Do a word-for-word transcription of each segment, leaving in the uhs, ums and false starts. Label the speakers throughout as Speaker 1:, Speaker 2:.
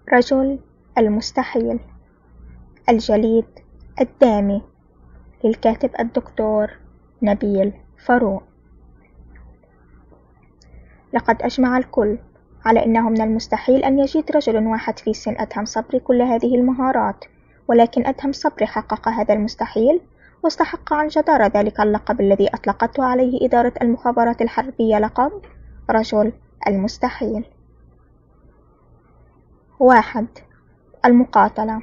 Speaker 1: رجل المستحيل. الجليد الدامي، للكاتب الدكتور نبيل فاروق. لقد أجمع الكل على أنه من المستحيل أن يجد رجل واحد في سن أدهم صبري كل هذه المهارات، ولكن أدهم صبري حقق هذا المستحيل واستحق عن جدارة ذلك اللقب الذي أطلقته عليه إدارة المخابرات الحربية، لقب رجل المستحيل. واحد. المقاتلة.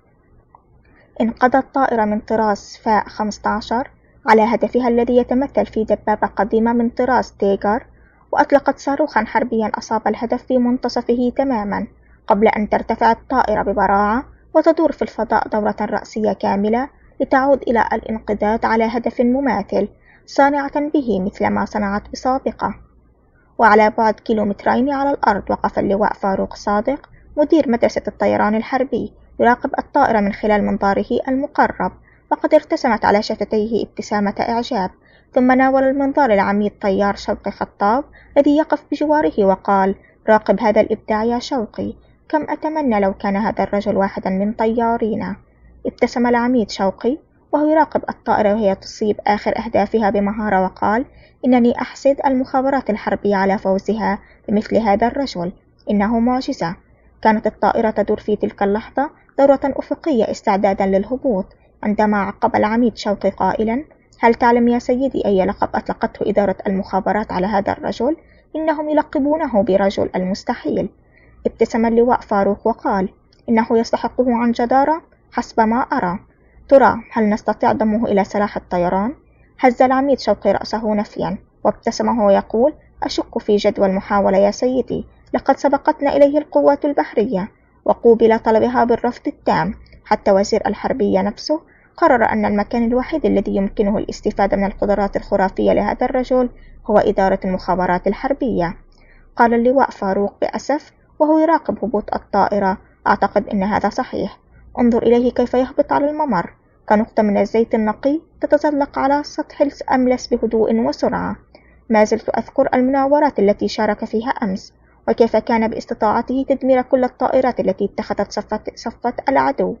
Speaker 1: انقضت طائرة من طراز فاء خمسة عشر على هدفها الذي يتمثل في دبابة قديمة من طراز تيغر، وأطلقت صاروخا حربيا أصاب الهدف في منتصفه تماما قبل أن ترتفع الطائرة ببراعة وتدور في الفضاء دورة رأسية كاملة لتعود إلى الانقضاض على هدف مماثل، صانعة به مثل ما صنعت بسابقة. وعلى بعد كيلومترين على الأرض وقف اللواء فاروق صادق مدير مدرسة الطيران الحربي يراقب الطائرة من خلال منظاره المقرب، وقد ارتسمت على شفتيه ابتسامة إعجاب، ثم ناول المنظار العميد طيار شوقي خطاب الذي يقف بجواره وقال: راقب هذا الإبداع يا شوقي، كم أتمنى لو كان هذا الرجل واحدا من طيارينا. ابتسم العميد شوقي وهو يراقب الطائرة وهي تصيب آخر أهدافها بمهارة وقال: إنني أحسد المخابرات الحربية على فوزها بمثل هذا الرجل، إنه معجزة. كانت الطائرة تدور في تلك اللحظة دورة أفقية استعدادا للهبوط، عندما عقب العميد شوقي قائلا: هل تعلم يا سيدي أي لقب أطلقته إدارة المخابرات على هذا الرجل؟ إنهم يلقبونه برجل المستحيل. ابتسم اللواء فاروق وقال: إنه يستحقه عن جدارة حسب ما أرى. ترى هل نستطيع ضمه إلى سلاح الطيران؟ هز العميد شوقي رأسه نفيا وابتسم وهو يقول: أشك في جدوى المحاولة يا سيدي، لقد سبقتنا إليه القوات البحرية وقوبل طلبها بالرفض التام، حتى وزير الحربية نفسه قرر أن المكان الوحيد الذي يمكنه الاستفادة من القدرات الخرافية لهذا الرجل هو إدارة المخابرات الحربية. قال اللواء فاروق بأسف وهو يراقب هبوط الطائرة: أعتقد أن هذا صحيح، انظر إليه كيف يهبط على الممر كنقطة من الزيت النقي تتزلق على سطح الأملس بهدوء وسرعة. ما زلت أذكر المناورات التي شارك فيها أمس، وكيف كان باستطاعته تدمير كل الطائرات التي اتخذت صفة, صفة العدو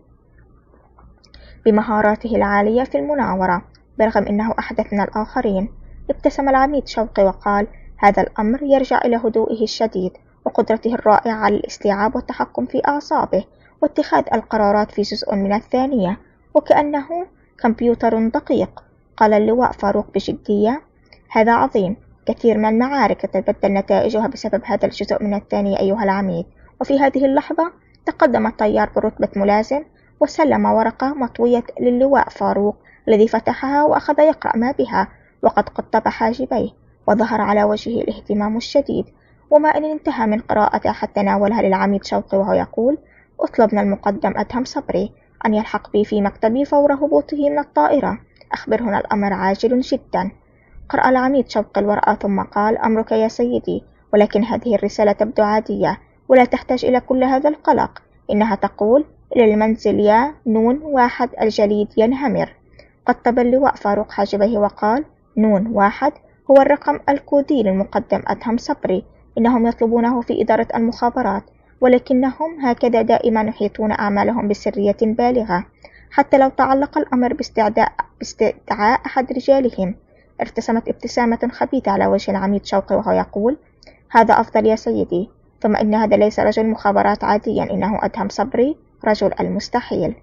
Speaker 1: بمهاراته العالية في المناورة، برغم أنه أحدث من الآخرين. ابتسم العميد شوقي وقال: هذا الأمر يرجع إلى هدوئه الشديد وقدرته الرائعة على الاستيعاب والتحكم في أعصابه واتخاذ القرارات في جزء من الثانية، وكأنه كمبيوتر دقيق. قال اللواء فاروق بجدية: هذا عظيم، كثير من المعارك تتبدل نتائجها بسبب هذا الجزء من الثانية أيها العميد. وفي هذه اللحظة تقدم الطيار برتبة ملازم وسلم ورقة مطوية للواء فاروق الذي فتحها وأخذ يقرأ ما بها، وقد قطب حاجبيه وظهر على وجهه الاهتمام الشديد. وما أن انتهى من قراءتها حتى ناولها للعميد شوقي وهو يقول: اطلب من المقدم أدهم صبري أن يلحق بي في مكتبي فور هبوطه من الطائرة، أخبره أن الأمر عاجل جدا. قرأ العميد شوقي الورقة ثم قال: أمرك يا سيدي، ولكن هذه الرسالة تبدو عادية ولا تحتاج إلى كل هذا القلق. إنها تقول: إلى المنزل يا نون واحد الجليد ينهمر. قطب اللواء فاروق حاجبيه وقال: نون واحد هو الرقم الكودي للمقدم أدهم صبري، إنهم يطلبونه في إدارة المخابرات، ولكنهم هكذا دائما يحيطون أعمالهم بسرية بالغة، حتى لو تعلق الأمر باستدعاء, باستدعاء أحد رجالهم. ارتسمت ابتسامة خبيثة على وجه العميد شوقي وهو يقول: هذا أفضل يا سيدي، ثم إن هذا ليس رجل مخابرات عاديا، إنه أدهم صبري رجل المستحيل.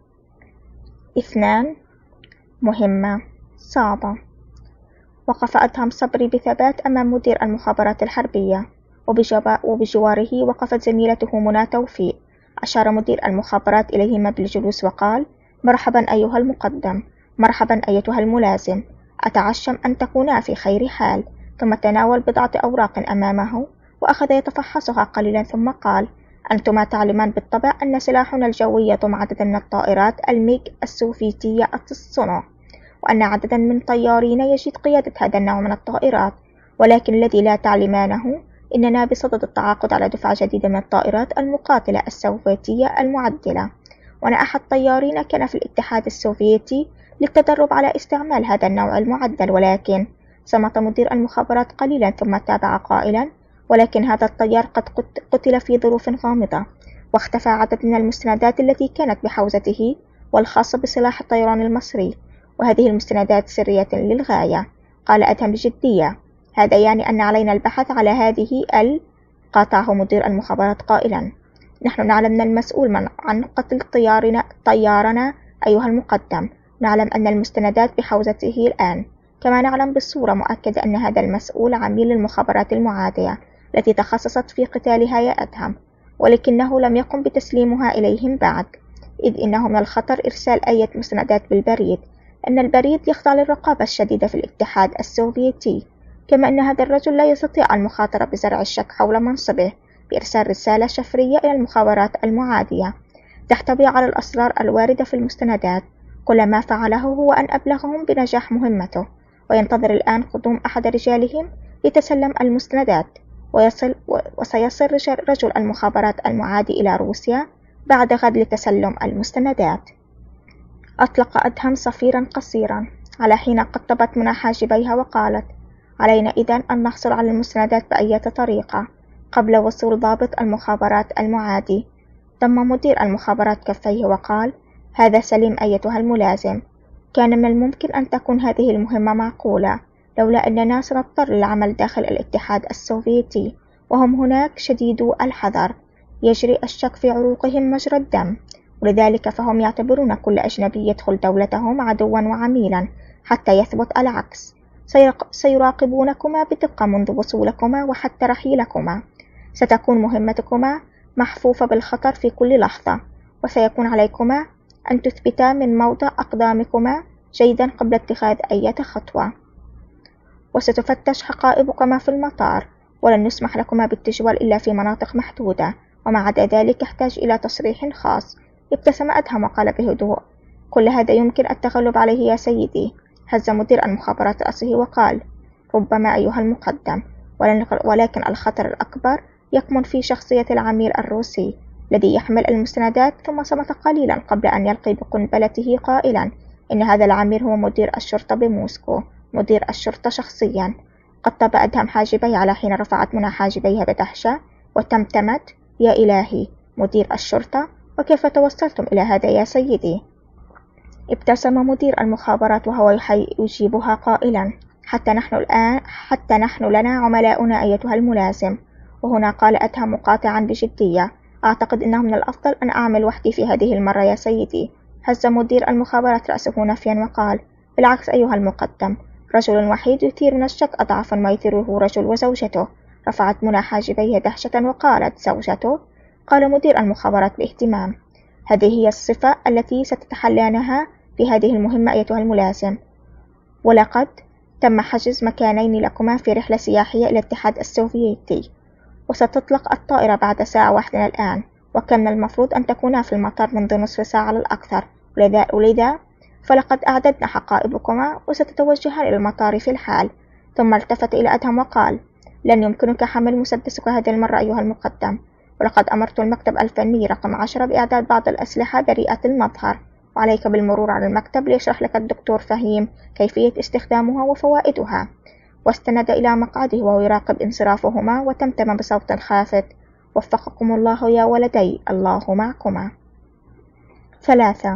Speaker 1: اثنان. مهمة صعبة. وقف أدهم صبري بثبات أمام مدير المخابرات الحربية، وبجواره وقفت زميلته منى توفيق. أشار مدير المخابرات إليهما بالجلوس وقال: مرحبا أيها المقدم، مرحبا أيتها الملازم، أتعشم أن تكونا في خير حال. ثم تناول بضعة أوراق أمامه وأخذ يتفحصها قليلا ثم قال: أنتما تعلمان بالطبع أن سلاحنا الجوي يضم عددا من الطائرات الميج السوفيتية الصنع، وأن عددا من طيارينا يجيد قيادة هذا النوع من الطائرات، ولكن الذي لا تعلمانه إننا بصدد التعاقد على دفعة جديدة من الطائرات المقاتلة السوفيتية المعدلة، وأن أحد طيارينا كان في الاتحاد السوفيتي للتدرب على استعمال هذا النوع المعدل. ولكن صمت مدير المخابرات قليلا ثم تابع قائلا: ولكن هذا الطيار قد قتل في ظروف غامضة، واختفى عدد من المستندات التي كانت بحوزته والخاصة بسلاح الطيران المصري، وهذه المستندات سرية للغاية. قال أدهم بجدية: هذا يعني أن علينا البحث على هذه ال قاطعه مدير المخابرات قائلا: نحن نعلم أن المسؤول من عن قتل طيارنا, طيارنا أيها المقدم، نعلم أن المستندات بحوزته الآن، كما نعلم بالصورة مؤكدة أن هذا المسؤول عميل للمخابرات المعادية التي تخصصت في قتالها يا أدهم، ولكنه لم يقم بتسليمها إليهم بعد، إذ إنه من الخطر إرسال أي مستندات بالبريد، أن البريد يخضع للرقابة الشديدة في الاتحاد السوفيتي، كما أن هذا الرجل لا يستطيع المخاطرة بزرع الشك حول منصبه بإرسال رسالة شفرية إلى المخابرات المعادية تحتوي على الأسرار الواردة في المستندات. كل ما فعله هو أن أبلغهم بنجاح مهمته، وينتظر الآن قدوم أحد رجالهم لتسلم المستندات، ويصل وسيصل رجل المخابرات المعادي إلى روسيا بعد غد لتسلم المستندات. أطلق أدهم صفيرا قصيرا على حين قطبت منى حاجبيها وقالت: علينا إذن أن نحصل على المستندات بأية طريقة قبل وصول ضابط المخابرات المعادي. ضم مدير المخابرات كفيه وقال: هذا سليم أيتها الملازم. كان من الممكن أن تكون هذه المهمة معقولة لولا أننا سنضطر للعمل داخل الاتحاد السوفيتي، وهم هناك شديدو الحذر، يجري الشك في عروقهم مجرى الدم، ولذلك فهم يعتبرون كل أجنبي يدخل دولتهم عدوا وعميلا حتى يثبت العكس. سيراقبونكما بدقة منذ وصولكما وحتى رحيلكما. ستكون مهمتكما محفوفة بالخطر في كل لحظة، وسيكون عليكما أن تثبتا من موضع أقدامكما جيدا قبل اتخاذ أي خطوة. وستفتش حقائبكما في المطار، ولن يسمح لكما بالتجوال إلا في مناطق محدودة، وما عدا ذلك يحتاج إلى تصريح خاص. ابتسم أدهم وقال بهدوء: كل هذا يمكن التغلب عليه يا سيدي. هز مدير المخابرات رأسه وقال: ربما أيها المقدم، ولكن الخطر الأكبر يكمن في شخصية العميل الروسي الذي يحمل المستندات. ثم صمت قليلا قبل أن يلقي بقنبلته قائلا: إن هذا العميل هو مدير الشرطة بموسكو، مدير الشرطة شخصيا. قطب أدهم حاجبيه على حين رفعت منى حاجبيها بدهشة وتمتمت: يا إلهي، مدير الشرطة؟ وكيف توصلتم إلى هذا يا سيدي؟ ابتسم مدير المخابرات وهو يجيبها قائلا: حتى نحن الآن حتى نحن لنا عملاؤنا أيتها الملازم. وهنا قال أدهم مقاطعا بجدية: أعتقد أنه من الأفضل أن أعمل وحدي في هذه المرة يا سيدي. هز مدير المخابرات رأسه نفيا وقال: بالعكس أيها المقدم، رجل وحيد يثير من الشك أضعف ما يثيره رجل وزوجته. رفعت منى حاجبيها دهشة وقالت: زوجته؟ قال مدير المخابرات باهتمام: هذه هي الصفة التي ستتحلانها في هذه المهمة أيتها الملازم، ولقد تم حجز مكانين لكما في رحلة سياحية إلى الاتحاد السوفيتي، وستطلق الطائرة بعد ساعة واحدة من الآن، وكان المفروض أن تكونا في المطار منذ نصف ساعة على الأكثر، ولذا, ولذا فلقد أعددنا حقائبكما وستتوجهان إلى المطار في الحال. ثم التفت إلى أدهم وقال: لن يمكنك حمل مسدسك هذه المرة أيها المقدم، ولقد أمرت المكتب الفني رقم عشرة بإعداد بعض الأسلحة بريئة المظهر، وعليك بالمرور على المكتب ليشرح لك الدكتور فهيم كيفية استخدامها وفوائدها. واستند إلى مقعده وهو يراقب انصرافهما وتمتم بصوت خافت: وفقكم الله يا ولدي، الله معكما. ثلاثة.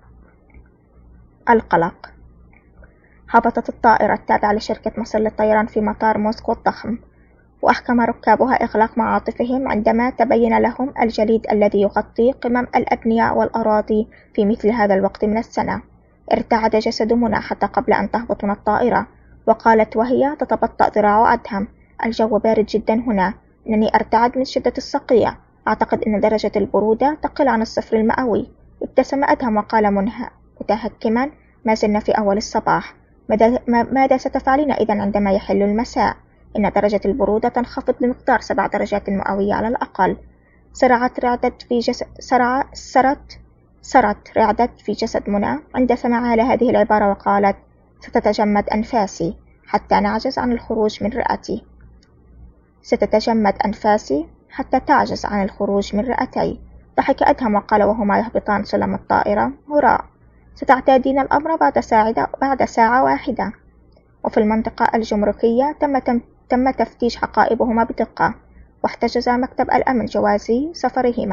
Speaker 1: القلق. هبطت الطائرة التابعة لشركة مصر للطيران في مطار موسكو الضخم، وأحكم ركابها إغلاق معاطفهم عندما تبين لهم الجليد الذي يغطي قمم الأبنية والأراضي في مثل هذا الوقت من السنة. ارتعد جسد منى حتى قبل أن تهبط من الطائرة، وقالت وهي تتبطأ ذراع أدهم: الجو بارد جدا هنا، إنني أرتعد من شدة الصقيع، أعتقد أن درجة البرودة تقل عن الصفر المئوي. ابتسم أدهم وقال منها متهكما: ما زلنا في أول الصباح، ماذا ستفعلين إذن عندما يحل المساء؟ إن درجة البرودة تنخفض بمقدار سبع درجات مئوية على الأقل. سرعت رعدت في جسد سرع سرت سرت رعدت في جسد منى عند سماعها لهذه العبارة، وقالت: ستتجمد أنفاسي حتى نعجز عن الخروج من رئتي. ستتجمد أنفاسي حتى تعجز عن الخروج من رئتي. ضحك أدهم وقال وهما يهبطان سلم الطائرة: هراء، ستعتادين الأمر بعد ساعة بعد ساعة واحدة. وفي المنطقة الجمركية تم تم تم تفتيش حقائبهما بدقة، واحتجز مكتب الأمن جوازي سفرهما،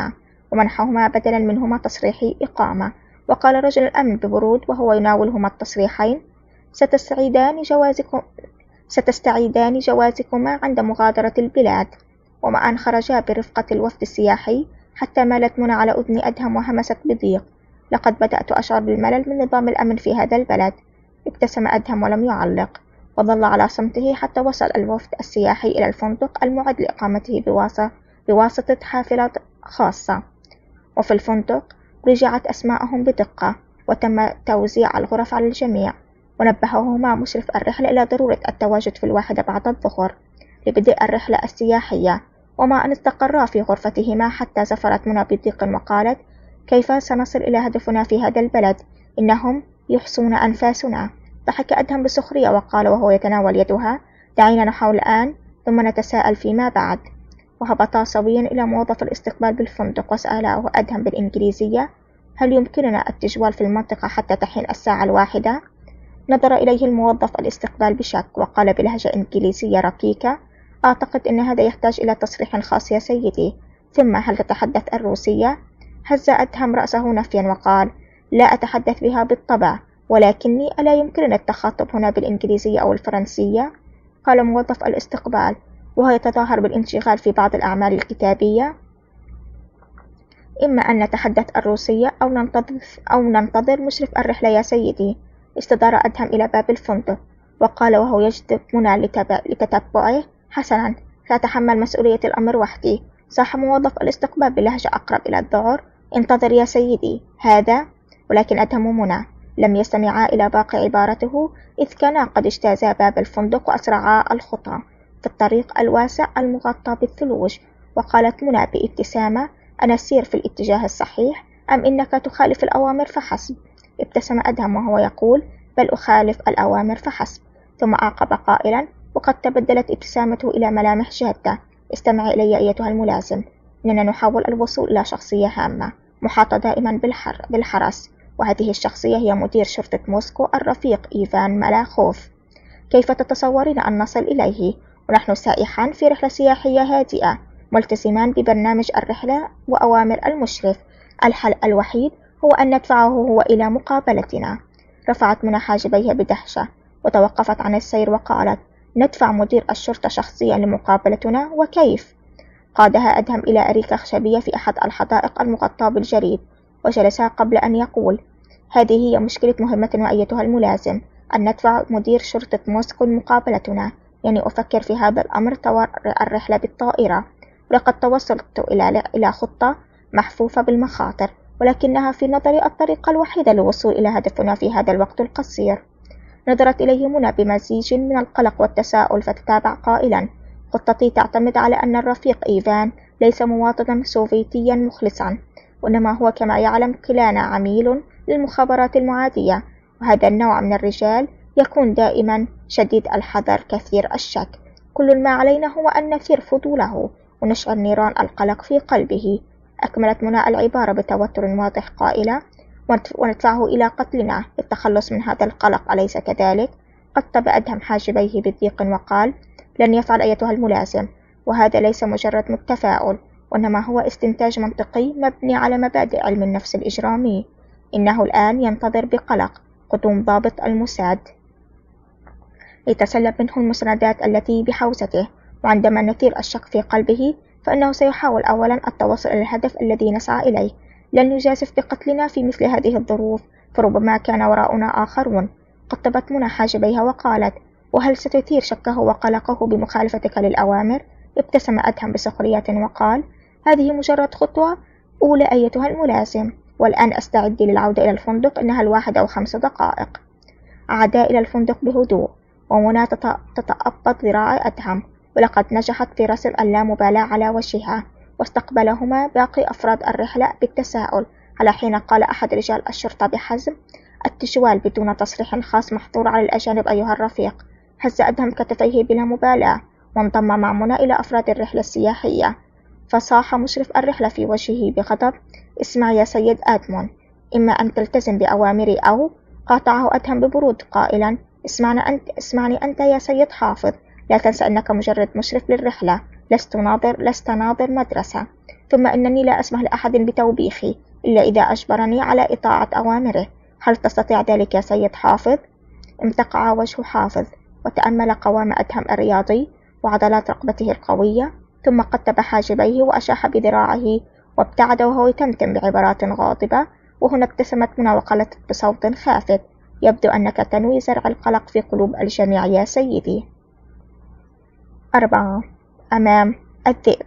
Speaker 1: ومنحهما بدلا منهما تصريح إقامة. وقال رجل الأمن ببرود وهو يناولهما التصريحين: ستستعيدان جوازكم ستستعيدان جوازكما عند مغادرة البلاد. ومع أن خرجا برفقة الوفد السياحي حتى مالت منى على أذن أدهم وهمست بضيق: لقد بدأت أشعر بالملل من نظام الأمن في هذا البلد. ابتسم أدهم ولم يعلق، وظل على صمته حتى وصل الوفد السياحي إلى الفندق المعد لإقامته بواسطة حافلة خاصة. وفي الفندق رجعت أسماءهم بدقة، وتم توزيع الغرف على الجميع، ونبههما مشرف الرحلة إلى ضرورة التواجد في الواحدة بعد الظهر لبدء الرحلة السياحية. ومع أن استقرا في غرفتهما حتى زفرت منى بضيق وقالت: كيف سنصل إلى هدفنا في هذا البلد؟ إنهم يحصون أنفاسنا. ضحك أدهم بسخرية وقال وهو يتناول يدها: دعينا نحاول الآن ثم نتساءل فيما بعد. وهبطا سويا إلى موظف الاستقبال بالفندق وسأله أدهم بالإنجليزية: هل يمكننا التجوال في المنطقة حتى تحين الساعة الواحدة؟ نظر إليه الموظف الاستقبال بشك وقال بلهجة إنجليزية ركيكة: أعتقد أن هذا يحتاج إلى تصريح خاص يا سيدي. ثم هل تتحدث الروسية؟ هز أدهم رأسه نفيا وقال: لا أتحدث بها بالطبع، ولكني ألا يمكننا التخاطب هنا بالإنجليزية أو الفرنسية؟ قال موظف الاستقبال وهو يتظاهر بالانشغال في بعض الأعمال الكتابية: إما أن نتحدث الروسية أو ننتظر, أو ننتظر مشرف الرحلة يا سيدي. استدار أدهم إلى باب الفندق وقال وهو يجذب منى لتتبعه: حسنا، سأتحمل مسؤولية الأمر وحدي. صاح موظف الاستقبال بلهجة أقرب إلى الذعر: انتظر يا سيدي هذا. ولكن أدهم ومنى لم يستمعا إلى باقي عبارته، إذ كانا قد اجتازا باب الفندق وأسرعا الخطى في الطريق الواسع المغطى بالثلوج. وقالت منى بابتسامة: أنا أسير في الاتجاه الصحيح أم إنك تخالف الأوامر فحسب؟ ابتسم أدهم وهو يقول: بل أخالف الأوامر فحسب. ثم عاقب قائلا: وقد تبدلت ابتسامته إلى ملامح جادة: استمع إلي أيتها الملازم، إننا نحاول الوصول إلى شخصية هامة محاطة دائما بالحر بالحرس، وهذه الشخصية هي مدير شرطة موسكو الرفيق إيفان ملاخوف. كيف تتصورين أن نصل إليه ونحن سائحان في رحلة سياحية هادئة ملتزمان ببرنامج الرحلة وأوامر المشرف؟ الحل الوحيد هو أن ندفعه هو إلى مقابلتنا. رفعت منى حاجبيها بدهشة وتوقفت عن السير وقالت: ندفع مدير الشرطة شخصيا لمقابلتنا؟ وكيف؟ قادها أدهم إلى أريكة خشبية في أحد الحدائق المغطاة بالجريد وجلسا قبل أن يقول: هذه هي مشكلة مهمتنا أيتها الملازم، أن ندفع مدير شرطة موسكو لمقابلتنا. يعني أفكر في هذا الأمر طوال الرحلة بالطائرة، ولقد توصلت إلى إلى خطة محفوفة بالمخاطر، ولكنها في نظري الطريقة الوحيدة للوصول إلى هدفنا في هذا الوقت القصير. نظرت إليه منى بمزيج من القلق والتساؤل فتتابع قائلا: خطتي تعتمد على أن الرفيق إيفان ليس مواطنا سوفيتيا مخلصا، وإنما هو كما يعلم كلانا عميل للمخابرات المعادية، وهذا النوع من الرجال يكون دائما شديد الحذر كثير الشك. كل ما علينا هو أن نثير فضوله ونشعل نيران القلق في قلبه. أكملت منى العبارة بتوتر واضح قائلة: وندفعه إلى قتلنا للتخلص من هذا القلق، أليس كذلك؟ قطب أدهم حاجبيه بضيق وقال: لن يفعل أيتها الملازم، وهذا ليس مجرد تفاؤل، وإنما هو استنتاج منطقي مبني على مبادئ علم النفس الإجرامي. إنه الآن ينتظر بقلق قدوم ضابط الموساد ليتسلب منه المسندات التي بحوزته، وعندما نثير الشك في قلبه فإنه سيحاول أولا التوصل إلى الهدف الذي نسعى إليه. لن يجازف بقتلنا في مثل هذه الظروف، فربما كان وراءنا آخرون. قطبت منى حاجبيها وقالت: وهل ستثير شكه وقلقه بمخالفتك للأوامر؟ ابتسم أدهم بسخرية وقال: هذه مجرد خطوة أولى أيتها الملازم، والآن أستعد للعودة إلى الفندق، إنها الواحدة وخمس دقائق. عادا إلى الفندق بهدوء، ومنى تتأبط ذراع أدهم، ولقد نجحت في رسم اللامبالاة على وجهها. واستقبلهما باقي أفراد الرحلة بالتساؤل، على حين قال أحد رجال الشرطة بحزم: التجوال بدون تصريح خاص محظور على الأجانب أيها الرفيق. هز أدهم كتفيه بلا مبالاة وانضم مع منى إلى أفراد الرحلة السياحية. فصاح مشرف الرحلة في وجهه بغضب: اسمع يا سيد آدمون، إما أن تلتزم بأوامري أو… قاطعه أدهم ببرود قائلا: اسمعني أنت, اسمعني أنت يا سيد حافظ، لا تنسى أنك مجرد مشرف للرحلة، لست ناظر لست ناظر مدرسة. ثم إنني لا أسمح لأحد بتوبيخي إلا إذا أجبرني على إطاعة أوامره. هل تستطيع ذلك يا سيد حافظ؟ امتقع وجه حافظ وتأمل قوام أدهم الرياضي وعضلات رقبته القوية، ثم قطب حاجبيه وأشاح بذراعه وابتعد وهو يتمتم بعبارات غاضبة. وهنا ابتسمت منى وقالت بصوت خافت: يبدو أنك تنوي زرع القلق في قلوب الجميع يا سيدي. أربعة. أمام الذئب.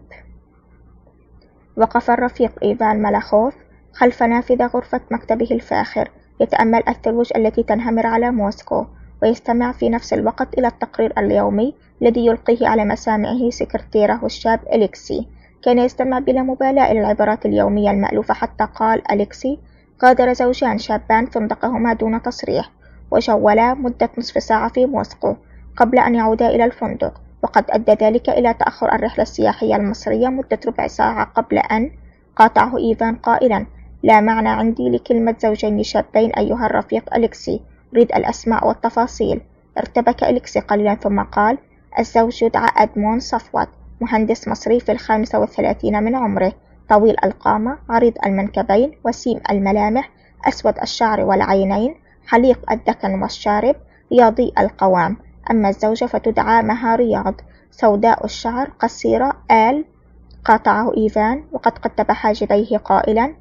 Speaker 1: وقف الرفيق إيفان مالاخوف خلف نافذة غرفة مكتبه الفاخر يتأمل الثلوج التي تنهمر على موسكو، ويستمع في نفس الوقت إلى التقرير اليومي الذي يلقيه على مسامعه سكرتيره الشاب أليكسي. كان يستمع بلا مبالاة إلى العبارات اليومية المألوفة، حتى قال أليكسي: غادر زوجان شابان فندقهما دون تصريح، وجولا مدة نصف ساعة في موسكو قبل أن يعودا إلى الفندق، وقد أدى ذلك إلى تأخر الرحلة السياحية المصرية مدة ربع ساعة قبل أن قاطعه إيفان قائلا: لا معنى عندي لكلمة زوجين شابين أيها الرفيق أليكسي، أريد الأسماء والتفاصيل. ارتبك أليكسي قليلا ثم قال: الزوج يدعى أدمون صفوت، مهندس مصري في الخامسة والثلاثين من عمره، طويل القامة، عريض المنكبين، وسيم الملامح، أسود الشعر والعينين، حليق الذقن والشارب، رياضي القوام. أما الزوجة فتدعى مها رياض، سوداء الشعر، قصيرة. آل قاطعه إيفان وقد قتب حاجبيه قائلا: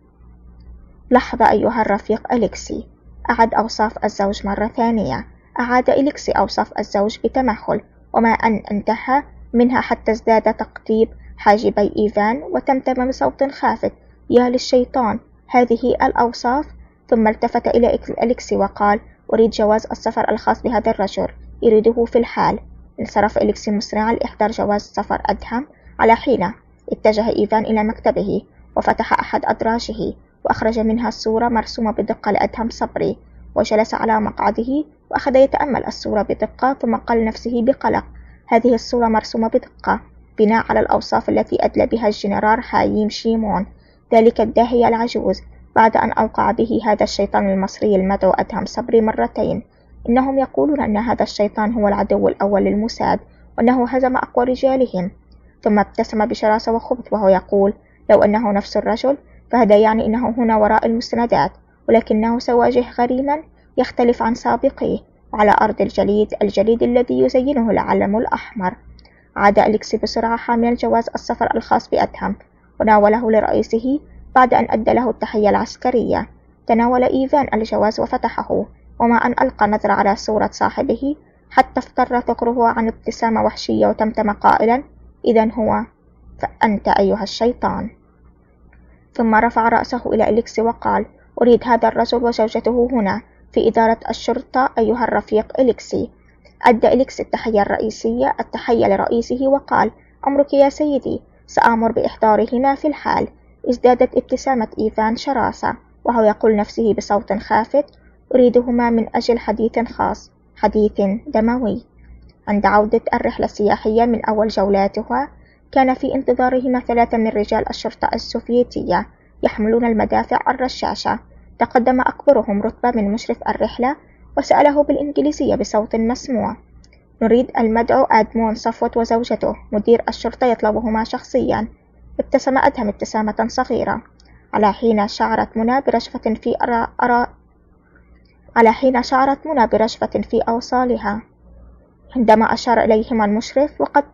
Speaker 1: لحظة أيها الرفيق أليكسي. أعد أوصاف الزوج مرة ثانية. أعاد إليكسي أوصاف الزوج بتمهل، وما أن انتهى منها حتى ازداد تقطيب حاجبي إيفان وتمتم بصوت خافت: يا للشيطان، هذه الأوصاف؟ ثم التفت إلى إليكسي وقال: أريد جواز السفر الخاص بهذا الرجل، يريده في الحال. انصرف إليكسي مسرعا لإحضار جواز سفر أدهم. على حين اتجه إيفان إلى مكتبه وفتح أحد أدراجه وأخرج منها صورة مرسومة بدقة لأدهم صبري، وجلس على مقعده وأخذ يتأمل الصورة بدقة، ثم قال لنفسه بقلق: هذه الصورة مرسومة بدقة بناء على الأوصاف التي أدلى بها الجنرال هايم شيمون، ذلك الداهية العجوز، بعد أن أوقع به هذا الشيطان المصري المدعو أدهم صبري مرتين. إنهم يقولون أن هذا الشيطان هو العدو الأول للموساد، وأنه هزم أقوى رجالهم. ثم ابتسم بشراسة وخبث وهو يقول: لو أنه نفس الرجل فهذا يعني أنه هنا وراء المستندات، ولكنه سيواجه غريما يختلف عن سابقيه على أرض الجليد، الجليد الذي يزينه العلم الأحمر. عاد أليكسي بسرعة حاملا جواز السفر الخاص بأدهم وناوله لرئيسه بعد أن أدى له التحية العسكرية. تناول إيفان الجواز وفتحه، وما أن ألقى نظرة على صورة صاحبه حتى افتر ثغره عن ابتسامة وحشية وتمتم قائلا: إذن هو فأنت أيها الشيطان. ثم رفع رأسه إلى إليكسي وقال: أريد هذا الرجل وزوجته هنا في إدارة الشرطة أيها الرفيق إليكسي. أدى إليكسي التحية الرئيسية التحية لرئيسه وقال: أمرك يا سيدي، سآمر بإحضارهما في الحال. ازدادت ابتسامة إيفان شراسة وهو يقول نفسه بصوت خافت: أريدهما من أجل حديث خاص، حديث دموي. عند عودة الرحلة السياحية من أول جولاتها كان في انتظارهما ثلاثة من رجال الشرطة السوفيتية يحملون المدافع الرشاشة. تقدم أكبرهم رتبة من مشرف الرحلة وسأله بالإنجليزية بصوت مسموع: نريد المدعو أدمون صفوت وزوجته، مدير الشرطة يطلبهما شخصيا. ابتسم أدهم ابتسامة صغيرة. على حين شعرت منى برشفة في أرى أرى على حين شعرت منى برشفة في أوصالها عندما أشار إليهما المشرف، وقد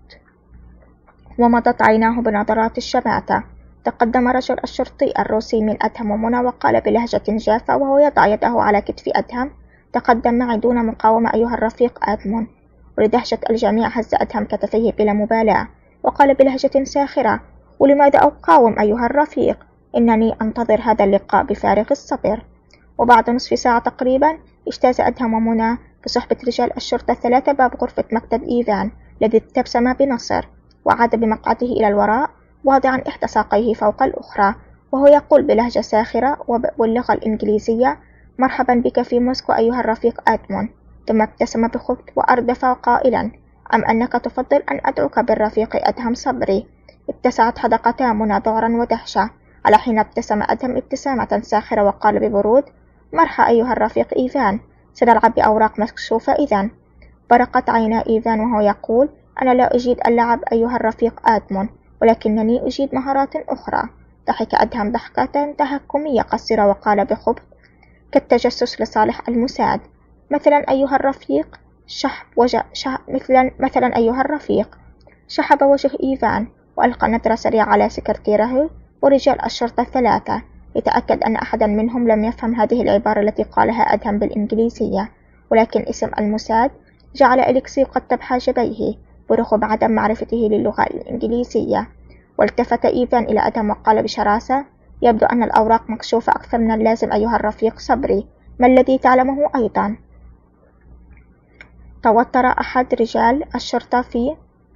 Speaker 1: ومضت عيناه بنظرات الشماتة. تقدم رجل الشرطي الروسي من أدهم ومنى وقال بلهجة جافة وهو يضع يده على كتف أدهم: تقدم معي دون مقاومة أيها الرفيق أدمون. ولدهشة الجميع هز أدهم كتفيه بلا مبالاة وقال بلهجة ساخرة: ولماذا أقاوم أيها الرفيق؟ إنني أنتظر هذا اللقاء بفارغ الصبر. وبعد نصف ساعة تقريبا اجتاز أدهم ومنى بصحبة رجال الشرطة الثلاثة باب غرفة مكتب إيفان الذي ابتسم بنصر، وعاد بمقعده إلى الوراء واضعا إحدى ساقيه فوق الأخرى وهو يقول بلهجة ساخرة واللغة الإنجليزية: مرحبا بك في موسكو أيها الرفيق أدمون. ثم ابتسم بخبث وأردف قائلا: أم أنك تفضل أن أدعوك بالرفيق أدهم صبري؟ اتسعت حدقتا منى ذعرا ودهشة، على حين ابتسم أدهم ابتسامة ساخرة وقال ببرود: مرحى أيها الرفيق إيفان، سنلعب بأوراق مكشوفة إذن. برقت عينا إيفان وهو يقول: أنا لا أجيد اللعب أيها الرفيق آدمون، ولكنني أجيد مهارات أخرى. ضحك أدهم ضحكة تهكمية قصيرة وقال بخبث: كالتجسس لصالح الموساد. مثلا أيها الرفيق شحب وجه شح... مثلا مثلا أيها الرفيق شحب وجه إيفان وألقى نظرة سريعة على سكرتيره ورجال الشرطة الثلاثة يتأكد أن أحدا منهم لم يفهم هذه العبارة التي قالها أدهم بالإنجليزية، ولكن اسم الموساد جعل أليكسي يقطب حاجبيه برغم عدم معرفته للغة الإنجليزية. والتفت إيفان إلى أدهم وقال بشراسة: يبدو أن الأوراق مكشوفة أكثر من اللازم أيها الرفيق صبري، ما الذي تعلمه أيضا؟ توتر أحد رجال الشرطة في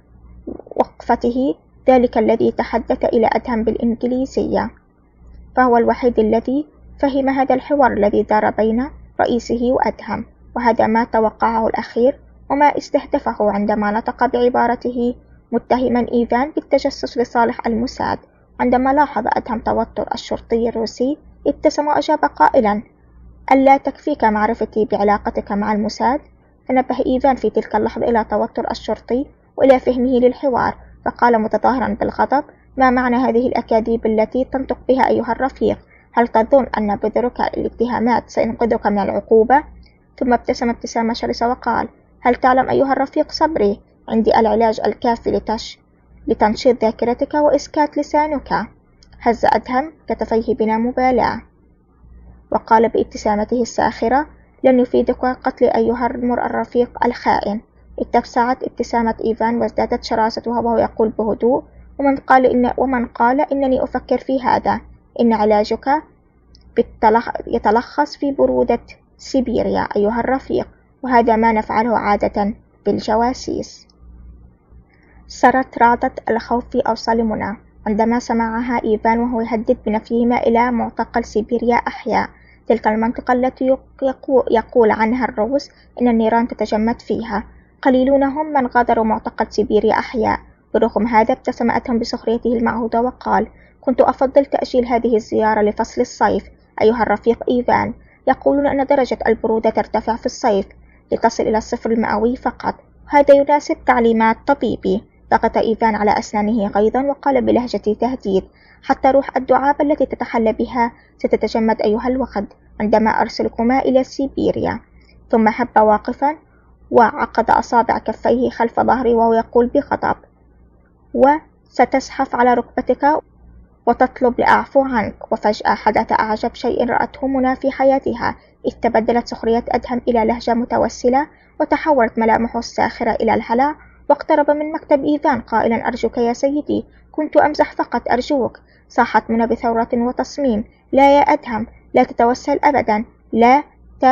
Speaker 1: وقفته، ذلك الذي تحدث إلى أدهم بالإنجليزية، فهو الوحيد الذي فهم هذا الحوار الذي دار بين رئيسه وأدهم، وهذا ما توقعه الأخير وما استهدفه عندما نطق بعبارته متهما إيفان بالتجسس لصالح الموساد. عندما لاحظ أدهم توتر الشرطي الروسي ابتسم وأجاب قائلا: ألا تكفيك معرفتي بعلاقتك مع الموساد؟ تنبه إيفان في تلك اللحظة إلى توتر الشرطي وإلى فهمه للحوار، فقال متظاهرا بالغضب: ما معنى هذه الأكاذيب التي تنطق بها أيها الرفيق؟ هل تظن أن بذرك الاتهامات سينقذك من العقوبة؟ ثم ابتسم ابتسامة شرسة وقال: هل تعلم أيها الرفيق صبري، عندي العلاج الكافي لتش... لتنشيط ذاكرتك وإسكات لسانك. هز أدهم كتفيه بلا مبالاة وقال بابتسامته الساخرة: لن يفيدك قتلي أيها المرء الرفيق الخائن. اتسعت ابتسامة إيفان وازدادت شراستها وهو يقول بهدوء: ومن قال إن ومن قال إنني أفكر في هذا؟ إن علاجك بالتلخ... يتلخص في برودة سيبيريا أيها الرفيق، وهذا ما نفعله عادة بالجواسيس. سرت رعدة الخوف في أوصال منى عندما سمعها إيفان وهو يهدد بنفيهما إلى معتقل سيبيريا أحياء، تلك المنطقة التي يقول عنها الروس إن النيران تتجمد فيها. قليلون هم من غادروا معتقل سيبيريا أحياء. برغم هذا ابتسم أدهم بسخريته المعهودة وقال: كنت أفضل تأجيل هذه الزيارة لفصل الصيف أيها الرفيق إيفان. يقولون أن درجة البرودة ترتفع في الصيف لتصل إلى الصفر المئوي فقط، وهذا يناسب تعليمات طبيبي. ضغط إيفان على أسنانه غيظا وقال بلهجة تهديد: حتى روح الدعابة التي تتحلى بها ستتجمد أيها الوقت عندما أرسلكما إلى سيبيريا. ثم هب واقفا وعقد أصابع كفيه خلف ظهره وهو يقول بغضب: وستزحف على ركبتك وتطلب لأعفو عنك. وفجأة حدث أعجب شيء رأته منى في حياتها، إذ تبدلت سخرية أدهم إلى لهجة متوسلة وتحولت ملامحه الساخرة إلى الهلع، واقترب من مكتب إيفان قائلا: أرجوك يا سيدي، كنت أمزح فقط، أرجوك. صاحت منى بثورة وتصميم: لا يا أدهم، لا تتوسل أبدا، لا ت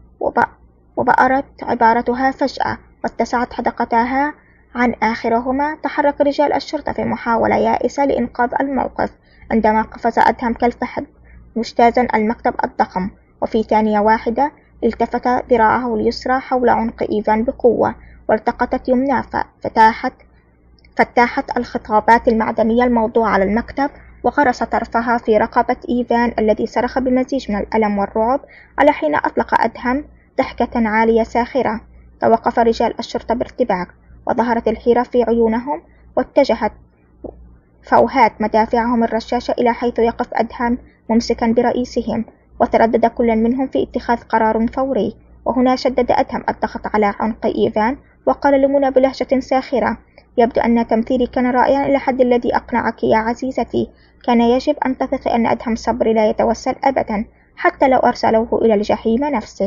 Speaker 1: وبأرت عبارتها فجأة واتسعت حدقتها عن آخرهما. تحرك رجال الشرطة في محاولة يائسة لإنقاذ الموقف عندما قفز أدهم كالفحل مجتازا المكتب الضخم، وفي ثانية واحدة التفت ذراعه اليسرى حول عنق إيفان بقوة والتقطت يمناه فتاحت فتاحت الخطابات المعدنية الموضوعة على المكتب وغرس طرفها في رقبة إيفان الذي صرخ بمزيج من الألم والرعب على حين أطلق أدهم ضحكة عالية ساخرة. توقف رجال الشرطة بارتباك وظهرت الحيرة في عيونهم، واتجهت فوهات مدافعهم الرشاشة إلى حيث يقف أدهم ممسكا برئيسهم، وتردد كل منهم في اتخاذ قرار فوري. وهنا شدد أدهم الضغط على عنق إيفان وقال لمنى بلهجة ساخرة: يبدو أن تمثيلي كان رائعا إلى حد الذي أقنعك يا عزيزتي. كان يجب أن تثقي أن أدهم صبري لا يتوسل أبدا حتى لو أرسلوه إلى الجحيم نفسه.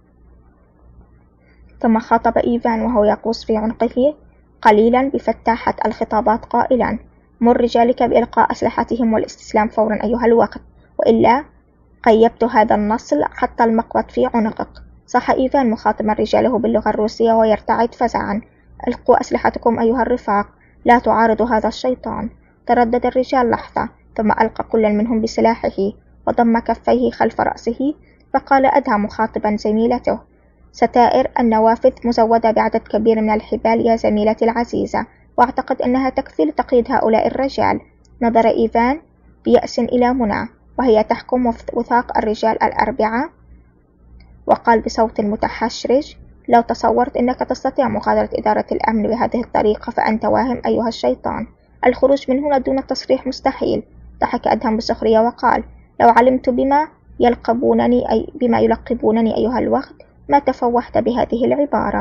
Speaker 1: ثم خاطب إيفان وهو يقوس في عنقه قليلا بفتاحة الخطابات قائلا: مر رجالك بإلقاء أسلحتهم والاستسلام فورا أيها الوقت، وإلا قيبت هذا النصل حتى المقبض في عنقك. صح إيفان مخاطبا رجاله باللغة الروسية ويرتعد فزعا: ألقوا أسلحتكم أيها الرفاق، لا تعارضوا هذا الشيطان. تردد الرجال لحظة ثم ألقى كل منهم بسلاحه وضم كفيه خلف رأسه، فقال أدهم مخاطبا زميلته: ستائر النوافذ مزودة بعدد كبير من الحبال يا زميلتي العزيزة، وأعتقد أنها تكفي لتقييد هؤلاء الرجال. نظر إيفان بيأس إلى منى وهي تحكم وثاق الرجال الأربعة وقال بصوت متحشرج: لو تصورت أنك تستطيع مغادرة إدارة الأمن بهذه الطريقة فأنت واهم أيها الشيطان. الخروج من هنا دون التصريح مستحيل. ضحك أدهم بسخرية وقال: لو علمت بما يلقبونني أي بما يلقبونني أيها الوغد ما تفوهت بهذه العبارة.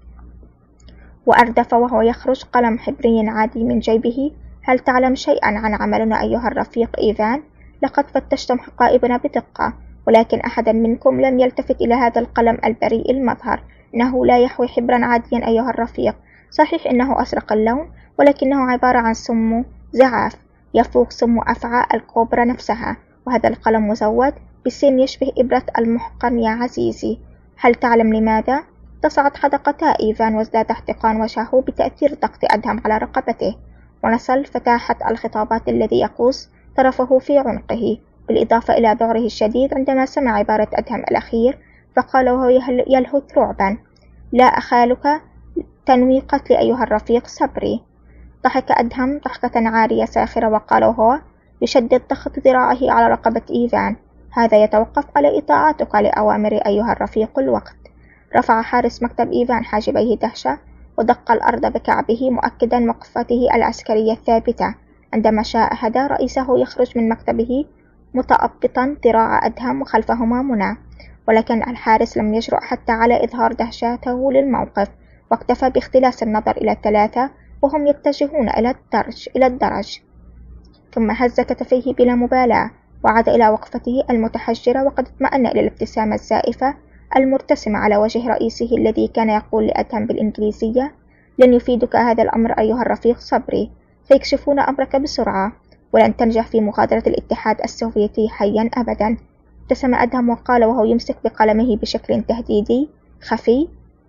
Speaker 1: وأردف وهو يخرج قلم حبري عادي من جيبه: هل تعلم شيئا عن عملنا أيها الرفيق إيفان؟ لقد فتشتم حقائبنا بدقة، ولكن أحدا منكم لم يلتفت إلى هذا القلم البريء المظهر. إنه لا يحوي حبرا عاديا أيها الرفيق، صحيح إنه أزرق اللون، ولكنه عبارة عن سم زعاف يفوق سم أفعى الكوبرا نفسها، وهذا القلم مزود بسن يشبه إبرة المحقن يا عزيزي. هل تعلم لماذا؟ تصعد حدقتا إيفان وازداد احتقان وجهه بتأثير ضغط أدهم على رقبته، ونصل فتاحة الخطابات الذي يقوس طرفه في عنقه، بالإضافة إلى ذعره الشديد عندما سمع عبارة أدهم الأخير، فقال وهو يلهث رعبا: لا أخالك تنوي قتلي أيها الرفيق، صبري. ضحك أدهم ضحكة عارية ساخرة وقال وهو يشدد ضغط ذراعه على رقبة إيفان: هذا يتوقف على إطاعتك لأوامري أيها الرفيق الوقت. رفع حارس مكتب إيفان حاجبيه دهشة ودق الأرض بكعبه، مؤكدا موقفته العسكرية الثابتة عندما شاهد رئيسه يخرج من مكتبه متأبطا ذراع أدهم وخلفهما منى. ولكن الحارس لم يجرؤ حتى على إظهار دهشته للموقف، واكتفى باختلاس النظر إلى الثلاثة وهم يتجهون إلى الدرج إلى الدرج ثم هز كتفيه بلا مبالاة وعاد إلى وقفته المتحجرة، وقد اطمأن إلى الابتسامة الزائفة المرتسمة على وجه رئيسه الذي كان يقول لأدهم بالإنجليزية: لن يفيدك هذا الأمر أيها الرفيق، صبري، سيكشفون أمرك بسرعة، ولن تنجح في مغادرة الاتحاد السوفيتي حيا أبدا. ابتسم أدهم وقال وهو يمسك بقلمه بشكل تهديدي خفي: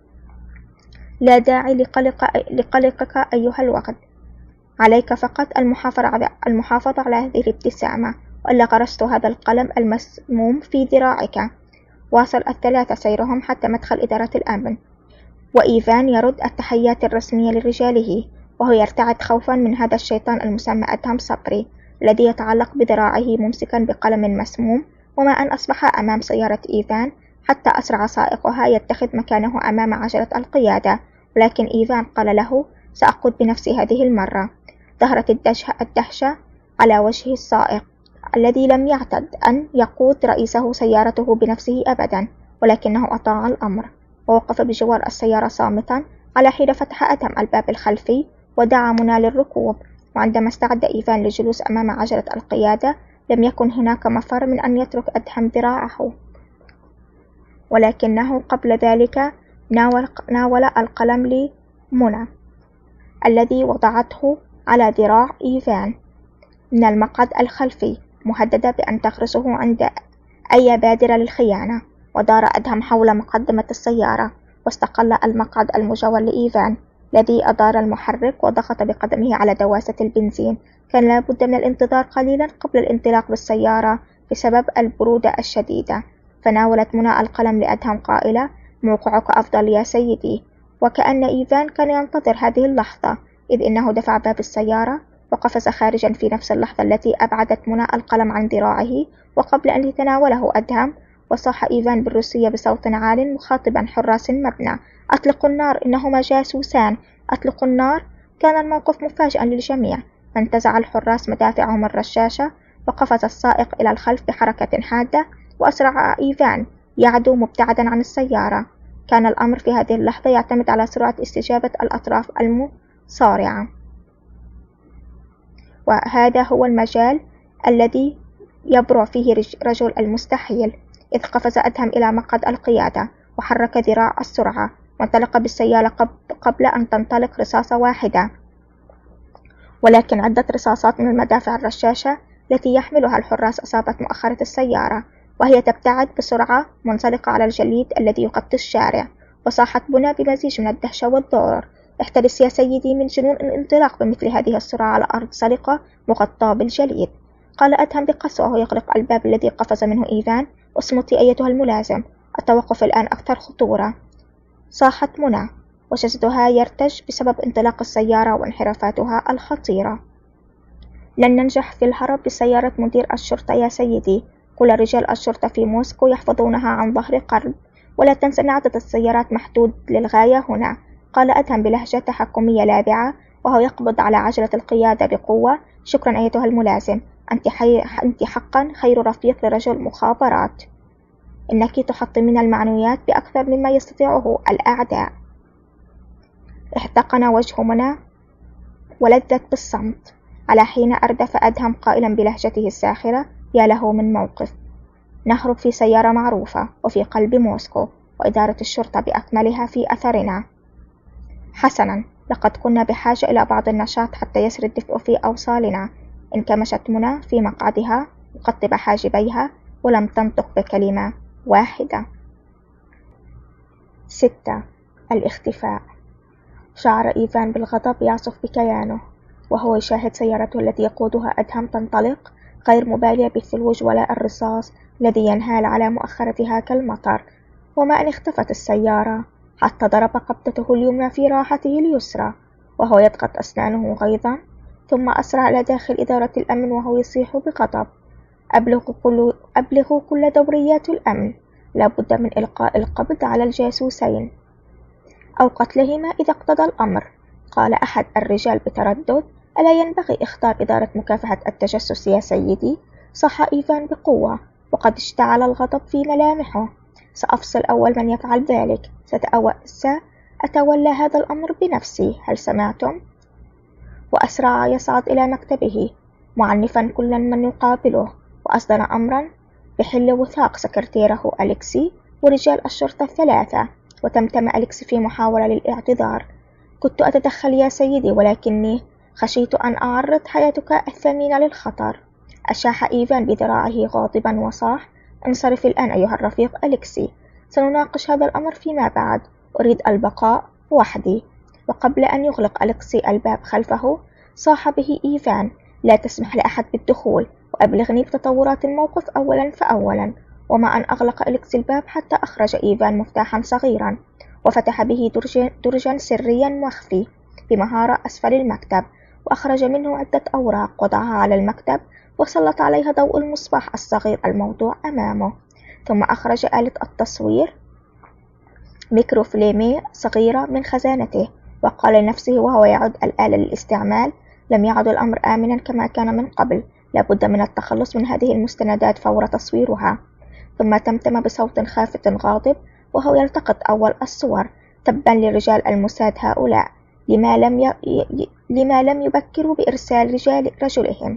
Speaker 1: لا داعي لقلق لقلقك أيها الوغد، عليك فقط المحافظة على هذه الابتسامة، وإلا غرست هذا القلم المسموم في ذراعك. واصل الثلاثة سيرهم حتى مدخل إدارة الأمن، وإيفان يرد التحيات الرسمية لرجاله وهو يرتعد خوفا من هذا الشيطان المسمى أدهم صبري الذي يتعلق بذراعه ممسكا بقلم مسموم. وما أن أصبح أمام سيارة إيفان حتى أسرع سائقها يتخذ مكانه أمام عجلة القيادة، ولكن إيفان قال له: سأقود بنفسي هذه المرة. ظهرت الدهشة على وجه السائق الذي لم يعتد أن يقود رئيسه سيارته بنفسه أبدا، ولكنه أطاع الأمر ووقف بجوار السيارة صامتا على حين فتح أدهم الباب الخلفي ودعا منى للركوب. وعندما استعد إيفان للجلوس أمام عجلة القيادة لم يكن هناك مفر من أن يترك أدهم ذراعه، ولكنه قبل ذلك ناول, ناول القلم لمنى الذي وضعته على ذراع إيفان من المقعد الخلفي، مهددة بأن تغرسه عند أي بادرة للخيانة. ودار أدهم حول مقدمة السيارة واستقل المقعد المجاور لإيفان الذي أدار المحرك وضغط بقدمه على دواسة البنزين. كان لابد من الانتظار قليلا قبل الانطلاق بالسيارة بسبب البرودة الشديدة، فناولت منى القلم لأدهم قائلة: موقعك أفضل يا سيدي. وكأن إيفان كان ينتظر هذه اللحظة، إذ إنه دفع باب السيارة وقفز خارجا في نفس اللحظة التي أبعدت منى القلم عن ذراعه. وقبل أن يتناوله أدهم وصاح إيفان بالروسية بصوت عال مخاطبا حراس المبنى: أطلقوا النار، إنهما جاسوسان، أطلقوا النار. كان الموقف مفاجئا للجميع، فانتزع الحراس مدافعهم الرشاشة وقفز السائق إلى الخلف بحركة حادة، وأسرع إيفان يعدو مبتعدا عن السيارة. كان الأمر في هذه اللحظة يعتمد على سرعة استجابة الأطراف المصارعة، وهذا هو المجال الذي يبرع فيه رجل المستحيل. إذ قفز أدهم إلى مقعد القيادة وحرك ذراع السرعة وانطلق بالسيارة قبل أن تنطلق رصاصة واحدة، ولكن عدة رصاصات من المدافع الرشاشة التي يحملها الحراس أصابت مؤخرة السيارة وهي تبتعد بسرعة منزلقة على الجليد الذي يغطي الشارع. وصاحت منى بمزيج من الدهشة والذعر: احترس يا سيدي من جنون الانطلاق بمثل هذه السرعة على أرض سلقة مغطاة بالجليد. قال أدهم بقسوة وهو يغلق الباب الذي قفز منه إيفان: اصمتي أيتها الملازم، التوقف الآن أكثر خطورة. صاحت منى وجسدها يرتج بسبب انطلاق السيارة وانحرافاتها الخطيرة: لن ننجح في الهرب بسيارة مدير الشرطة يا سيدي، كل رجال الشرطة في موسكو يحفظونها عن ظهر قلب، ولا تنس أن عدد السيارات محدود للغاية هنا. قال أدهم بلهجة تحكمية لاذعة: وهو يقبض على عجلة القيادة بقوة. شكرا أيتها الملازم، أنت, حي... أنت حقا خير رفيق لرجل مخابرات. إنك تحطمين المعنويات بأكثر مما يستطيعه الأعداء. احتقن وجه منى ولذت بالصمت، على حين أردف أدهم قائلا بلهجته الساخرة: يا له من موقف. نهرب في سيارة معروفة وفي قلب موسكو، وإدارة الشرطة بأكملها في أثرنا. حسنا، لقد كنا بحاجة إلى بعض النشاط حتى يسري الدفء في أوصالنا. انكمشت منى في مقعدها مقطبة حاجبيها ولم تنطق بكلمة واحدة. ستة. الاختفاء. شعر إيفان بالغضب يعصف بكيانه وهو يشاهد سيارته التي يقودها أدهم تنطلق، غير مبالية بالثلوج ولا الرصاص الذي ينهال على مؤخرتها كالمطر. وما أن اختفت السيارة حتى ضرب قبضته اليمنى في راحته اليسرى وهو يضغط أسنانه غيظا، ثم أسرع إلى داخل إدارة الأمن وهو يصيح بغضب: أبلغوا كل, أبلغوا كل دوريات الأمن، لا بد من إلقاء القبض على الجاسوسين أو قتلهما إذا اقتضى الأمر. قال أحد الرجال بتردد: ألا ينبغي إخطار إدارة مكافحة التجسس يا سيدي؟ صاح إيفان بقوة وقد اشتعل الغضب في ملامحه: سأفصل أول من يفعل ذلك، سأتولى هذا الأمر بنفسي، هل سمعتم؟ وأسرع يصعد إلى مكتبه معنفا كل من يقابله، وأصدر أمرا بحل وثاق سكرتيره أليكسي ورجال الشرطة الثلاثة. وتمتم أليكسي في محاولة للاعتذار: كنت أتدخل يا سيدي، ولكني خشيت أن أعرض حياتك الثمينة للخطر. أشاح إيفان بذراعه غاضبا وصاح: انصرف الآن أيها الرفيق أليكسي، سنناقش هذا الأمر فيما بعد، أريد البقاء وحدي. وقبل أن يغلق أليكسي الباب خلفه صاح به إيفان: لا تسمح لأحد بالدخول، وأبلغني بتطورات الموقف أولا فأولا. وما أن أغلق أليكسي الباب حتى أخرج إيفان مفتاحا صغيرا وفتح به درجا سريا مخفي بمهارة أسفل المكتب، وأخرج منه عدة أوراق وضعها على المكتب وسلط عليها ضوء المصباح الصغير الموضوع أمامه. ثم أخرج آلة التصوير ميكروفليمي صغيرة من خزانته، وقال لنفسه وهو يعد الآلة للاستعمال: لم يعد الأمر آمنا كما كان من قبل، لابد من التخلص من هذه المستندات فور تصويرها. ثم تمتم بصوت خافت غاضب وهو يلتقط أول الصور: تبا لرجال الموساد هؤلاء، لما لم, ي... ي... لما لم يبكروا بإرسال رجال رجلهم.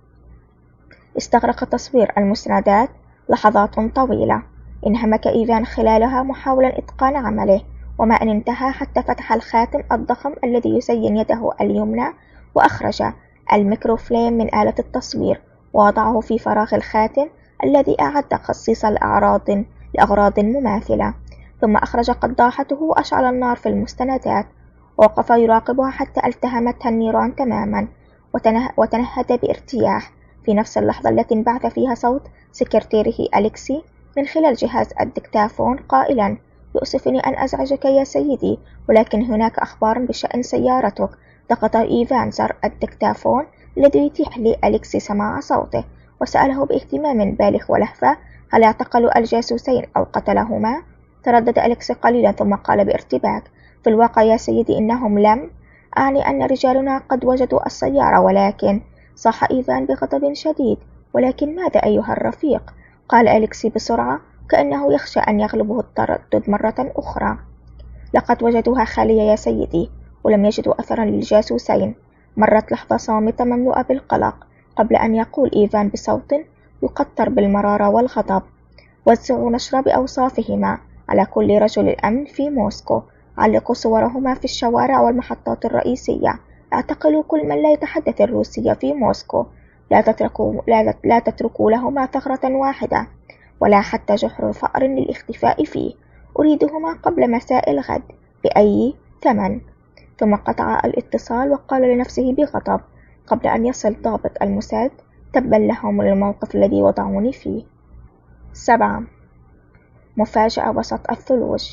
Speaker 1: استغرق تصوير المستندات لحظات طويلة، انهمك إيفان خلالها محاولا إتقان عمله، وما أن انتهى حتى فتح الخاتم الضخم الذي يزين يده اليمنى وأخرج الميكروفليم من آلة التصوير ووضعه في فراغ الخاتم الذي أعد خصيصا لأغراض لأغراض مماثلة. ثم أخرج قداحته وأشعل النار في المستندات، ووقف يراقبها حتى التهمتها النيران تماما، وتنه... وتنهد بارتياح في نفس اللحظة التي انبعث فيها صوت سكرتيره أليكسي من خلال جهاز الدكتافون قائلا: يؤسفني أن أزعجك يا سيدي، ولكن هناك أخبار بشأن سيارتك. ضغط إيفان زر الدكتافون الذي يتيح لأليكسي سماع صوته، وسأله باهتمام بالغ ولهفة: هل اعتقلوا الجاسوسين أو قتلهما؟ تردد أليكسي قليلا ثم قال بارتباك: في الواقع يا سيدي إنهم لم أعني أن رجالنا قد وجدوا السيارة، ولكن. صاح إيفان بغضب شديد: ولكن ماذا أيها الرفيق؟ قال أليكسي بسرعة كأنه يخشى أن يغلبه التردد مرة أخرى: لقد وجدوها خالية يا سيدي، ولم يجدوا أثرا للجاسوسين. مرت لحظة صامتة مملوءة بالقلق قبل أن يقول إيفان بصوت يقطر بالمرارة والغضب: وزعوا نشر بأوصافهما على كل رجل الأمن في موسكو، علقوا صورهما في الشوارع والمحطات الرئيسية، اعتقلوا كل من لا يتحدث الروسية في موسكو، لا تتركوا, لا, لا تتركوا لهما ثغرة واحدة ولا حتى جحر فأر للاختفاء فيه، أريدهما قبل مساء الغد بأي ثمن. ثم قطع الاتصال وقال لنفسه بغضب قبل أن يصل ضابط الموساد: تبا لهم للموقف الذي وضعوني فيه. سبعة. مفاجأة وسط الثلوج.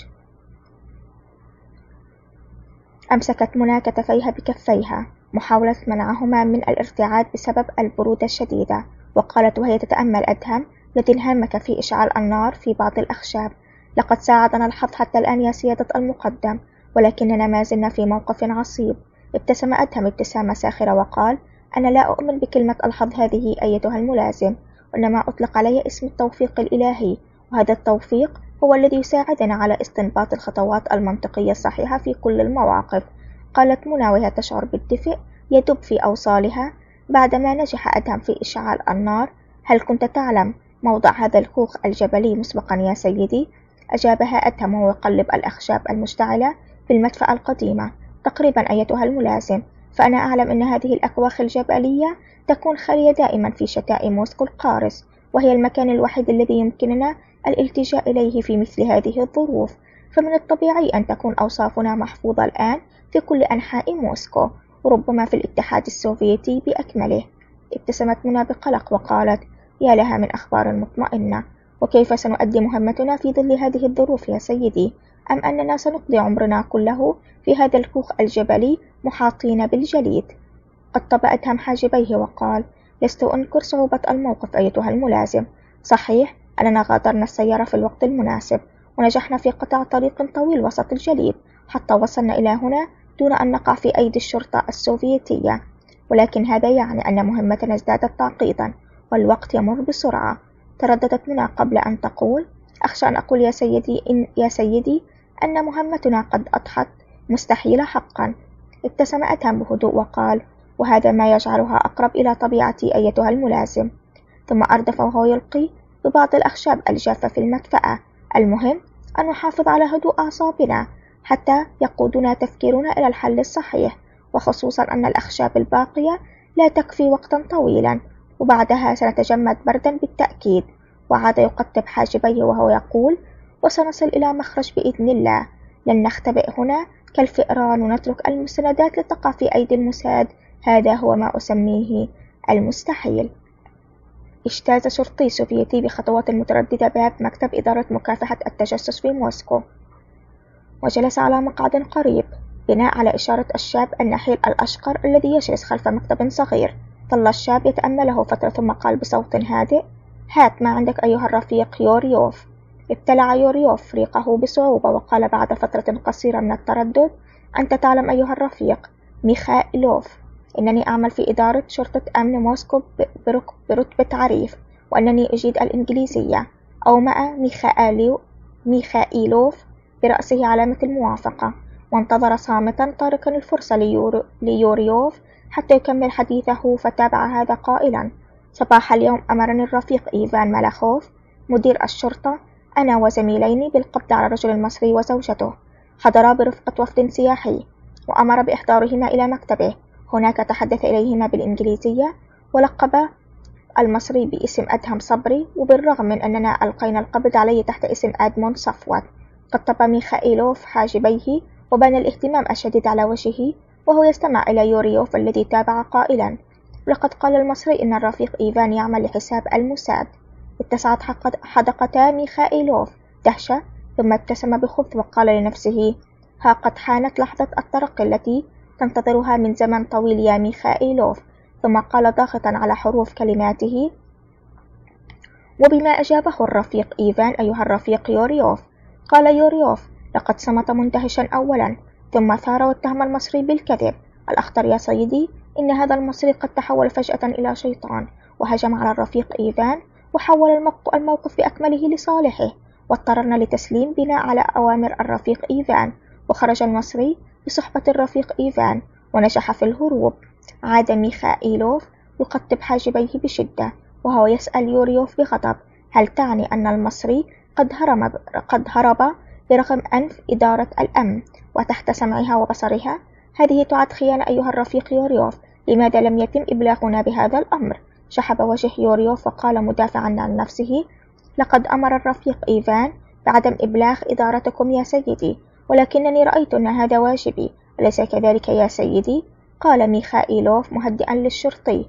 Speaker 1: أمسكت منى كتفيها بكفيها محاولة منعهما من الارتعاد بسبب البرودة الشديدة، وقالت وهي تتأمل أدهم الذي انهمك في إشعال النار في بعض الأخشاب: لقد ساعدنا الحظ حتى الآن يا سيادة المقدم، ولكننا ما زلنا في موقف عصيب. ابتسم أدهم ابتسامة ساخرة وقال: أنا لا أؤمن بكلمة الحظ هذه أيتها الملازم، وإنما أطلق علي اسم التوفيق الإلهي، وهذا التوفيق هو الذي يساعدنا على استنباط الخطوات المنطقية الصحيحة في كل المواقف. قالت منى وهي تشعر بالدفء يدب في أوصالها بعدما نجح أدهم في إشعال النار. هل كنت تعلم موضع هذا الكوخ الجبلي مسبقا يا سيدي؟ أجابها أدهم وهو يقلب الأخشاب المشتعلة في المدفأة القديمة. تقريبا أيتها الملازم، فأنا أعلم أن هذه الأكواخ الجبلية تكون خالية دائما في شتاء موسكو القارس، وهي المكان الوحيد الذي يمكننا الالتجاء إليه في مثل هذه الظروف، فمن الطبيعي أن تكون أوصافنا محفوظة الآن في كل أنحاء موسكو، وربما في الاتحاد السوفيتي بأكمله. ابتسمت منى بقلق وقالت: يا لها من أخبار مطمئنة، وكيف سنؤدي مهمتنا في ظل هذه الظروف يا سيدي؟ أم أننا سنقضي عمرنا كله في هذا الكوخ الجبلي محاطين بالجليد؟ قطب أدهم حاجبيه وقال: لست أنكر صعوبة الموقف أيتها الملازم. صحيح أننا غادرنا السيارة في الوقت المناسب، ونجحنا في قطع طريق طويل وسط الجليد حتى وصلنا إلى هنا دون أن نقع في أيدي الشرطة السوفيتية، ولكن هذا يعني أن مهمتنا ازدادت تعقيدا والوقت يمر بسرعة. ترددت منى قبل أن تقول: أخشى أن أقول يا سيدي إن يا سيدي أن مهمتنا قد أضحت مستحيلة حقا. ابتسم أدهم بهدوء وقال: وهذا ما يجعلها أقرب إلى طبيعتي أيتها الملازم. ثم أردف وهو يلقي ببعض الأخشاب الجافة في المدفأة: المهم أن نحافظ على هدوء أعصابنا حتى يقودنا تفكيرنا إلى الحل الصحيح، وخصوصا أن الأخشاب الباقية لا تكفي وقتا طويلا، وبعدها سنتجمد بردا بالتأكيد. وعاد يقطب حاجبيه وهو يقول: وسنصل إلى مخرج بإذن الله، لن نختبئ هنا كالفئران ونترك المستندات لتقع في أيدي المساد، هذا هو ما أسميه المستحيل. اجتاز شرطي سوفيتي بخطوات مترددة باب مكتب إدارة مكافحة التجسس في موسكو، وجلس على مقعد قريب بناء على إشارة الشاب النحيل الأشقر الذي يجلس خلف مكتب صغير. ظل الشاب يتأمله فترة ثم قال بصوت هادئ: هات ما عندك أيها الرفيق يوريوف. ابتلع يوريوف ريقه بصعوبة وقال بعد فترة قصيرة من التردد: أنت تعلم أيها الرفيق ميخائيلوف، إنني أعمل في إدارة شرطة أمن موسكو برتبة عريف، وأنني أجيد الإنجليزية. أومأ ميخائيلو ميخائيلوف برأسه علامة الموافقة، وانتظر صامتا تاركا الفرصة ليورو ليوريوف حتى يكمل حديثه، فتابع هذا قائلا: صباح اليوم أمرني الرفيق إيفان مالاخوف مدير الشرطة أنا وزميلين بالقبض على الرجل المصري وزوجته. حضرا برفقة وفد سياحي، وأمر بإحضارهما إلى مكتبه. هناك تحدث إليهما بالإنجليزية، ولقب المصري باسم أدهم صبري، وبالرغم من أننا ألقينا القبض عليه تحت اسم أدمون صفوت. قطب ميخائيلوف حاجبيه وبان الاهتمام الشديد على وجهه وهو يستمع إلى يوريوف الذي تابع قائلا: لقد قال المصري إن الرفيق إيفان يعمل لحساب الموساد. اتسعت حدقتا ميخائيلوف دهشة، ثم ابتسم بخبث وقال لنفسه: ها قد حانت لحظة الترقي التي تنتظرها من زمن طويل يا ميخائيلوف. ثم قال ضاغطا على حروف كلماته: وبما أجابه الرفيق إيفان أيها الرفيق يوريوف. قال يوريوف: لقد صمت مندهشا أولا، ثم ثار واتهم المصري بالكذب. الأخطر يا سيدي إن هذا المصري قد تحول فجأة إلى شيطان، وهجم على الرفيق إيفان، وحول الموقف بأكمله لصالحه، واضطررنا لتسليم بناء على أوامر الرفيق إيفان. وخرج المصري بصحبة الرفيق إيفان ونجح في الهروب. عاد ميخائيلوف يقطب حاجبيه بشدة وهو يسأل يوريوف بغضب: هل تعني أن المصري قد هرب, قد هرب برغم أنف إدارة الأمن وتحت سمعها وبصرها؟ هذه تعد خيانة أيها الرفيق يوريوف، لماذا لم يتم إبلاغنا بهذا الأمر؟ شحب وجه يوريوف وقال مدافعا عن نفسه: لقد أمر الرفيق إيفان بعدم إبلاغ إدارتكم يا سيدي، ولكنني رأيت أن هذا واجبي، أليس كذلك يا سيدي؟ قال ميخائيلوف مهدئا للشرطي: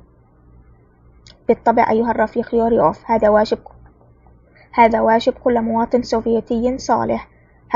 Speaker 1: بالطبع أيها الرفيق يوريوف، هذا واجب هذا واجب كل مواطن سوفيتي صالح.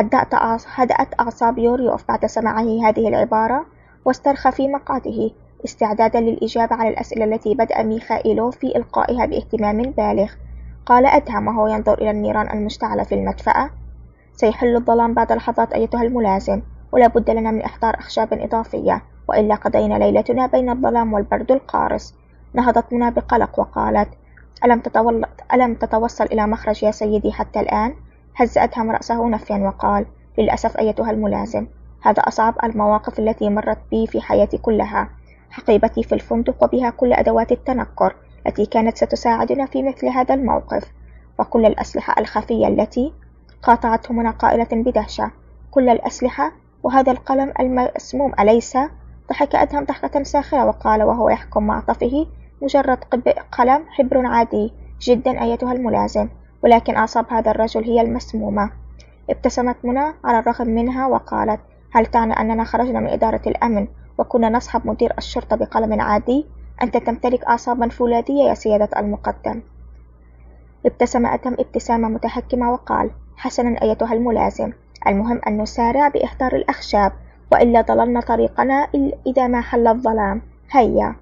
Speaker 1: هدأت أعصاب يوريوف بعد سماعه هذه العبارة، واسترخى في مقعده استعدادا للإجابة على الأسئلة التي بدأ ميخائيلوف في إلقائها باهتمام بالغ. قال أدهم وهو ينظر إلى النيران المشتعلة في المدفأة: سيحل الظلام بعد لحظات أيتها الملازم، ولا بد لنا من إحضار أخشاب إضافية، وإلا قضينا ليلتنا بين الظلام والبرد القارس. نهضت منى بقلق وقالت: ألم, تتول... ألم تتوصل إلى مخرج يا سيدي حتى الآن؟ هز أدهم رأسه نفيا وقال: للأسف أيتها الملازم، هذا أصعب المواقف التي مرت بي في حياتي كلها. حقيبتي في الفندق وبها كل أدوات التنكر التي كانت ستساعدنا في مثل هذا الموقف، وكل الأسلحة الخفية التي قاطعته منى قائلة بدهشة: كل الأسلحة وهذا القلم المسموم أليس؟ ضحك أدهم ضحكة ساخرة وقال وهو يحكم مع طفه: مجرد قلم حبر عادي جدا أيتها الملازم، ولكن أعصاب هذا الرجل هي المسمومة. ابتسمت منى على الرغم منها وقالت: هل تعني أننا خرجنا من إدارة الأمن وكنا نصحب مدير الشرطة بقلم عادي؟ أنت تمتلك أعصابا فولاذية يا سيادة المقدم. ابتسم أدهم ابتسامة متحكمة وقال: حسنا أيتها الملازم، المهم أن نسارع بإحضار الأخشاب، وإلا ضللنا طريقنا إذا ما حل الظلام. هيا.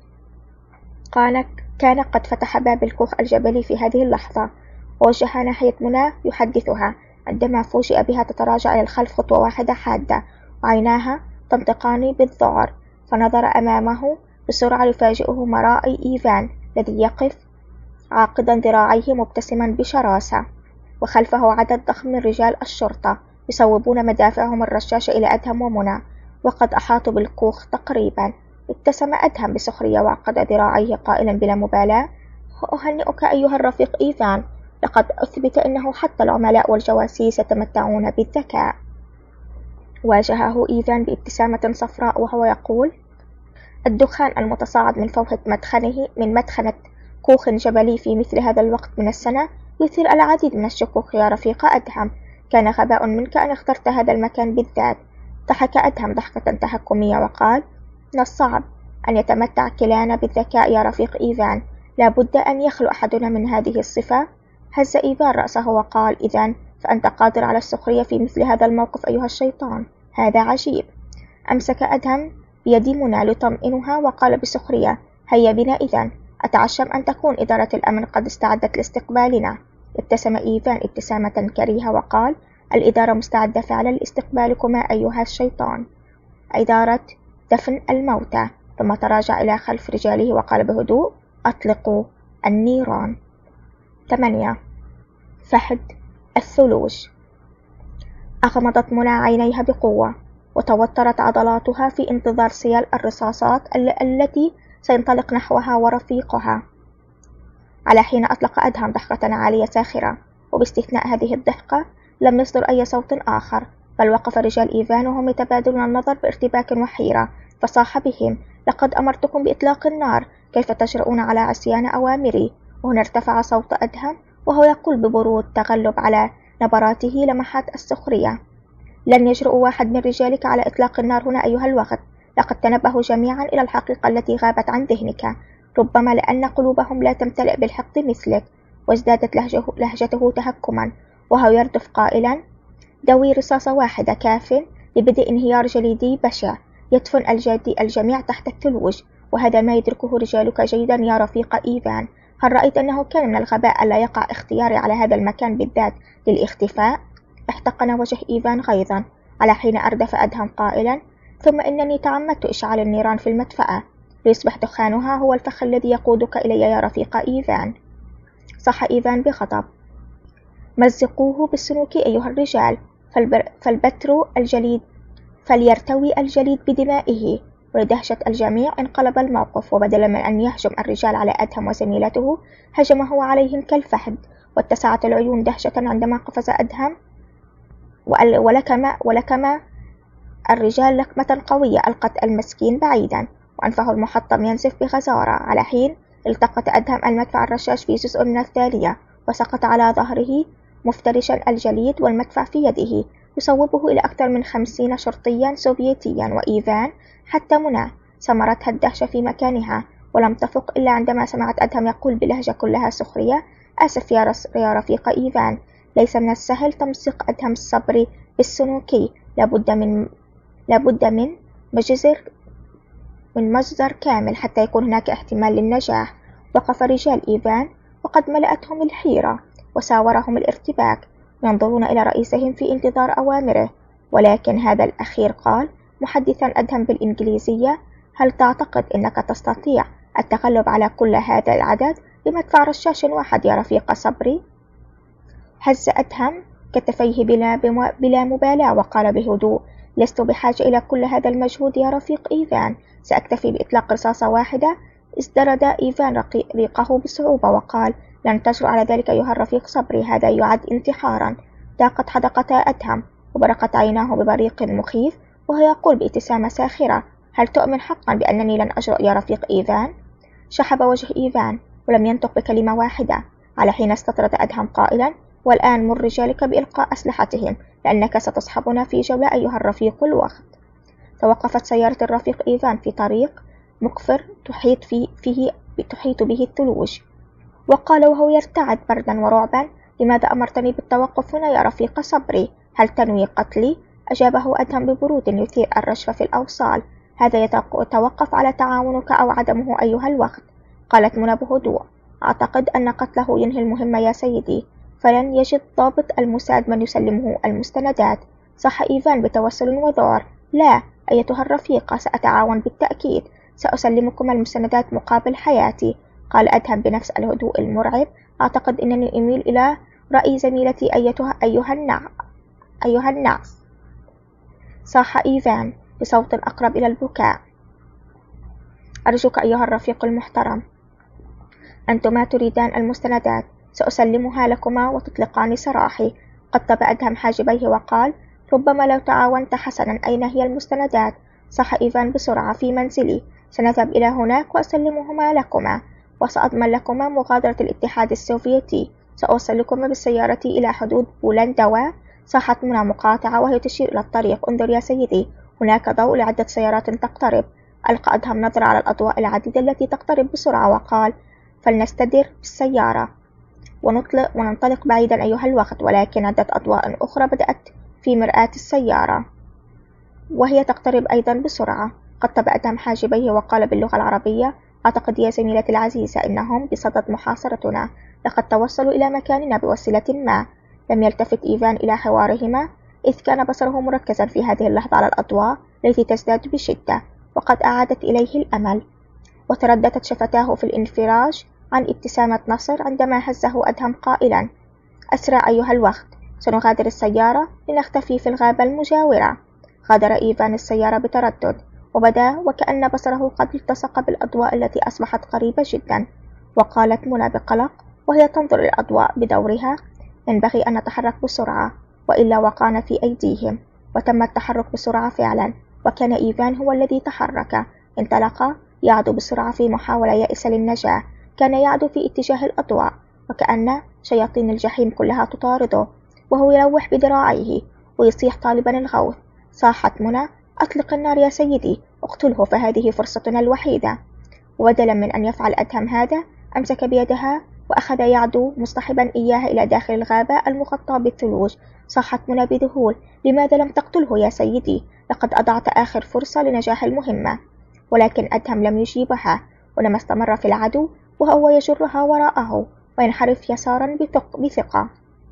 Speaker 1: كان قد فتح باب الكوخ الجبلي في هذه اللحظة، ووجه ناحية منى يحدثها، عندما فوجئ بها تتراجع إلى الخلف خطوة واحدة حادة، وعيناها تنطقان بالذعر. فنظر أمامه بسرعة يفاجئه مرائي إيفان الذي يقف عاقدا ذراعيه مبتسما بشراسة، وخلفه عدد ضخم من رجال الشرطة يصوبون مدافعهم الرشاشة إلى أدهم ومنى، وقد أحاطوا بالكوخ تقريبا. ابتسم أدهم بسخرية وعقد ذراعيه قائلا بلا مبالاة: أهنئك أيها الرفيق إيفان، لقد أثبت أنه حتى العملاء والجواسيس يتمتعون بالذكاء. واجهه إيفان بابتسامة صفراء وهو يقول: الدخان المتصاعد من فوهة مدخنه من مدخنة كوخ جبلي في مثل هذا الوقت من السنة يثير العديد من الشكوك يا رفيق أدهم. كان غباء منك أن اخترت هذا المكان بالذات. ضحك أدهم ضحكة تهكمية وقال: من الصعب أن يتمتع كلانا بالذكاء يا رفيق إيفان، لا بد أن يخلو أحدنا من هذه الصفة. هز إيفان رأسه وقال: إذن فأنت قادر على السخرية في مثل هذا الموقف أيها الشيطان، هذا عجيب. أمسك أدهم بيد منى ليطمئنها وقال بسخرية: هيا بنا إذن، أتعشم أن تكون إدارة الأمن قد استعدت لاستقبالنا. ابتسم إيفان ابتسامة كريهة وقال: الإدارة مستعدة فعلا لاستقبالكما أيها الشيطان. إدارة دفن الموتى. ثم تراجع إلى خلف رجاله وقال بهدوء: أطلقوا النيران. ثمانية. فحد الثلوج. أغمضت منى عينيها بقوة وتوترت عضلاتها في انتظار سيال الرصاصات التي سينطلق نحوها ورفيقها. على حين أطلق أدهم ضحكة عالية ساخرة، وباستثناء هذه الضحكة لم يصدر أي صوت آخر، بل وقف رجال إيفان وهم يتبادلون النظر بارتباك وحيرة، فصاح بهم: لقد أمرتكم بإطلاق النار، كيف تجرؤون على عصيان أوامري؟ وهنا ارتفع صوت أدهم وهو يقول ببرود تغلب على نبراته لمحات السخرية: لن يجرؤ واحد من رجالك على إطلاق النار هنا أيها الوقت. لقد تنبهوا جميعا إلى الحقيقة التي غابت عن ذهنك، ربما لأن قلوبهم لا تمتلئ بالحقد مثلك. وازدادت لهجه لهجته تهكما وهو يردف قائلا: دوي رصاصة واحدة كاف لبدء انهيار جليدي بشع يدفن الجدي الجميع تحت الثلوج، وهذا ما يدركه رجالك جيدا يا رفيق إيفان. هل رأيت أنه كان من الغباء ألا يقع اختياري على هذا المكان بالذات للاختفاء؟ احتقن وجه إيفان غيظا، على حين أردف أدهم قائلا: ثم إنني تعمدت إشعال النيران في المدفأة ليصبح دخانها هو الفخ الذي يقودك إلي يا رفيق إيفان. صح إيفان بغضب: مزقوه بالسنوك أيها الرجال، فالبتر الجليد فليرتوي الجليد بدمائه. ولدهشة الجميع انقلب الموقف، وبدلا من أن يهجم الرجال على أدهم وزميلته هجم هو عليهم كالفحد، واتسعت العيون دهشة عندما قفز أدهم ولكما, ولكما الرجال لكمة قوية ألقت المسكين بعيدا، وأنفه المحطم ينزف بغزارة، على حين التقط أدهم المدفع الرشاش في جزء من الثانية وسقط على ظهره مفترشا الجليد والمدفع في يده يصوبه إلى أكثر من خمسين شرطيا سوفيتيا. وإيفان حتى منى سمرتها الدهشة في مكانها ولم تفق إلا عندما سمعت أدهم يقول بلهجة كلها سخرية: آسف يا, رس يا رفيق إيفان، ليس من السهل تمسك أدهم الصبر بالسنوكي، لابد من لابد من مجزر من مجزر كامل حتى يكون هناك احتمال للنجاح. وقف رجال إيفان وقد ملأتهم الحيرة وساورهم الارتباك، ينظرون إلى رئيسهم في انتظار أوامره، ولكن هذا الأخير قال محدثا أدهم بالإنجليزية: هل تعتقد أنك تستطيع التغلب على كل هذا العدد بمدفع رشاش واحد يا رفيق صبري؟ هز أدهم كتفيه بلا, بلا مبالاة وقال بهدوء: لست بحاجة إلى كل هذا المجهود يا رفيق إيفان، سأكتفي بإطلاق رصاصة واحدة. ازدرد إيفان رقيقه بصعوبة وقال: لن تجرؤ على ذلك أيها الرفيق صبري، هذا يعد انتحارا. ضاقت حدقتا أدهم وبرقت عيناه ببريق مخيف وهو يقول بابتسامة ساخرة: هل تؤمن حقا بأنني لن أجرؤ يا رفيق إيفان؟ شحب وجه إيفان ولم ينطق بكلمة واحدة، على حين استطرد أدهم قائلا: والآن مر رجالك بإلقاء أسلحتهم، لأنك ستصحبنا في جولة أيها الرفيق الوقت. توقفت سيارة الرفيق إيفان في طريق مقفر تحيط, في فيه تحيط به الثلوج، وقال وهو يرتعد بردا ورعبا: لماذا أمرتني بالتوقف هنا يا رفيق صبري؟ هل تنوي قتلي؟ أجابه أدهم ببرود يثير الرجفة في الأوصال: هذا يتوقف على تعاونك أو عدمه أيها الوقت. قالت منى بهدوء: أعتقد أن قتله ينهي المهمة يا سيدي، فلن يجد ضابط الموساد من يسلمه المستندات. صح إيفان بتوسل وذعر: لا أيتها الرفيقة، سأتعاون بالتأكيد، سأسلمكم المستندات مقابل حياتي. قال أدهم بنفس الهدوء المرعب: أعتقد أنني أميل إلى رأي زميلتي أيتها أيها النع أيها النعس. صاح إيفان بصوت أقرب إلى البكاء: أرجوك أيها الرفيق المحترم، أنتما تريدان المستندات، سأسلمها لكما وتطلقان سراحي. قطب أدهم حاجبيه وقال: ربما لو تعاونت حسنا. أين هي المستندات؟ صح إيفان بسرعة: في منزلي، سنذهب إلى هناك وأسلمهما لكما، وسأضمن لكما مغادرة الاتحاد السوفيتي. سأوصلكما بالسيارة إلى حدود بولندا. صاحت منى مقاطعة وهي تشير إلى الطريق: انظر يا سيدي، هناك ضوء لعدة سيارات تقترب. ألقى أدهم نظرة على الأضواء العديدة التي تقترب بسرعة وقال: فلنستدر بالسيارة ونطلق وننطلق بعيدا أيها الوقت. ولكن عدة أضواء أخرى بدأت في مرآة السيارة وهي تقترب أيضا بسرعة. قطب أدهم حاجبيه وقال باللغة العربية: أعتقد يا زميلتي العزيزة أنهم بصدد محاصرتنا، لقد توصلوا إلى مكاننا بوسيلة ما. لم يلتفت إيفان إلى حوارهما، إذ كان بصره مركزا في هذه اللحظة على الأضواء التي تزداد بشدة، وقد أعادت إليه الأمل. وترددت شفتاه في الانفراج عن ابتسامة نصر عندما هزه أدهم قائلا: أسرع أيها الوقت، سنغادر السيارة لنختفي في الغابة المجاورة. غادر إيفان السيارة بتردد، وبدا وكأن بصره قد التصق بالأضواء التي أصبحت قريبة جدا. وقالت منى بقلق وهي تنظر للأضواء بدورها: ينبغي أن نتحرك بسرعة وإلا وقعنا في أيديهم. وتم التحرك بسرعة فعلا، وكان إيفان هو الذي تحرك. انطلق يعدو بسرعة في محاولة يائسة للنجاة. كان يعدو في اتجاه الأضواء وكأن شياطين الجحيم كلها تطارده، وهو يلوح بذراعيه ويصيح طالبا الغوث. صاحت منى: أطلق النار يا سيدي، اقتله، فهذه فرصتنا الوحيدة. وبدلا من أن يفعل أدهم هذا، أمسك بيدها وأخذ يعدو مصطحبا إياها إلى داخل الغابة المغطاة بالثلوج. صاحت منى بذهول: لماذا لم تقتله يا سيدي؟ لقد أضعت آخر فرصة لنجاح المهمة. ولكن أدهم لم يجيبها، ولما استمر في العدو وهو يجرها وراءه وينحرف يسارا بثقة،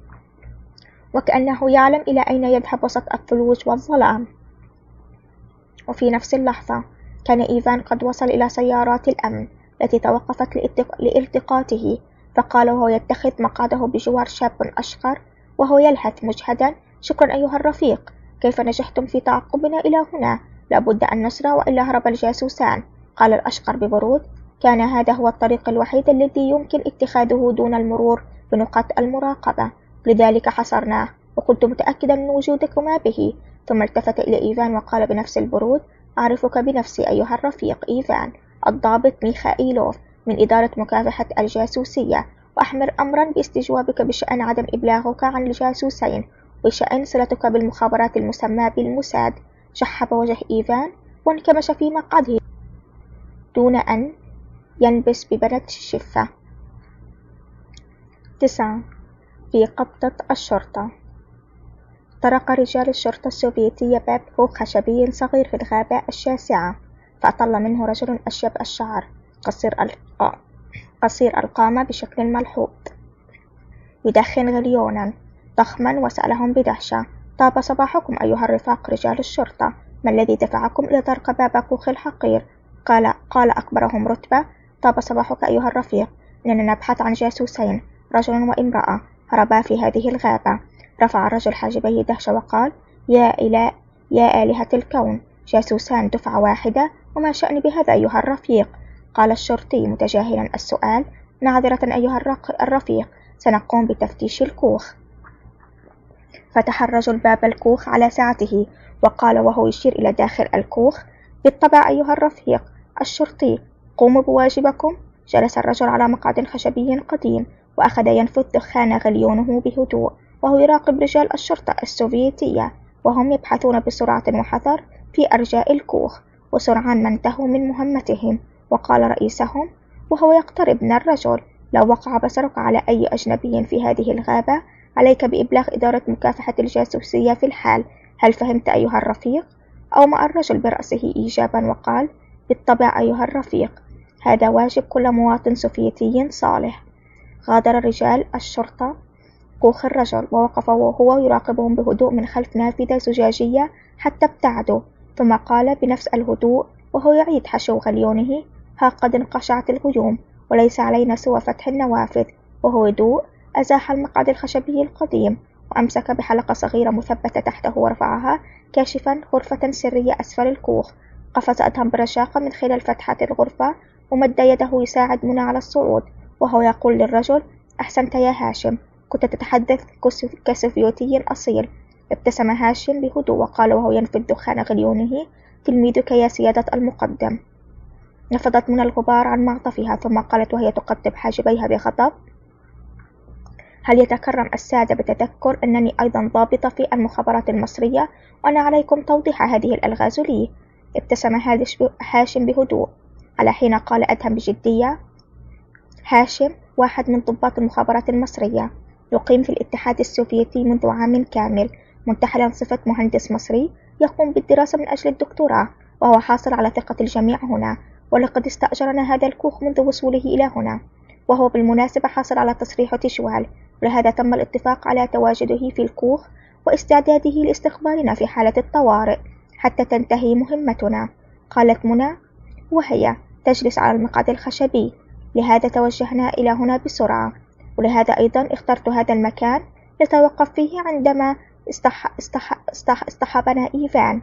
Speaker 1: وكأنه يعلم إلى أين يذهب وسط الثلوج والظلام. وفي نفس اللحظة كان إيفان قد وصل إلى سيارات الأمن التي توقفت لالتقاطه، فقال وهو يتخذ مقعده بجوار شاب أشقر وهو يلهث مجهدا: شكرا أيها الرفيق، كيف نجحتم في تعقبنا إلى هنا؟ لابد أن نسرع وإلا هرب الجاسوسان. قال الأشقر ببرود: كان هذا هو الطريق الوحيد الذي يمكن اتخاذه دون المرور بنقاط المراقبة، لذلك حصرناه، وكنت متأكدا من وجودكما به. ثم التفت إلى إيفان وقال بنفس البرود: أعرفك بنفسي أيها الرفيق إيفان، الضابط ميخائيلوف من إدارة مكافحة الجاسوسية، وأحمل أمرا باستجوابك بشأن عدم إبلاغك عن الجاسوسين وشأن صلتك بالمخابرات المسمى بالموساد. شحب وجه إيفان وانكمش في مقعده دون أن ينبس ببرد الشفة. تسعة. في قبضة الشرطة. طرق رجال الشرطة السوفيتية باب كوخ خشبي صغير في الغابة الشاسعة، فأطل منه رجل أشيب الشعر قصير القامة قصير القامة بشكل ملحوظ، يدخن غليونا ضخما، وسألهم بدهشة: طاب صباحكم أيها الرفاق رجال الشرطة، ما الذي دفعكم إلى طرق باب كوخ الحقير؟ قال, قال أكبرهم رتبة: طاب صباحك أيها الرفيق، إننا نبحث عن جاسوسين، رجل وامرأة، هربا في هذه الغابة. رفع الرجل حاجبيه دهشة وقال: يا إله يا آلهة الكون، جاسوسان دفعة واحدة، وما شأني بهذا أيها الرفيق؟ قال الشرطي متجاهلا السؤال: نعذرة أيها الرفيق، سنقوم بتفتيش الكوخ. فتح الرجل باب الكوخ على ساعته وقال وهو يشير إلى داخل الكوخ: بالطبع أيها الرفيق. الشرطي: قوموا بواجبكم. جلس الرجل على مقعد خشبي قديم وأخذ ينفث دخان غليونه بهدوء، وهو يراقب رجال الشرطة السوفيتية وهم يبحثون بسرعة وحذر في أرجاء الكوخ. وسرعان ما انتهوا من مهمتهم، وقال رئيسهم وهو يقترب من الرجل: لو وقع بصرك على أي أجنبي في هذه الغابة، عليك بإبلاغ إدارة مكافحة الجاسوسية في الحال. هل فهمت أيها الرفيق؟ أومأ الرجل برأسه إيجابا وقال: بالطبع أيها الرفيق، هذا واجب كل مواطن سوفيتي صالح. غادر رجال الشرطة كوخ الرجل، ووقف وهو يراقبهم بهدوء من خلف نافذة زجاجية حتى ابتعدوا، ثم قال بنفس الهدوء وهو يعيد حشو غليونه: ها قد انقشعت الغيوم، وليس علينا سوى فتح النوافذ. وهو هدوء أزاح المقعد الخشبي القديم وأمسك بحلقة صغيرة مثبتة تحته ورفعها كاشفا غرفة سرية أسفل الكوخ. قفز أدهم برشاقة من خلال فتحة الغرفة ومد يده يساعد منى على الصعود، وهو يقول للرجل: أحسنت يا هاشم، كنت تتحدث كسوفيتي أصيل. ابتسم هاشم بهدوء وقال وهو ينفذ دخان غليونه: تلميذك يا سيادة المقدم. نفضت منى الغبار عن معطفها ثم قالت وهي تقطب حاجبيها بغضب: هل يتكرم السادة بتذكر أنني أيضا ضابطة في المخابرات المصرية، وأنا عليكم توضيح هذه الألغاز لي؟ ابتسم هاشم بهدوء. على حين قال أدهم بجدية: هاشم واحد من ضباط المخابرات المصرية، يقيم في الاتحاد السوفيتي منذ عام كامل، منتحلا صفة مهندس مصري يقوم بالدراسة من أجل الدكتوراه، وهو حاصل على ثقة الجميع هنا، ولقد استأجرنا هذا الكوخ منذ وصوله إلى هنا، وهو بالمناسبة حاصل على تصريح تشوال، ولهذا تم الاتفاق على تواجده في الكوخ واستعداده لاستقبالنا في حالة الطوارئ حتى تنتهي مهمتنا. قالت منى وهي تجلس على المقعد الخشبي: لهذا توجهنا إلى هنا بسرعة، ولهذا أيضا اخترت هذا المكان لتوقف فيه عندما استح... استح... استح... اصطحبنا إيفان،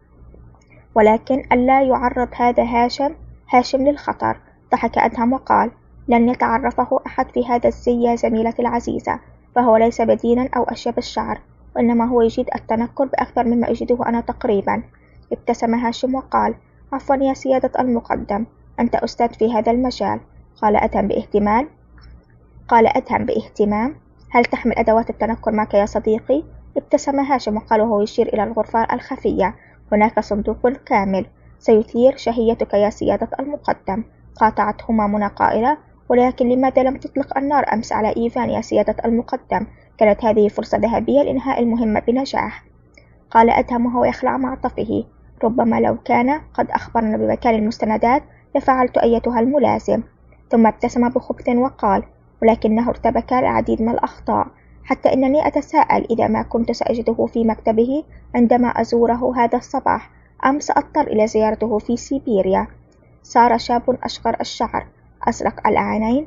Speaker 1: ولكن ألا يعرض هذا هاشم هاشم للخطر. ضحك أدهم وقال: لن يتعرفه أحد في هذا الزي يا زميلتي العزيزة، فهو ليس بدينا أو أشيب الشعر، وإنما هو يجيد التنكر بأكثر مما أجده أنا تقريبا. ابتسم هاشم وقال: عفوا يا سيادة المقدم، أنت أستاذ في هذا المجال. قال أدهم باهتمام قال أدهم باهتمام هل تحمل أدوات التنكر معك يا صديقي؟ ابتسم هاشم وقال وهو يشير إلى الغرفة الخفية: هناك صندوق كامل سيثير شهيتك يا سيادة المقدم. قاطعتهما منى قائلة: ولكن لماذا لم تطلق النار أمس على إيفان يا سيادة المقدم؟ كانت هذه فرصة ذهبية لإنهاء المهمة بنجاح. قال أدهم وهو يخلع معطفه: ربما لو كان قد أخبرنا بمكان المستندات لفعلت أيتها الملازم. ثم ابتسم بخبث وقال: ولكنه ارتبك العديد من الأخطاء، حتى إنني أتساءل إذا ما كنت سأجده في مكتبه عندما أزوره هذا الصباح أم سأضطر إلى زيارته في سيبيريا. صار شاب أشقر الشعر أزرق العينين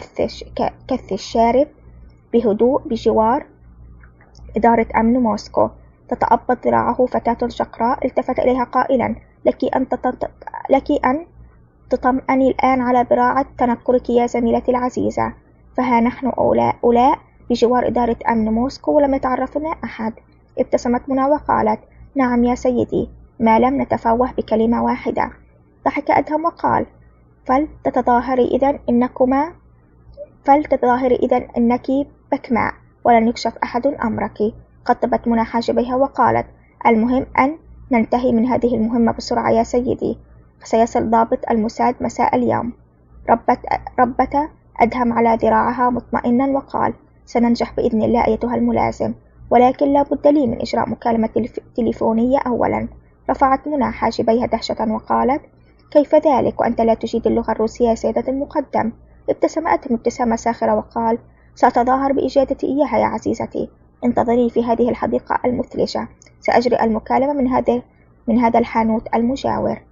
Speaker 1: كث الشارب بهدوء بجوار إدارة أمن موسكو. تتأبط ذراعه فتاة شقراء التفت إليها قائلا: لك أن, تتط... لك أن تطمئني الآن على براعة تنكرك يا زميلتي العزيزة، فها نحن أولاء, أولاء بجوار إدارة أمن موسكو ولم يتعرفنا أحد. ابتسمت منى وقالت: نعم يا سيدي، ما لم نتفوه بكلمة واحدة. ضحك أدهم وقال: فلتتظاهري إذن إنكما فلتتظاهري إذن إنك بكماء ولن يكشف أحد أمرك. قطبت منى حاجبيها وقالت: المهم أن ننتهي من هذه المهمة بسرعة يا سيدي، فسيصل ضابط الموساد مساء اليوم. ربت, ربت أدهم على ذراعها مطمئنا وقال: سننجح بإذن الله أيتها الملازم، ولكن لا بد لي من إجراء مكالمة تليفونية أولا. رفعت منى حاجبيها دهشة وقالت: كيف ذلك وأنت لا تجيد اللغة الروسية يا سيدة المقدم؟ ابتسم أدهم ابتسامة ساخرة وقال: سأتظاهر بإجادتي إياها يا عزيزتي، انتظري في هذه الحديقة المثلجة، سأجري المكالمة من هذا من هذا الحانوت المجاور.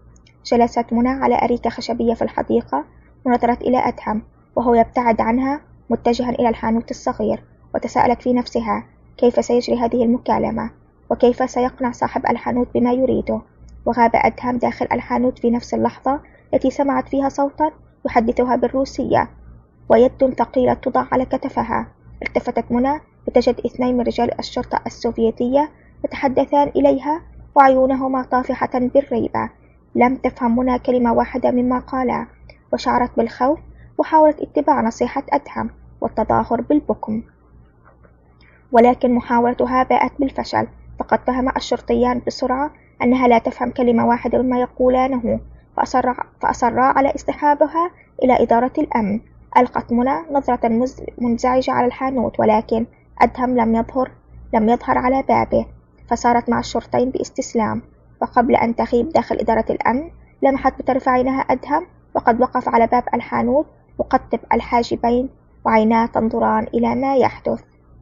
Speaker 1: جلست منى على أريكة خشبية في الحديقة ونظرت إلى أدهم وهو يبتعد عنها متجها إلى الحانوت الصغير، وتساءلت في نفسها كيف سيجري هذه المكالمة وكيف سيقنع صاحب الحانوت بما يريده. وغاب أدهم داخل الحانوت في نفس اللحظة التي سمعت فيها صوتا يحدثها بالروسية ويد ثقيلة تضع على كتفها. التفتت منى وتجد اثنين من رجال الشرطة السوفيتية يتحدثان إليها وعيونهما طافحة بالريبة. لم تفهم منى كلمة واحدة مما قالا وشعرت بالخوف وحاولت اتباع نصيحة أدهم والتظاهر بالبكم، ولكن محاولتها باءت بالفشل، فقد فهم الشرطيان بسرعة أنها لا تفهم كلمة واحدة مما يقولانه، فأصر فأصرا على اصطحابها إلى إدارة الأمن. ألقت منى نظرة منزعجة على الحانوت، ولكن أدهم لم يظهر لم يظهر على بابه، فسارت مع الشرطين باستسلام. وقبل أن تغيب داخل إدارة الأمن لمحت بطرف عينها أدهم وقد وقف على باب الحانوت مقطب الحاجبين وعيناه تنظران إلى ما يحدث.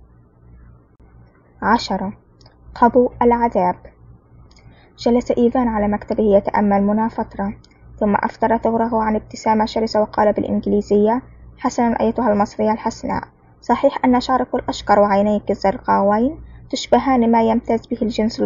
Speaker 1: عشرة. قبو العذاب. جلس إيفان على مكتبه يتأمل منى فترة، ثم أفتر ثغره عن ابتسامة شرسة وقال بالإنجليزية: حسنا أيتها المصرية الحسناء، صحيح أن شعرك الأشقر وعينيك الزرقاوين تشبهان ما يمتاز به الجنس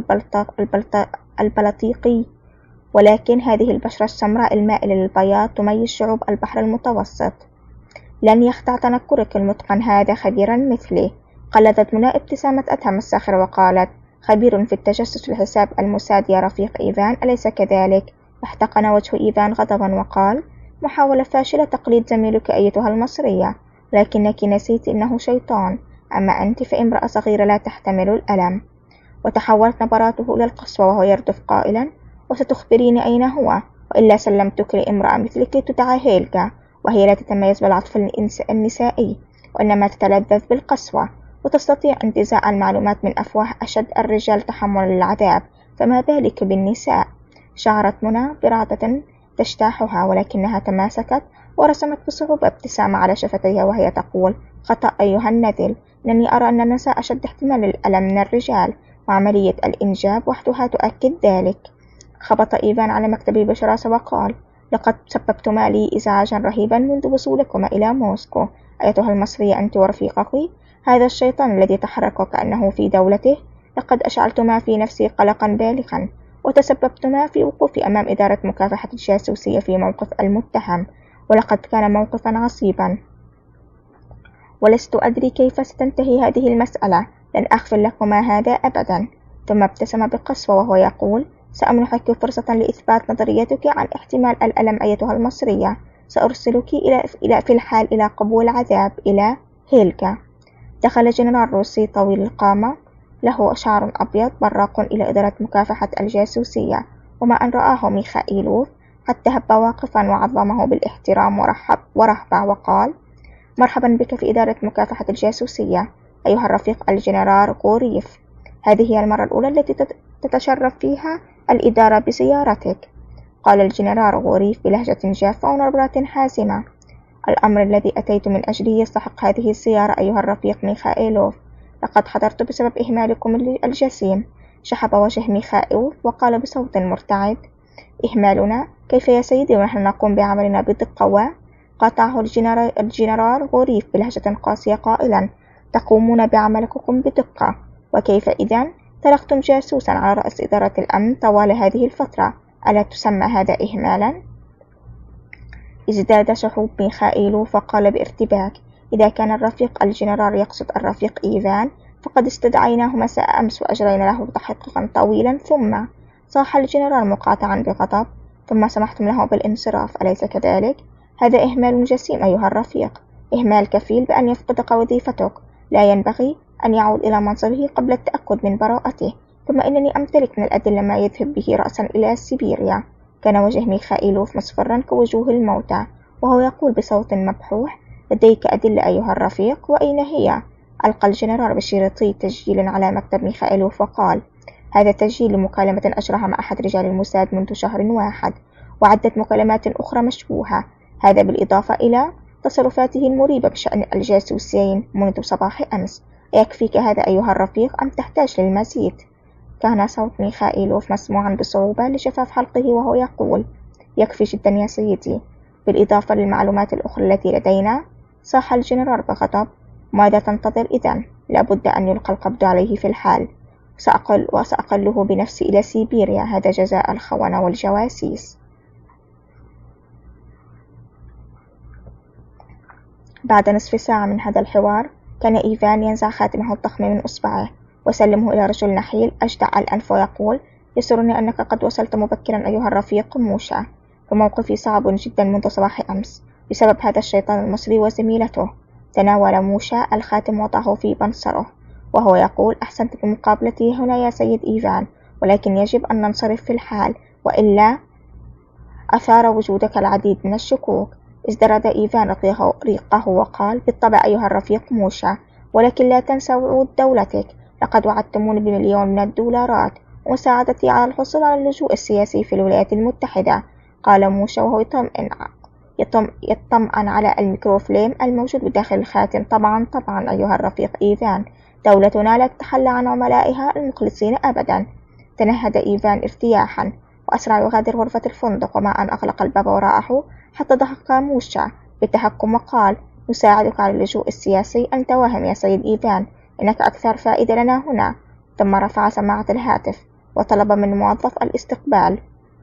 Speaker 1: البلطيقي، ولكن هذه البشرة السمراء المائلة للبياض تميز شعوب البحر المتوسط. لن يخدع تنكرك المتقن هذا خبيرا مثلي. قلدت منى ابتسامة أدهم الساخرة وقالت: خبير في التجسس لحساب الموساد يا رفيق إيفان، أليس كذلك؟ احتقن وجه إيفان غضبا وقال: محاولة فاشلة تقليد زميلك أيتها المصرية، لكنك نسيت إنه شيطان، أما أنت فامرأة صغيرة لا تحتمل الألم. وتحولت نبراته إلى القسوة وهو يردف قائلا: وستخبريني أين هو، وإلا سلمتك لامرأة مثلك تدعى هيلغا، وهي لا تتميز بالعطف النسائي وإنما تتلذذ بالقسوة، وتستطيع انتزاع المعلومات من أفواه أشد الرجال تحمل العذاب، فما بالك بالنساء. شعرت منى برعدة تجتاحها، ولكنها تماسكت ورسمت بصعوبة ابتسامة على شفتيها وهي تقول: خطأ أيها النذل، إنني أرى أن النساء أشد احتمال للألم من الرجال، وعملية الإنجاب وحدها تؤكد ذلك. خبط إيفان على مكتبه بشراسة وقال: لقد سببتما لي إزعاجا رهيبا منذ وصولكما إلى موسكو، أيتها المصرية أنت ورفيقك. هذا الشيطان الذي تحرك كأنه في دولته، لقد أشعلتما في نفسي قلقا بالغا، وتسببتما في وقوفي أمام إدارة مكافحة الجاسوسية في موقف المتهم، ولقد كان موقفا عصيبا، ولست أدري كيف ستنتهي هذه المسألة، لن أغفر لكما هذا أبدا. ثم ابتسم بقسوة وهو يقول: سأمنحك فرصة لإثبات نظريتك عن احتمال الألم أيتها المصرية، سأرسلك إلى إلى في الحال إلى قبو العذاب، إلى هيلغا. دخل جنرال روسي طويل القامة له شعر أبيض براق إلى إدارة مكافحة الجاسوسية، وما أن رآه ميخائيلوف حتى هب واقفا وعظمه بالاحترام ورحب ورهبة وقال: مرحبا بك في إدارة مكافحة الجاسوسية أيها الرفيق الجنرال غوريف، هذه هي المرة الأولى التي تتشرف فيها الإدارة بزيارتك. قال الجنرال غوريف بلهجة جافة ونبرة حازمة: الأمر الذي أتيت من أجله يستحق هذه الزيارة أيها الرفيق ميخائيلوف، لقد حضرت بسبب إهمالكم الجسيم. شحب وجه ميخائيلوف وقال بصوت مرتعد: إهمالنا؟ كيف يا سيدي ونحن نقوم بعملنا بدقة؟ و قاطعه الجنرال غوريف بلهجة قاسية قائلا: تقومون بعملكم بدقة، وكيف إذن تركتم جاسوسا على رأس إدارة الأمن طوال هذه الفترة؟ ألا تسمى هذا إهمالا؟ ازداد شحوب ميخائيلوف وقال بارتباك: إذا كان الرفيق الجنرال يقصد الرفيق إيفان فقد استدعيناه مساء أمس وأجرينا له تحقيقا طويلا. ثم صاح الجنرال مقاطعا بغضب: ثم سمحتم له بالانصراف، أليس كذلك؟ هذا إهمال جسيم أيها الرفيق، إهمال كفيل بأن يفقدك وظيفتك. لا ينبغي أن يعود إلى منصبه قبل التأكد من براءته. ثم إنني أمتلك من الأدلة ما يذهب به رأسا إلى سيبيريا. كان وجه ميخائيلوف مصفرا كوجوه الموتى وهو يقول بصوت مبحوح: لديك أدلة أيها الرفيق، وأين هي؟ ألقى الجنرال بشريطي تسجيل على مكتب ميخائيلوف وقال: هذا تسجيل لمكالمة أجراها مع أحد رجال الموساد منذ شهر واحد، وعدة مكالمات أخرى مشبوهة، هذا بالإضافة إلى تصرفاته المريبة بشأن الجاسوسين منذ صباح أمس. يكفيك هذا أيها الرفيق أم تحتاج للمزيد؟ كان صوت ميخائيلوف مسموعا بصعوبة لجفاف حلقه وهو يقول: يكفي جدا يا سيدي. بالإضافة للمعلومات الأخرى التي لدينا. صاح الجنرال بغضب: ماذا تنتظر إذن؟ لابد أن يلقى القبض عليه في الحال. سأقل وسأقله بنفسي إلى سيبيريا، هذا جزاء الخونة والجواسيس. بعد نصف ساعة من هذا الحوار كان إيفان ينزع خاتمه الضخم من إصبعه وسلمه إلى رجل نحيل أجدع الأنف ويقول: يسرني أنك قد وصلت مبكرا أيها الرفيق موشا، فموقفي صعب جدا منذ صباح أمس بسبب هذا الشيطان المصري وزميلته. تناول موشا الخاتم وضعه في بنصره وهو يقول: أحسنت بمقابلتي هنا يا سيد إيفان، ولكن يجب أن ننصرف في الحال وإلا أثار وجودك العديد من الشكوك. ازدرد إيفان رقيقه, ريقه وقال: بالطبع أيها الرفيق موشا، ولكن لا تنسى وعود دولتك. لقد وعدتموني بمليون من الدولارات ومساعدتي على الحصول على اللجوء السياسي في الولايات المتحدة. قال موشا وهو يطمئن يطمئن على الميكروفليم الموجود بداخل الخاتم: طبعا طبعا أيها الرفيق إيفان، دولتنا لا تتخلى عن عملائها المخلصين أبدا. تنهد إيفان ارتياحا وأسرع يغادر غرفة الفندق، وما أن أغلق الباب وراءه حتى ضحك موشا بالتهكم وقال: نساعدك على اللجوء السياسي؟ أنت واهم يا سيد إيفان، إنك أكثر فائدة لنا هنا. ثم رفع سماعة الهاتف وطلب من موظف الاستقبال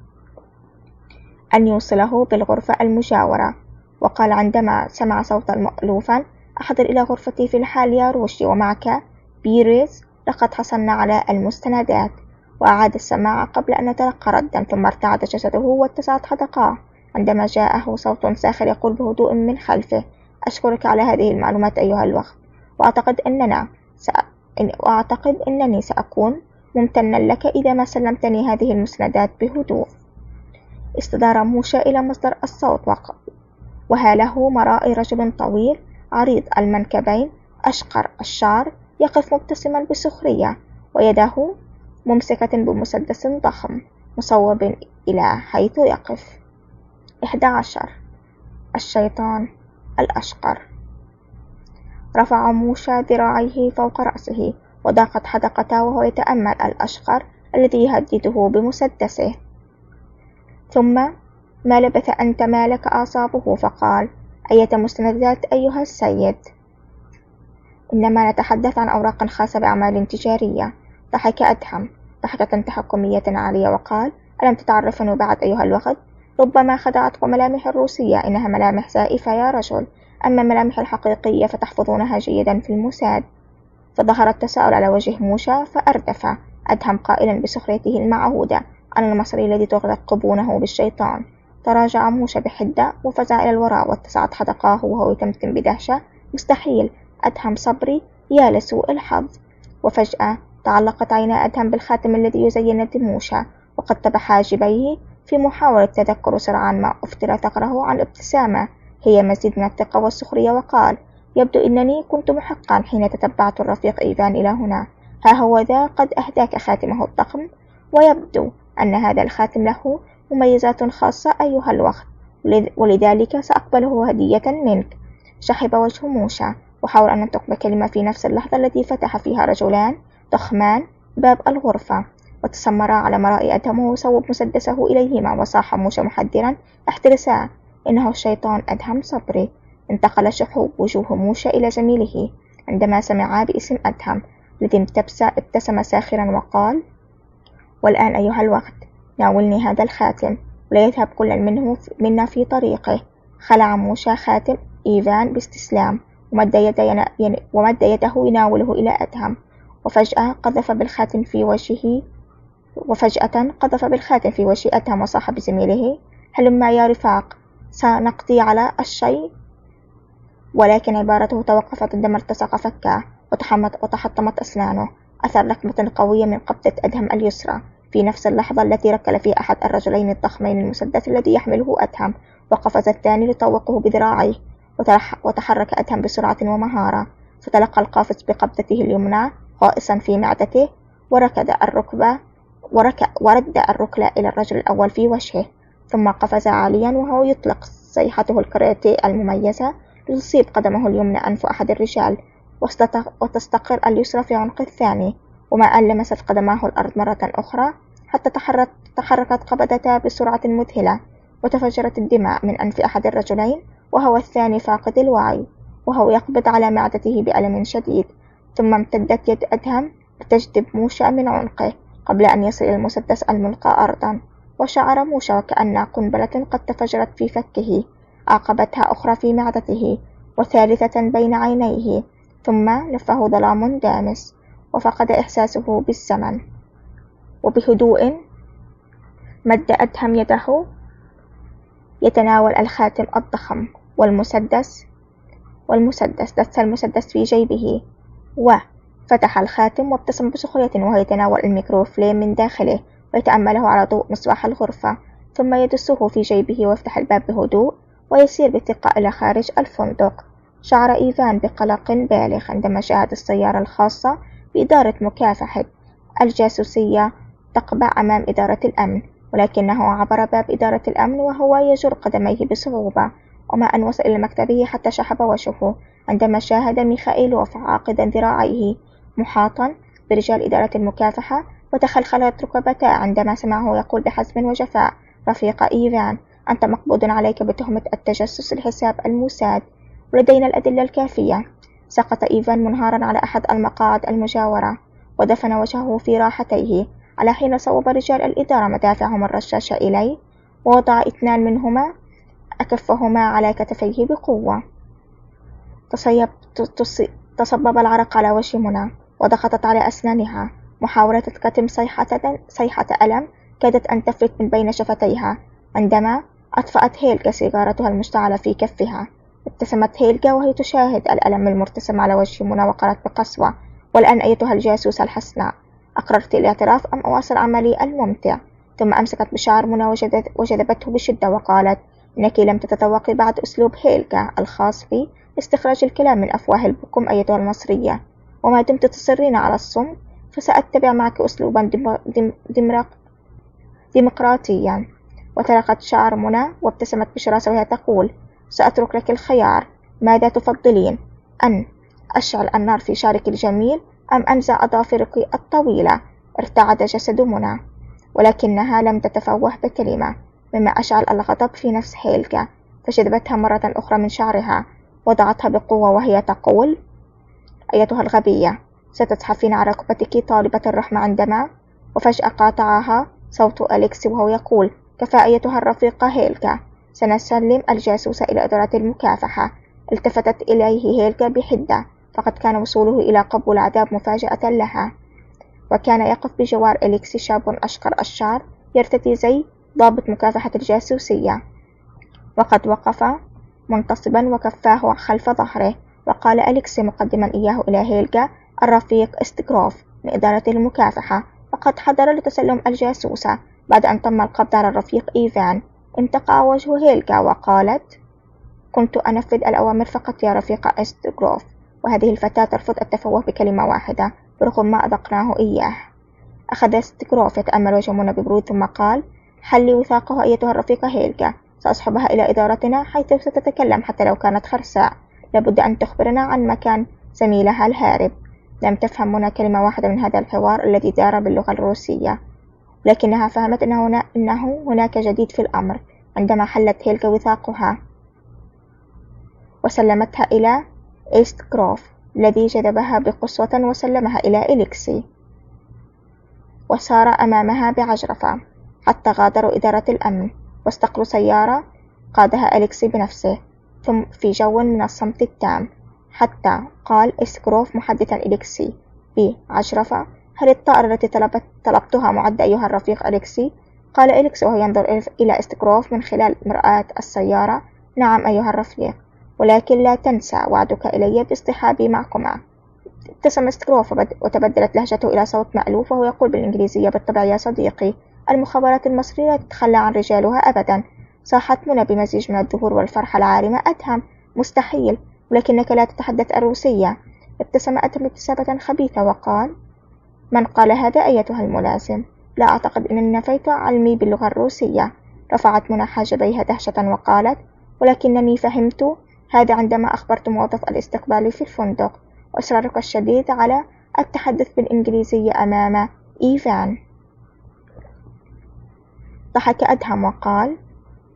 Speaker 1: أن يوصله بالغرفة المجاورة، وقال عندما سمع صوتا مألوفا: أحضر إلى غرفتي في الحال يا روشي، ومعك بيريز، لقد حصلنا على المستندات. وأعاد السماعة قبل أن يتلقى ردا، ثم ارتعد جسده واتسعت حدقاه عندما جاءه صوت ساخر يقول بهدوء من خلفه: أشكرك على هذه المعلومات أيها الوقت، وأعتقد أننا سأ... وأعتقد أنني سأكون ممتنا لك إذا ما سلمتني هذه المستندات بهدوء. استدار موشا إلى مصدر الصوت وهاله مرائي رجل طويل عريض المنكبين أشقر الشعر يقف مبتسما بسخرية ويده ممسكة بمسدس ضخم مصوب إلى حيث يقف. إحدى عشر. الشيطان الأشقر. رفع موشا ذراعيه فوق رأسه وضاقت حدقته وهو يتأمل الأشقر الذي يهدده بمسدسه. ثم ما لبث أن تمالك أعصابه فقال: أية مستندات أيها السيد؟ إنما نتحدث عن أوراق خاصة بأعمال تجارية. ضحك أدهم ضحكة تحكمية عالية وقال: ألم تتعرفني بعد أيها الوقت؟ ربما خدعتكم ملامح الروسية، إنها ملامح زائفة يا رجل، أما الملامح الحقيقية فتحفظونها جيدا في الموساد. فظهر التساؤل على وجه موشا فأردف أدهم قائلا بسخريته المعهودة: أنا المصري الذي تغلق قبونه بالشيطان. تراجع موشا بحدة وفزع إلى الوراء واتسعت حدقاه وهو يتمتم بدهشة: مستحيل، أدهم صبري، يا لسوء الحظ. وفجأة تعلقت عينا أدهم بالخاتم الذي يزين موشا وقد حاجبيه في محاولة تذكر سرعان ما أفتر ثغره عن ابتسامة هي مزيد من الثقة والسخرية، وقال: يبدو أنني كنت محقا حين تتبعت الرفيق إيفان إلى هنا. ها هو ذا قد أهداك خاتمه الضخم، ويبدو أن هذا الخاتم له مميزات خاصة أيها الوقت، ولذلك سأقبله هدية منك. شحب وجه موشا وحاول أن ينطق بكلمة في نفس اللحظة التي فتح فيها رجلان ضخمان باب الغرفة وتسمرا على مرائي أدهم وصوب مسدسه إليهما، وصاح موشا محذرا: احترسا، إنه الشيطان أدهم صبري. انتقل شحوب وجوه موشا إلى زميله عندما سمع باسم أدهم الذي ابتسم ساخرا وقال: والآن أيها الوقت ناولني هذا الخاتم ولا يذهب كل منه منا في طريقه. خلع موشا خاتم إيفان باستسلام ومد, يد ومد يده يناوله إلى أدهم، وفجأة قذف بالخاتم في وجهه وفجأة قذف بالخاتم في وجه أدهم وصاح بزميله: هلما يا رفاق، سنقضي على الشيء. ولكن عبارته توقفت عندما التصق فكه وتحطمت أسنانه أثر لكمة قوية من قبضة أدهم اليسرى في نفس اللحظة التي ركل فيها أحد الرجلين الضخمين المسدس الذي يحمله أدهم، وقفز الثاني لطوقه بذراعيه، وتحرك أدهم بسرعة ومهارة، فتلقى القافز بقبضته اليمنى غائصا في معدته وركض الركبة ورك ورد الركلة إلى الرجل الأول في وجهه، ثم قفز عاليا وهو يطلق صيحته الكاراتيه المميزة لتصيب قدمه اليمنى أنف أحد الرجال وتستقر اليسرى في عنق الثاني، وما أن لمست قدماه الأرض مرة أخرى حتى تحركت قبضتها بسرعة مذهلة وتفجرت الدماء من أنف أحد الرجلين وهو الثاني فاقد الوعي، وهو يقبض على معدته بألم شديد. ثم امتدت يد أدهم لتجذب موشا من عنقه قبل أن يصل إلى المسدس الملقى أرضا، وشعر موشا وكأن قنبلة قد تفجرت في فكه، عقبتها أخرى في معدته وثالثة بين عينيه، ثم لفه ظلام دامس وفقد إحساسه بالزمن. وبهدوء مد أدهم يده يتناول الخاتم الضخم والمسدس والمسدس دس المسدس في جيبه وفتح الخاتم، وابتسم بسخرية وهو يتناول الميكروفليم من داخله ويتأمله على ضوء مصباح الغرفة، ثم يدسه في جيبه ويفتح الباب بهدوء ويسير بثقة إلى خارج الفندق. شعر إيفان بقلق بالغ عندما شاهد السيارة الخاصة بإدارة مكافحة الجاسوسية تقبع أمام إدارة الأمن، ولكنه عبر باب إدارة الأمن وهو يجر قدميه بصعوبة، وما أن وصل إلى مكتبه حتى شحب وجهه عندما شاهد ميخائيلوف عاقدا ذراعيه محاطا برجال إدارة المكافحة، وتخلخلت ركبتاه عندما سمعه يقول بحزم وجفاء: رفيق إيفان، أنت مقبوض عليك بتهمة التجسس لحساب الموساد، ولدينا الأدلة الكافية. سقط إيفان منهارا على أحد المقاعد المجاورة ودفن وجهه في راحتيه، على حين صوب رجال الإدارة مدافعهم الرشاشة إليه، ووضع اثنان منهما أكفهما على كتفيه بقوة. تصيب تصبب العرق على وجه منى وضغطت على أسنانها محاولة كتم صيحة, صيحة ألم كادت أن تفلت من بين شفتيها عندما أطفأت هيلغا سيجارتها المشتعلة في كفها. ابتسمت هيلغا وهي تشاهد الألم المرتسم على وجه منى وقالت بقسوة: والآن أيتها الجاسوسة الحسناء، أقررت الاعتراف أم أواصل عملي الممتع؟ ثم أمسكت بشعر منى وجذبته بشدة وقالت: إنك لم تتذوقي بعد أسلوب هيلغا الخاص بي استخراج الكلام من أفواه البكم أيتها المصرية، وما دمت تصرين على الصمت فسأتبع معك أسلوبا دم... دم... دمرق... ديمقراطيا. وتركت شعر منى وابتسمت بشراسة وهي تقول: سأترك لك الخيار، ماذا تفضلين؟ أن أشعل النار في شعرك الجميل أم أنزع أظافرك الطويلة؟ ارتعد جسد منى، ولكنها لم تتفوه بكلمة، مما أشعل الغضب في نفس هيلغا، فجذبتها مرة أخرى من شعرها وضعتها بقوة وهي تقول: أيتها الغبية، ستزحفين على ركبتك طالبة الرحمة عندما. وفجأة قاطعها صوت أليكس وهو يقول: كفى أيتها الرفيقة هيلغا، سنسلم الجاسوس إلى إدارة المكافحة. التفتت إليه هيلغا بحدة، فقد كان وصوله إلى قبو العذاب مفاجأة لها، وكان يقف بجوار أليكس شاب أشقر الشعر يرتدي زي ضابط مكافحة الجاسوسية، وقد وقف منتصبا وكفاه خلف ظهره. وقال أليكس مقدما إياه إلى هيلغا: الرفيق استغروف من إدارة المكافحة وقد حضر لتسلم الجاسوسة. بعد أن تم القبض على الرفيق إيفان انتقع وجه هيلغا وقالت: كنت أنفذ الأوامر فقط يا رفيق استغروف، وهذه الفتاة ترفض التفوه بكلمة واحدة برغم ما أذقناه إياه. أخذ استغروف يتأمل وجه منى ببرود ثم قال: حلي وثاقها أيتها الرفيقة هيلغا، سأصحبها إلى إدارتنا حيث ستتكلم حتى لو كانت خرساء. لابد أن تخبرنا عن مكان زميلها الهارب. لم تفهم منى كلمة واحدة من هذا الحوار الذي دار باللغة الروسية، لكنها فهمت أنه, هنا إنه هناك جديد في الأمر عندما حلت هيلغا وثاقها وسلمتها إلى إستغروف الذي جذبها بقسوة وسلمها إلى إليكسي، وسار أمامها بعجرفة حتى غادروا إدارة الأمن واستقلوا سيارة قادها أليكسي بنفسه، ثم في جو من الصمت التام حتى قال إستغروف محدثا إليكسي بعجرفة: هل الطائرة التي طلبت طلبتها معدة أيها الرفيق أليكسي؟ قال إليكسي وهو ينظر إلى إستغروف من خلال مرآة السيارة: نعم أيها الرفيق، ولكن لا تنسى وعدك إلي باصطحابي معكما. ابتسم إستغروف وتبدلت لهجته إلى صوت مألوف وهو يقول بالإنجليزية: بالطبع يا صديقي، المخابرات المصرية لا تتخلى عن رجالها أبدا. صاحت منى بمزيج من الذهول والفرحة العارمة: أدهم، مستحيل، ولكنك لا تتحدث الروسية. ابتسم أدهم ابتسامة خبيثة وقال: من قال هذا أيتها الملازم؟ لا أعتقد أنني نفيت علمي باللغة الروسية. رفعت منى حاجبيها دهشة وقالت: ولكنني فهمت هذا عندما أخبرت موظف الاستقبال في الفندق، وإصرارك الشديد على التحدث بالإنجليزية أمام إيفان. ضحك أدهم وقال: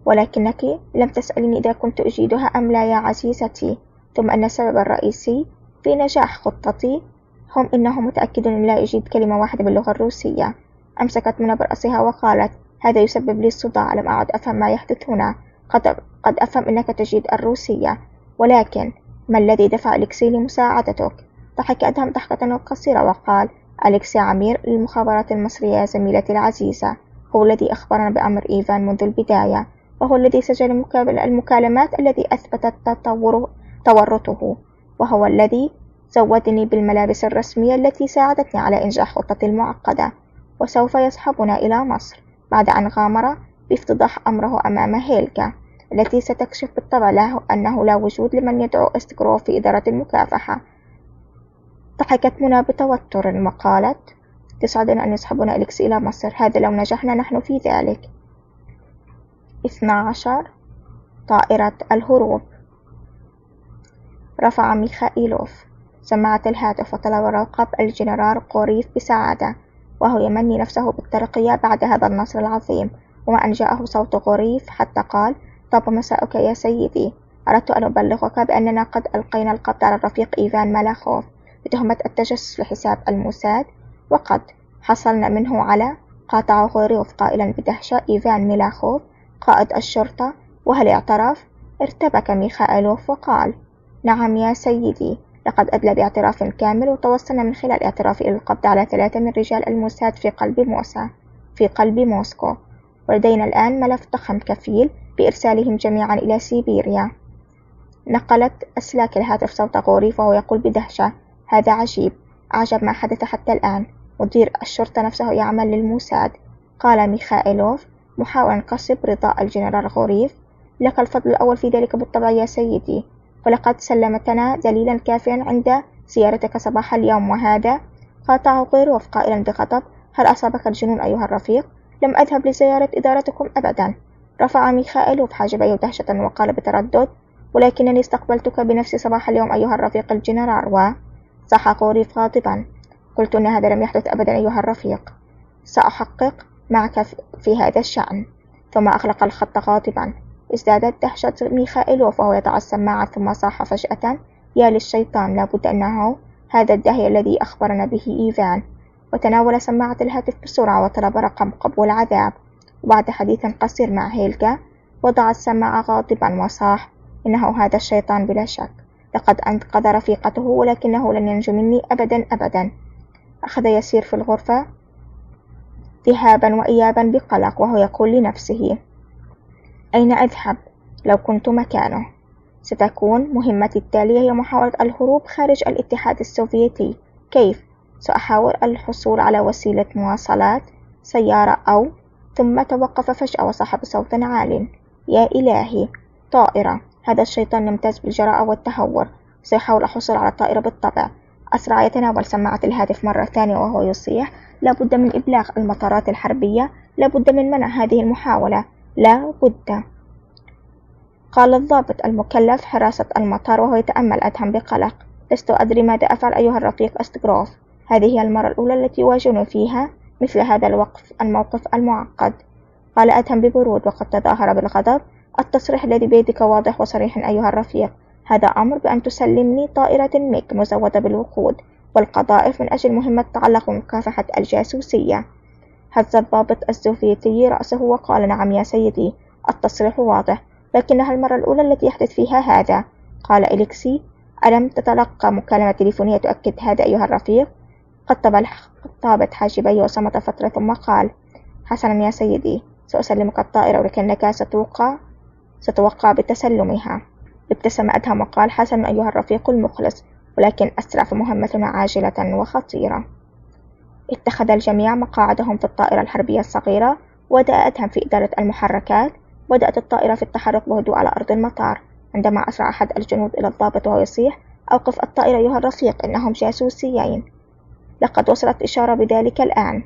Speaker 1: ولكنك لم تسأليني إذا كنت أجيدها أم لا يا عزيزتي، ثم أن السبب الرئيسي في نجاح خطتي هم إنهم متأكدون أن لا أجيد كلمة واحدة باللغة الروسية. أمسكت من برأسها وقالت: هذا يسبب لي الصداع، لم أعد أفهم ما يحدث هنا. قد, قد أفهم أنك تجيد الروسية، ولكن ما الذي دفع أليكسي لمساعدتك؟ ضحك أدهم ضحكة قصيرة وقال: أليكسي عمير للمخابرات المصرية يا زميلتي العزيزة، هو الذي أخبرنا بأمر إيفان منذ البداية، وهو الذي سجل المكالمات التي أثبتت تطور تورطه، وهو الذي زودني بالملابس الرسمية التي ساعدتني على إنجاح خطتي المعقدة، وسوف يصحبنا إلى مصر بعد أن غامر بافتضاح أمره أمام هيلغا التي ستكشف بالطبع له أنه لا وجود لمن يدعو أستغروف في إدارة المكافحة. ضحكت منى بتوتر وقالت: تسعدنا أن يصحبنا أليكسي إلى مصر، هذا لو نجحنا نحن في ذلك. اثنا عشر. طائرة الهروب. رفع ميخائيلوف سماعة الهاتف وطلب رقب الجنرال غوريف بسعادة، وهو يمني نفسه بالترقية بعد هذا النصر العظيم، وما أن جاءه صوت غوريف حتى قال: طاب مساءك يا سيدي، أردت أن أبلغك بأننا قد ألقينا القبض على الرفيق إيفان مالاخوف بتهمة التجسس لحساب الموساد، وقد حصلنا منه على. قاطع غوريف قائلا بدهشة: إيفان ميلاخوف قائد الشرطة، وهل اعترف؟ ارتبك ميخائيلوف وقال: نعم يا سيدي، لقد أدلى باعتراف كامل، وتوصلنا من خلال اعترافه إلى القبض على ثلاثة من رجال الموساد في قلب موسى في قلب موسكو، ولدينا الآن ملف ضخم كفيل بإرسالهم جميعا إلى سيبيريا. نقلت أسلاك الهاتف صوت غوريف وهو يقول بدهشة: هذا عجيب، أعجب ما حدث حتى الآن، مدير الشرطة نفسه يعمل للموساد. قال ميخائيلوف محاولا كسب رضاء الجنرال غوريف: لك الفضل الأول في ذلك بالطبع يا سيدي، فلقد سلمتنا دليلا كافيا عند زيارتك صباح اليوم. وهذا. قاطع غوريف قائلا بغضب: هل أصابك الجنون أيها الرفيق؟ لم أذهب لزيارة إدارتكم أبدا. رفع ميخائيلوف حاجبيه دهشة وقال بتردد: ولكنني استقبلتك بنفسي صباح اليوم أيها الرفيق الجنرال. و صح غوريف غاضبا: قلت أن هذا لم يحدث أبدا أيها الرفيق، سأحقق معك في هذا الشأن. ثم أغلق الخط غاضبا. ازدادت دهشة ميخائيلوف وهو يضع السماعة، ثم صاح فجأة: يا للشيطان، لابد أنه هذا الداهية الذي أخبرنا به إيفان. وتناول سماعة الهاتف بسرعة وطلب رقم قبول عذاب، وبعد حديث قصير مع هيلغا وضع السماعة غاضبا وصاح: إنه هذا الشيطان بلا شك، لقد أنقذ رفيقته، ولكنه لن ينجو مني أبدا أبدا. أخذ يسير في الغرفة ذهابا وإيابا بقلق، وهو يقول لنفسه: أين أذهب؟ لو كنت مكانه ستكون مهمتي التالية هي محاولة الهروب خارج الاتحاد السوفيتي. كيف؟ سأحاول الحصول على وسيلة مواصلات، سيارة أو. ثم توقف فجأة وصاح بصوت عال: يا إلهي، طائرة! هذا الشيطان يمتاز بالجراءة والتهور، سيحاول الحصول على الطائرة بالطبع. أسرع يتناول سماعة الهاتف مرة ثانية وهو يصيح: لابد من إبلاغ المطارات الحربية، لابد من منع هذه المحاولة، لا بد. قال الضابط المكلف حراسة المطار وهو يتأمل أدهم بقلق: لست أدري ماذا أفعل أيها الرفيق أستغروف، هذه هي المرة الأولى التي يواجهني فيها مثل هذا الوقف الموقف المعقد. قال أدهم ببرود وقد تظاهر بالغضب: التصريح الذي بيدك واضح وصريح أيها الرفيق، هذا أمر بأن تسلمني طائرة ميغ مزودة بالوقود والقذائف من أجل مهمة تتعلق بمكافحة الجاسوسية. هز الضابط السوفيتي رأسه وقال: نعم يا سيدي، التصريح واضح، لكنها المرة الأولى التي يحدث فيها هذا. قال أليكسي: ألم تتلقى مكالمة تليفونية تؤكد هذا أيها الرفيق؟ قطب الضابط حاجبيه وصمت فترة ثم قال: حسنا يا سيدي، سأسلمك الطائرة، ولكنك ستوقع ستوقع بتسلمها. ابتسم أدهم وقال: حسنا أيها الرفيق المخلص، ولكن أسرع، فمهمتنا عاجلة وخطيرة. اتخذ الجميع مقاعدهم في الطائرة الحربية الصغيرة، وبدأ أدهم في إدارة المحركات. بدأت الطائرة في التحرك بهدوء على أرض المطار، عندما أسرع أحد الجنود إلى الضابط وهو يصيح: أوقف الطائرة أيها الرفيق، إنهم جاسوسيين. لقد وصلت إشارة بذلك الآن.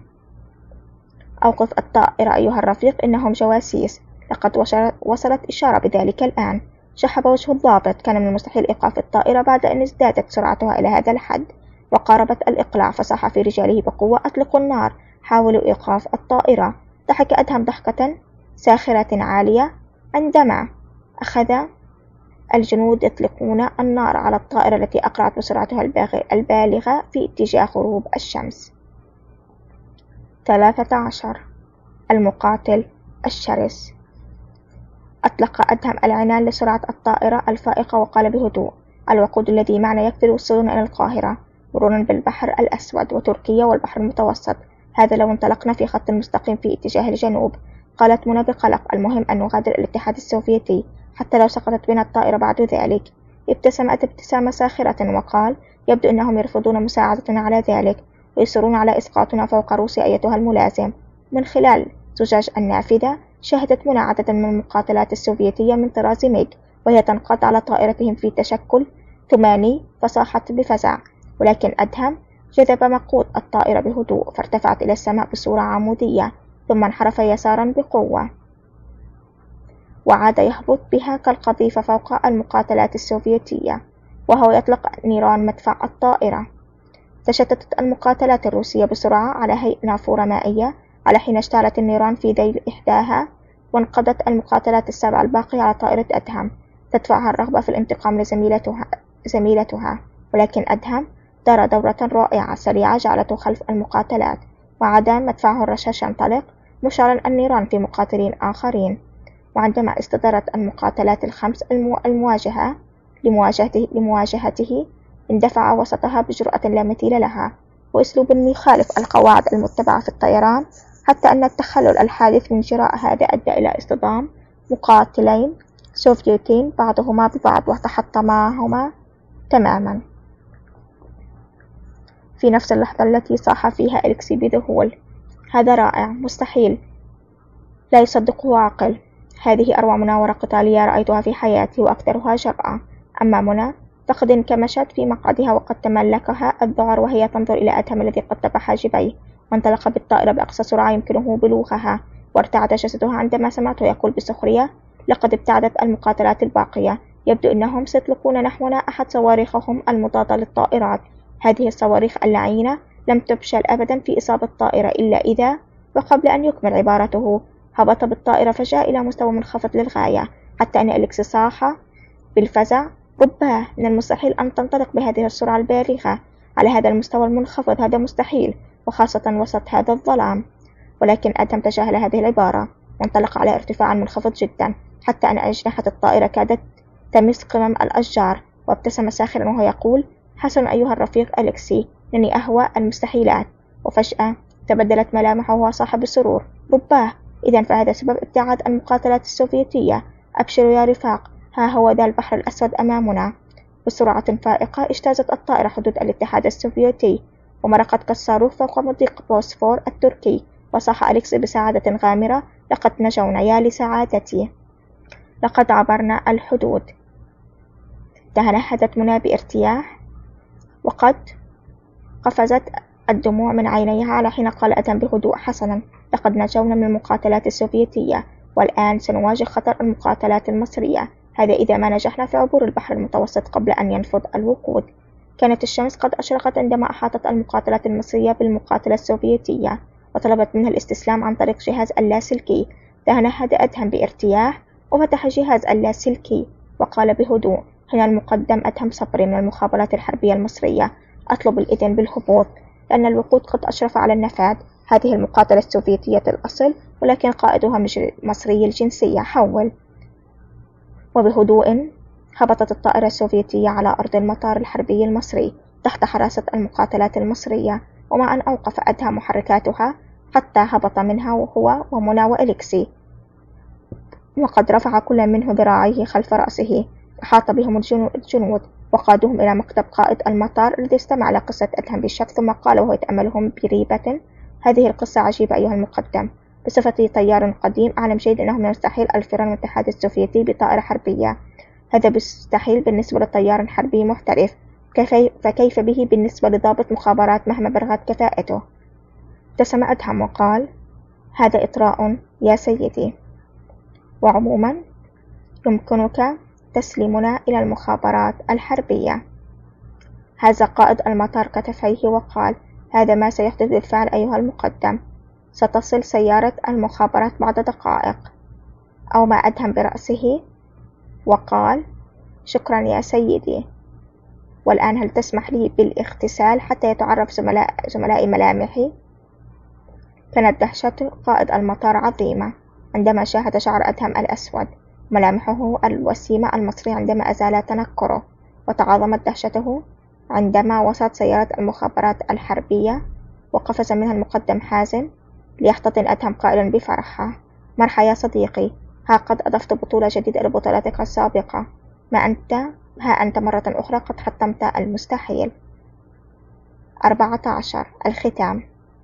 Speaker 1: أوقف الطائرة أيها الرفيق، إنهم جواسيس. لقد وصلت إشارة بذلك الآن. شحب وجه الضابط، كان من المستحيل إيقاف الطائرة بعد أن ازدادت سرعتها إلى هذا الحد وقاربت الإقلاع، فصاح في رجاله بقوة: أطلقوا النار، حاولوا إيقاف الطائرة. ضحك أدهم ضحكة ساخرة عالية عندما أخذ الجنود يطلقون النار على الطائرة التي أقلعت بسرعتها البالغة في اتجاه غروب الشمس. ثلاثة عشر. المقاتل الشرس. أطلق أدهم العنان لسرعة الطائرة الفائقة وقال بهدوء: الوقود الذي معنا يكفي الوصول إلى القاهرة مرورا بالبحر الأسود وتركيا والبحر المتوسط، هذا لو انطلقنا في خط مستقيم في اتجاه الجنوب. قالت منى بقلق: المهم أن نغادر الاتحاد السوفيتي حتى لو سقطت بنا الطائرة بعد ذلك. ابتسم ابتسامة ساخرة وقال: يبدو أنهم يرفضون مساعدتنا على ذلك ويصرون على إسقاطنا فوق روسيا أيتها الملازم. من خلال زجاج النافذة شاهدت منى عددا من المقاتلات السوفيتية من طراز ميغ وهي تنقض على طائرتهم في تشكل ثماني، فصاحت بفزع، ولكن أدهم جذب مقود الطائرة بهدوء فارتفعت إلى السماء بصورة عمودية ثم انحرف يسارا بقوة وعاد يهبط بها كالقذيفة فوق المقاتلات السوفيتية وهو يطلق نيران مدفع الطائرة. تشتتت المقاتلات الروسية بسرعة على هيئة نافورة مائية على حين اشتعلت النيران في ذيل إحداها، وانقضت المقاتلات السبع الباقية على طائرة أدهم تدفعها الرغبة في الانتقام لزميلتها زميلتها ولكن أدهم دار دورة رائعة سريعة جعلته خلف المقاتلات وعاد مدفعه الرشاش ينطلق مشعلا النيران في مقاتلين آخرين. وعندما استدارت المقاتلات الخمس المواجهة لمواجهته, لمواجهته اندفع وسطها بجرأة لا مثيل لها وأسلوب يخالف القواعد المتبعة في الطيران، حتى أن التخلل الحادث من جراء هذا أدى إلى اصطدام مقاتلين سوفيتين بعضهما ببعض وتحطماهما تماما. في نفس اللحظة التي صاح فيها أليكسي بذهول: هذا رائع، مستحيل، لا يصدقه عاقل، هذه أروع مناورة قتالية رأيتها في حياتي وأكثرها جرأة. أما منى فقد انكمشت في مقعدها وقد تملكها الذعر وهي تنظر إلى أدهم الذي قد حاجبيه وانطلق بالطائرة بأقصى سرعة يمكنه بلوغها، وارتعد جسدها عندما سمعته يقول بسخرية: لقد ابتعدت المقاتلات الباقية، يبدو أنهم سيطلقون نحونا أحد صواريخهم المضادة للطائرات. هذه الصواريخ اللعينة لم تفشل أبدا في إصابة الطائرة إلا إذا. وقبل أن يكمل عبارته هبط بالطائرة فجأة إلى مستوى منخفض للغاية حتى أن أليكس صاح بالفزع: رباه، من المستحيل أن تنطلق بهذه السرعة البالغة على هذا المستوى المنخفض، هذا مستحيل، وخاصة وسط هذا الظلام. ولكن أدهم تجاهل هذه العبارة وانطلق على ارتفاع منخفض جدا حتى أن أجنحة الطائرة كادت تمس قمم الأشجار، وابتسم ساخرا وهو يقول: حسن أيها الرفيق أليكسي، إنني أهوى المستحيلات. وفجأة تبدلت ملامحه وهو صاح بسرور: رباه، إذا فهذا سبب ابتعاد المقاتلات السوفيتية. أبشروا يا رفاق، ها هو ذا البحر الأسود أمامنا. بسرعة فائقة اجتازت الطائرة حدود الاتحاد السوفيتي ومرقت كالصاروخ فوق مضيق بوسفور التركي، وصاح أليكس بسعادة غامرة: لقد نجونا يا لسعادتي، لقد عبرنا الحدود. تنهدت منى بارتياح وقد قفزت الدموع من عينيها على حين قال أدهم بهدوء: حسنا، لقد نجونا من المقاتلات السوفيتية والآن سنواجه خطر المقاتلات المصرية، هذا إذا ما نجحنا في عبور البحر المتوسط قبل أن ينفض الوقود. كانت الشمس قد أشرقت عندما أحاطت المقاتلات المصرية بالمقاتلة السوفيتية وطلبت منها الاستسلام عن طريق جهاز اللاسلكي. تنهد أدهم بارتياح وفتح جهاز اللاسلكي وقال بهدوء: هنا المقدم أدهم صبري من المخابرات الحربية المصرية، أطلب الإذن بالهبوط لأن الوقود قد أشرف على النفاذ. هذه المقاتلة السوفيتية الأصل ولكن قائدها مصري الجنسية. حول. وبهدوء هبطت الطائرة السوفيتية على أرض المطار الحربي المصري تحت حراسة المقاتلات المصرية، ومع أن أوقف أدهم محركاتها حتى هبط منها وهو ومنى وأليكسي، وقد رفع كل منه ذراعيه خلف رأسه. أحاط بهم الجنود وقادوهم إلى مكتب قائد المطار الذي استمع على قصة أدهم بالشك ثم قال وهو يتأملهم بريبة: هذه القصة عجيبة أيها المقدم، بصفتي طيار قديم أعلم جيد أنه من المستحيل الفرار من الاتحاد السوفيتي بطائرة حربية، هذا مستحيل بالنسبة لطيار حربي محترف، فكيف به بالنسبة لضابط مخابرات مهما بلغت كفاءته؟ ابتسم أدهم وقال: هذا إطراء يا سيدي، وعموما يمكنك تسليمنا إلى المخابرات الحربية. هز قائد المطار كتفيه وقال: هذا ما سيحدث بالفعل أيها المقدم، ستصل سيارة المخابرات بعد دقائق. أو ما أدهم برأسه وقال: شكرا يا سيدي، والآن هل تسمح لي بالاغتسال حتى يتعرف زملاء زملائي ملامحي؟ كانت دهشة قائد المطار عظيمة عندما شاهد شعر أدهم الأسود، ملامحه الوسيمة المصرية عندما أزال تنكره، وتعاظمت دهشته عندما وصلت سيارة المخابرات الحربية وقفز منها المقدم حازم ليحتضن أدهم قائلا بفرحة: مرحى يا صديقي، ها قد أضفت بطولة جديدة لبطولاتك السابقة، ما أنت ها أنت مرة أخرى قد حطمت المستحيل. أربعة عشر. الختام.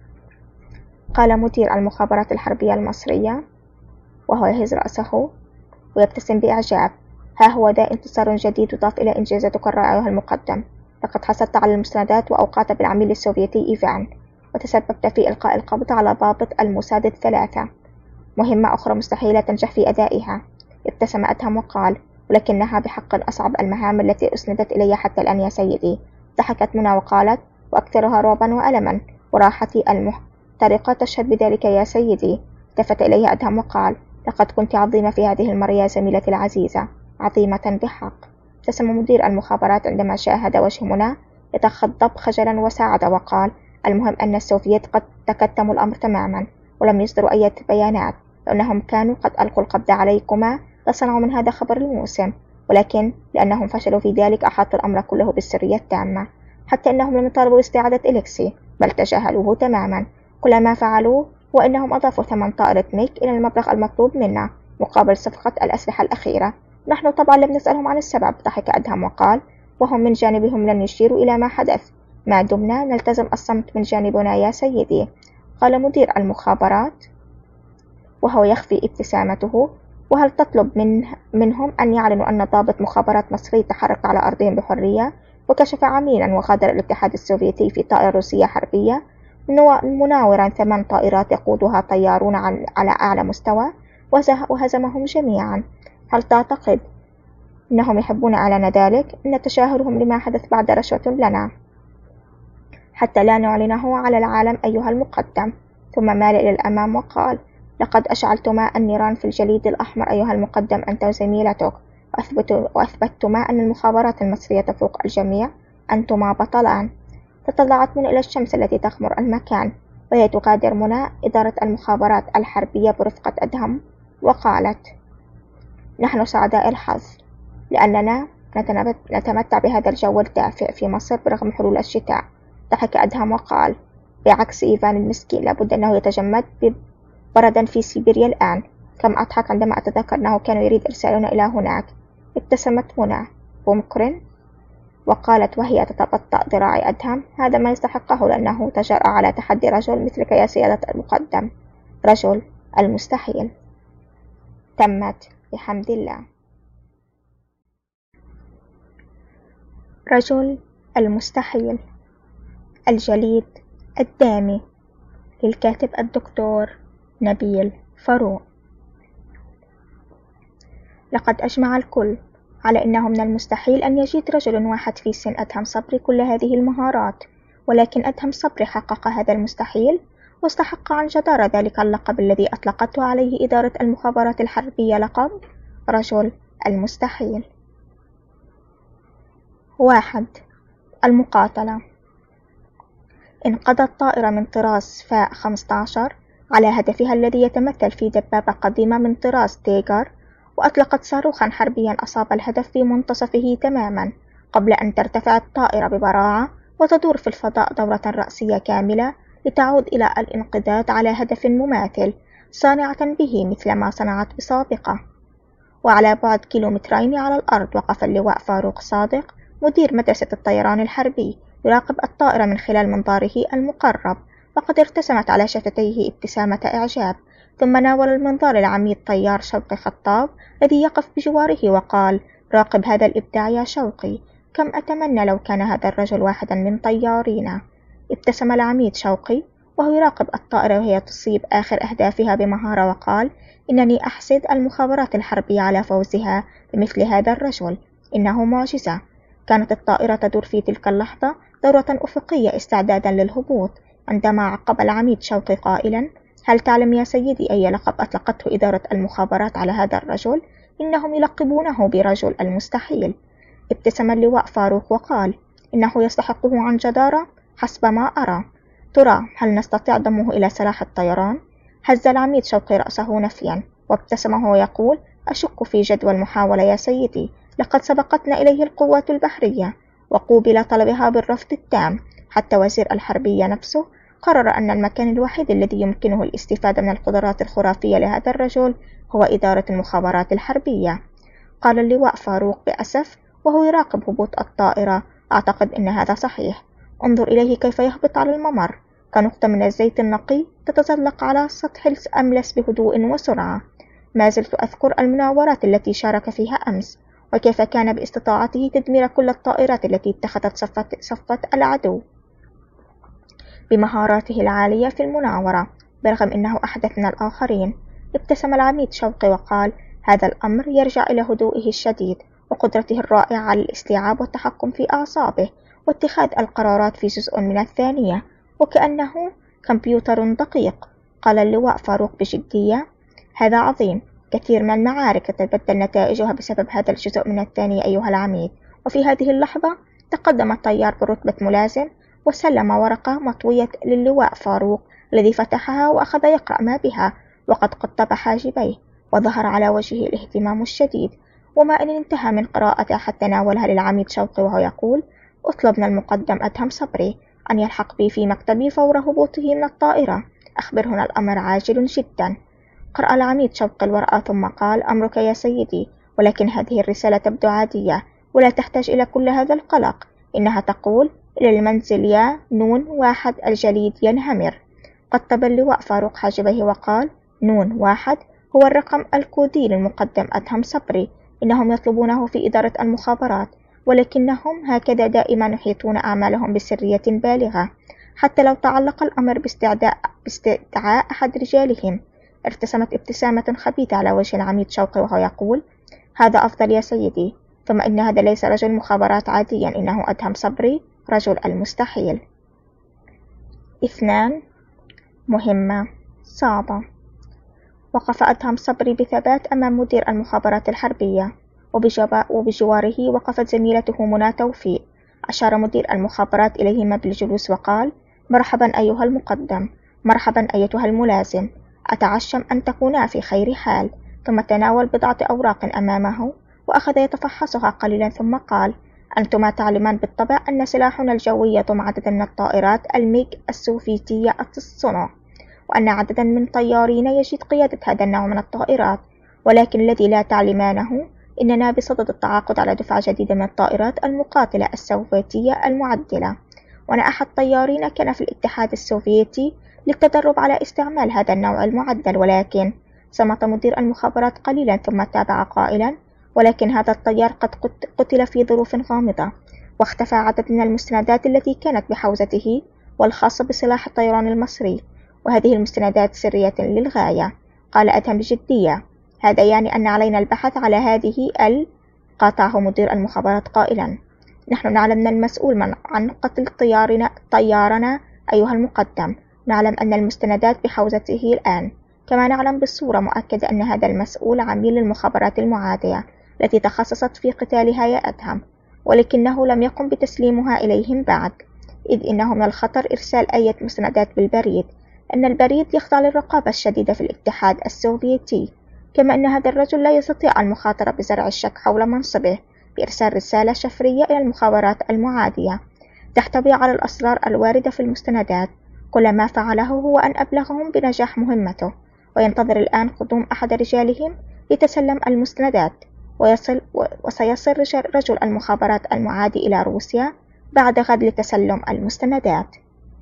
Speaker 1: قال مدير المخابرات الحربية المصرية وهو يهز رأسه ويبتسم بإعجاب: ها هو ذا انتصار جديد يضاف إلى إنجازاتك الرائعة أيها المقدم. لقد حصلت على المستندات وأوقعت بالعميل السوفيتي إيفان، وتسببت في إلقاء القبض على ضابط الموساد الثلاثة. مهمة أخرى مستحيلة تنجح في أدائها. ابتسم أدهم وقال: ولكنها بحق أصعب المهام التي أسندت إلي حتى الآن يا سيدي. ضحكت منى وقالت: وأكثرها رعبا وألما، وراحتي المحترقة تشهد بذلك يا سيدي. التفت إليه أدهم وقال: لقد كنت عظيمة في هذه المرة يا زميلتي العزيزة، عظيمة بحق. ابتسم مدير المخابرات عندما شاهد وجه منى يتخضب خجلا وساعد وقال: المهم أن السوفييت قد تكتموا الأمر تماما ولم يصدروا أي بيانات، لأنهم كانوا قد ألقوا القبض عليكما لصنعوا من هذا خبر الموسم، ولكن لأنهم فشلوا في ذلك أحاطوا الأمر كله بالسرية التامة، حتى أنهم لم يطالبوا باستعادة إليكسي بل تجاهلوه تماما. كل ما فعلوه وإنهم أضافوا ثمن طائرة ميك إلى المبلغ المطلوب منا مقابل صفقة الأسلحة الأخيرة. نحن طبعا لم نسألهم عن السبب. ضحك أدهم وقال: وهم من جانبهم لن يشيروا إلى ما حدث، ما دمنا نلتزم الصمت من جانبنا يا سيدي. قال مدير المخابرات وهو يخفي ابتسامته: وهل تطلب من منهم أن يعلنوا أن ضابط مخابرات مصري تحرك على أرضهم بحرية وكشف عميلا وغادر الاتحاد السوفيتي في طائرة روسية حربية مناورا ثمان طائرات يقودها طيارون على أعلى مستوى وهزمهم جميعا؟ هل تعتقد أنهم يحبون إعلان ذلك؟ إن تشاهدهم لما حدث بعد رشوة لنا حتى لا نعلنه على العالم أيها المقدم. ثم مال إلى الأمام وقال: لقد أشعلتما النيران في الجليد الأحمر أيها المقدم أنت وزميلتك، وأثبتتما أن المخابرات المصرية تفوق الجميع. أنتما بطلان. تطلعت منى إلى الشمس التي تغمر المكان وهي تغادر منى إدارة المخابرات الحربية برفقة أدهم، وقالت: نحن سعداء الحظ لأننا نتمتع بهذا الجو الدافئ في مصر برغم حلول الشتاء. ضحك أدهم وقال: بعكس إيفان المسكين لابد أنه يتجمد بردا في سيبيريا الآن. كم أضحك عندما أتذكر أنه كان يريد إرسالنا إلى هناك. ابتسمت منى بمكر وقالت وهي تتبطأ ذراع أدهم: هذا ما يستحقه، لأنه تجرأ على تحدي رجل مثلك يا سيادة المقدم، رجل المستحيل. تمت بحمد الله. رجل المستحيل، الجليد الدامي، للكاتب الدكتور نبيل فاروق. لقد أجمع الكل على أنه من المستحيل أن يجد رجل واحد في سن أدهم صبري كل هذه المهارات، ولكن أدهم صبري حقق هذا المستحيل واستحق عن جدارة ذلك اللقب الذي أطلقته عليه إدارة المخابرات الحربية، لقب رجل المستحيل. واحد. المقاتلة. انقضت طائرة من طراز فاء خمسة عشر على هدفها الذي يتمثل في دبابة قديمة من طراز تيغر، وأطلقت صاروخا حربيا أصاب الهدف في منتصفه تماما قبل أن ترتفع الطائرة ببراعة وتدور في الفضاء دورة رأسية كاملة لتعود إلى الانقضاض على هدف مماثل، صانعة به مثل ما صنعت بسابقة. وعلى بعد كيلومترين على الأرض وقف اللواء فاروق صادق مدير مدرسة الطيران الحربي يراقب الطائرة من خلال منظاره المقرب، وقد ارتسمت على شفتيه ابتسامة إعجاب. ثم ناول المنظار العميد طيار شوقي خطاب الذي يقف بجواره وقال: راقب هذا الإبداع يا شوقي، كم أتمنى لو كان هذا الرجل واحدا من طيارينا. ابتسم العميد شوقي وهو يراقب الطائرة وهي تصيب آخر أهدافها بمهارة وقال: إنني أحسد المخابرات الحربية على فوزها بمثل هذا الرجل، إنه معجزة. كانت الطائرة تدور في تلك اللحظة دورة أفقية استعدادا للهبوط، عندما عقب العميد شوقي قائلا: هل تعلم يا سيدي أي لقب أطلقته إدارة المخابرات على هذا الرجل؟ إنهم يلقبونه برجل المستحيل. ابتسم اللواء فاروق وقال: إنه يستحقه عن جدارة حسب ما أرى. ترى هل نستطيع ضمه إلى سلاح الطيران؟ هز العميد شوقي رأسه نفيا، وابتسم وهو يقول: أشك في جدوى المحاولة يا سيدي، لقد سبقتنا إليه القوات البحرية وقوبل طلبها بالرفض التام، حتى وزير الحربية نفسه قرر أن المكان الوحيد الذي يمكنه الاستفادة من القدرات الخرافية لهذا الرجل هو إدارة المخابرات الحربية. قال اللواء فاروق بأسف وهو يراقب هبوط الطائرة: أعتقد أن هذا صحيح. انظر إليه كيف يهبط على الممر كنقطة من الزيت النقي تتزلق على سطح الأملس بهدوء وسرعة. ما زلت أذكر المناورات التي شارك فيها أمس، وكيف كان باستطاعته تدمير كل الطائرات التي اتخذت صفة, صفة العدو بمهاراته العالية في المناورة، برغم أنه أحدث من الآخرين. ابتسم العميد شوقي وقال: هذا الأمر يرجع إلى هدوئه الشديد وقدرته الرائعة على الاستيعاب والتحكم في أعصابه واتخاذ القرارات في جزء من الثانية، وكأنه كمبيوتر دقيق. قال اللواء فاروق بجدية: هذا عظيم. كثير من المعارك تتبدل نتائجها بسبب هذا الجزء من الثانية أيها العميد. وفي هذه اللحظة تقدم الطيار برتبة ملازم وسلم ورقة مطوية للواء فاروق، الذي فتحها وأخذ يقرأ ما بها، وقد قطب حاجبيه وظهر على وجهه الاهتمام الشديد. وما أن انتهى من قراءته حتى ناولها للعميد شوقي وهو يقول: اطلب من المقدم أدهم صبري أن يلحق بي في مكتبي فور هبوطه من الطائرة، أخبره أن الأمر عاجل جدا. قرأ العميد شوقي الورقة ثم قال: أمرك يا سيدي، ولكن هذه الرسالة تبدو عادية ولا تحتاج إلى كل هذا القلق. إنها تقول: إلى المنزل يا نون واحد الجليد ينهمر. قطب اللواء فاروق حاجبيه وقال: نون واحد هو الرقم الكودي للمقدم أدهم صبري، إنهم يطلبونه في إدارة المخابرات، ولكنهم هكذا دائما يحيطون أعمالهم بسرية بالغة، حتى لو تعلق الأمر باستدعاء باستدعاء أحد رجالهم. ارتسمت ابتسامة خبيثة على وجه العميد شوقي وهو يقول: هذا أفضل يا سيدي، ثم إن هذا ليس رجل مخابرات عاديا، إنه أدهم صبري رجل المستحيل. اثنان. مهمة صعبة. وقف أدهم صبري بثبات أمام مدير المخابرات الحربية، وبجواره وقفت زميلته منى توفيق. أشار مدير المخابرات إليهما بالجلوس وقال: مرحبا أيها المقدم، مرحبا أيتها الملازم، أتعشم أن تكونا في خير حال. ثم تناول بضعة أوراق أمامه وأخذ يتفحصها قليلا ثم قال: أنتما تعلمان بالطبع أن سلاحنا الجوي يضم عددا من الطائرات الميج السوفيتية الصنع، وأن عددا من طيارين يجيد قيادة هذا النوع من الطائرات، ولكن الذي لا تعلمانه إننا بصدد التعاقد على دفعة جديدة من الطائرات المقاتلة السوفيتية المعدلة، وأن أحد طيارين كان في الاتحاد السوفيتي للتدرب على استعمال هذا النوع المعدل. ولكن صمت مدير المخابرات قليلا ثم تابع قائلا: ولكن هذا الطيار قد قتل في ظروف غامضة، واختفى عدد من المستندات التي كانت بحوزته والخاصة بسلاح الطيران المصري، وهذه المستندات سرية للغاية. قال أدهم بجدية: هذا يعني أن علينا البحث على هذه ال قاطعه مدير المخابرات قائلا: نحن نعلم أن المسؤول من عن قتل طيارنا, طيارنا أيها المقدم، نعلم أن المستندات بحوزته الآن، كما نعلم بالصورة مؤكدة أن هذا المسؤول عميل للمخابرات المعادية التي تخصصت في قتالها يا أدهم، ولكنه لم يقم بتسليمها إليهم بعد، إذ إنه من الخطر إرسال أي مستندات بالبريد، أن البريد يخضع للرقابة الشديدة في الاتحاد السوفيتي، كما أن هذا الرجل لا يستطيع المخاطرة بزرع الشك حول منصبه بإرسال رسالة شفرية إلى المخابرات المعادية تحتوي على الأسرار الواردة في المستندات. كل ما فعله هو أن أبلغهم بنجاح مهمته، وينتظر الآن قدوم أحد رجالهم لتسلم المستندات، ويصل وسيصل رجل المخابرات المعادي إلى روسيا بعد غد لتسلم المستندات.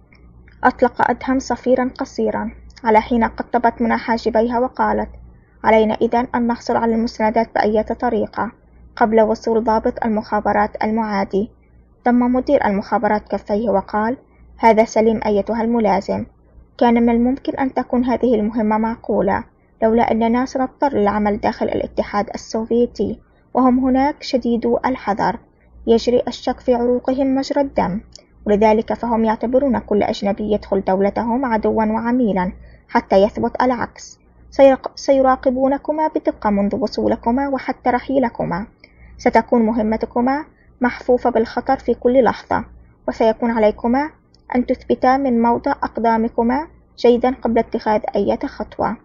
Speaker 1: أطلق أدهم صفيرا قصيرا على حين قطبت منى حاجبيها وقالت: علينا إذن أن نحصل على المستندات بأية طريقة قبل وصول ضابط المخابرات المعادي. ضم مدير المخابرات كفيه وقال: هذا سليم أيتها الملازم، كان من الممكن أن تكون هذه المهمة معقولة لولا أننا سنضطر للعمل داخل الاتحاد السوفيتي، وهم هناك شديدو الحذر، يجري الشك في عروقهم مجرى الدم، ولذلك فهم يعتبرون كل أجنبي يدخل دولتهم عدوا وعميلا، حتى يثبت العكس. سيراقبونكما بدقة منذ وصولكما وحتى رحيلكما. ستكون مهمتكما محفوفة بالخطر في كل لحظة، وسيكون عليكما أن تثبتا من موضع أقدامكما جيدا قبل اتخاذ أي خطوة.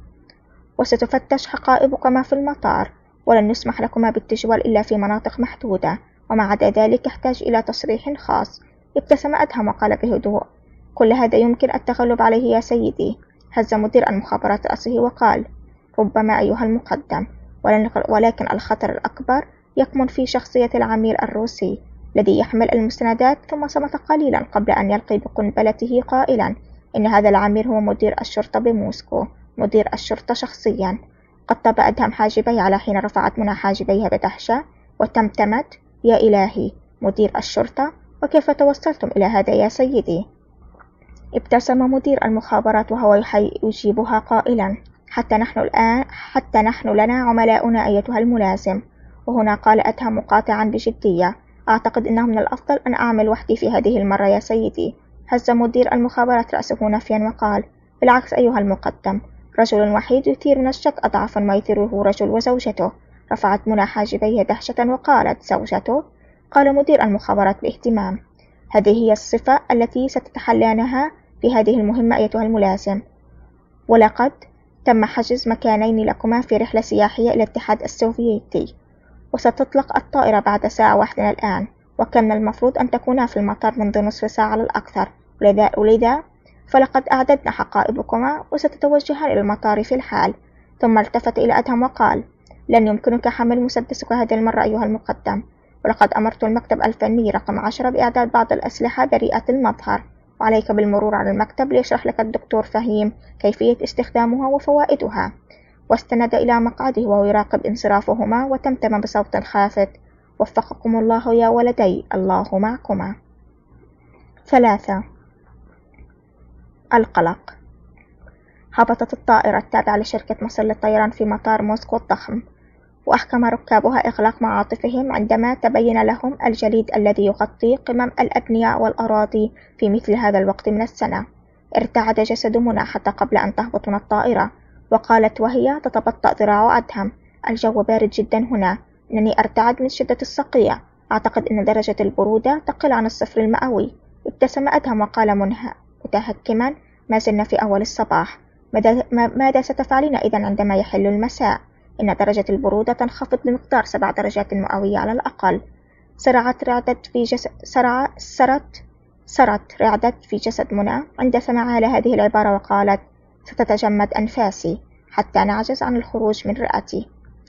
Speaker 1: وستفتش حقائبكما في المطار، ولن يسمح لكما بالتجوال إلا في مناطق محدودة، وما عدا ذلك يحتاج إلى تصريح خاص. ابتسم أدهم وقال بهدوء: كل هذا يمكن التغلب عليه يا سيدي. هز مدير المخابرات رأسه وقال: ربما أيها المقدم، ولكن الخطر الأكبر يكمن في شخصية العميل الروسي الذي يحمل المستندات. ثم صمت قليلا قبل أن يلقي بقنبلته قائلا: إن هذا العميل هو مدير الشرطة بموسكو، مدير الشرطة شخصيا. قد طاب أدهم حاجبيه على حين رفعت منى حاجبيها بدهشة وتمتمت: يا إلهي، مدير الشرطة؟ وكيف توصلتم إلى هذا يا سيدي؟ ابتسم مدير المخابرات وهو يجيبها قائلا: حتى نحن الآن حتى نحن لنا عملاؤنا أيتها الملازم. وهنا قال أدهم مقاطعا بجدية: أعتقد أنه من الأفضل أن أعمل وحدي في هذه المرة يا سيدي. هز مدير المخابرات رأسه نفيا وقال: بالعكس أيها المقدم، رجل وحيد يثير من الشك أضعف ما يثيره رجل وزوجته. رفعت منى حاجبيها دهشة وقالت: زوجته؟ قال مدير المخابرات باهتمام: هذه هي الصفة التي ستتحلانها في هذه المهمة أيتها الملازم، ولقد تم حجز مكانين لكما في رحلة سياحية إلى الاتحاد السوفيتي، وستطلق الطائرة بعد ساعة واحدة من الآن، وكان المفروض أن تكونا في المطار منذ نصف ساعة على الأكثر، ولذا, ولذا فلقد أعددنا حقائبكما وستتوجهان إلى المطار في الحال. ثم التفت إلى أدهم وقال: لن يمكنك حمل مسدسك هذه المرة أيها المقدم، ولقد أمرت المكتب الفني رقم عشرة بإعداد بعض الأسلحة بريئة المظهر، وعليك بالمرور على المكتب ليشرح لك الدكتور فهيم كيفية استخدامها وفوائدها. واستند إلى مقعده وهو يراقب انصرافهما وتمتم بصوت خافت: وفقكم الله يا ولدي، الله معكما. ثلاثة. القلق. هبطت الطائرة التابعة لشركة مصر للطيران في مطار موسكو الضخم، وأحكم ركابها إغلاق معاطفهم عندما تبين لهم الجليد الذي يغطي قمم الأبنية والأراضي في مثل هذا الوقت من السنة. ارتعد جسد منى حتى قبل أن تهبط من الطائرة، وقالت وهي تتبطأ ذراع أدهم: الجو بارد جدا هنا، إنني أرتعد من شدة الصقيع، أعتقد أن درجة البرودة تقل عن الصفر المئوي. ابتسم أدهم وقال منها متهكما: ما زلنا في أول الصباح، ماذا ستفعلين إذا عندما يحل المساء؟ إن درجة البرودة تنخفض بمقدار سبع درجات مئوية على الأقل. سرعت رعدت في جسد سرع سرت سرت رعدت في جسد منى عند سماعها لهذه العبارة، وقالت: ستتجمد أنفاسي حتى نعجز عن الخروج من رئتي.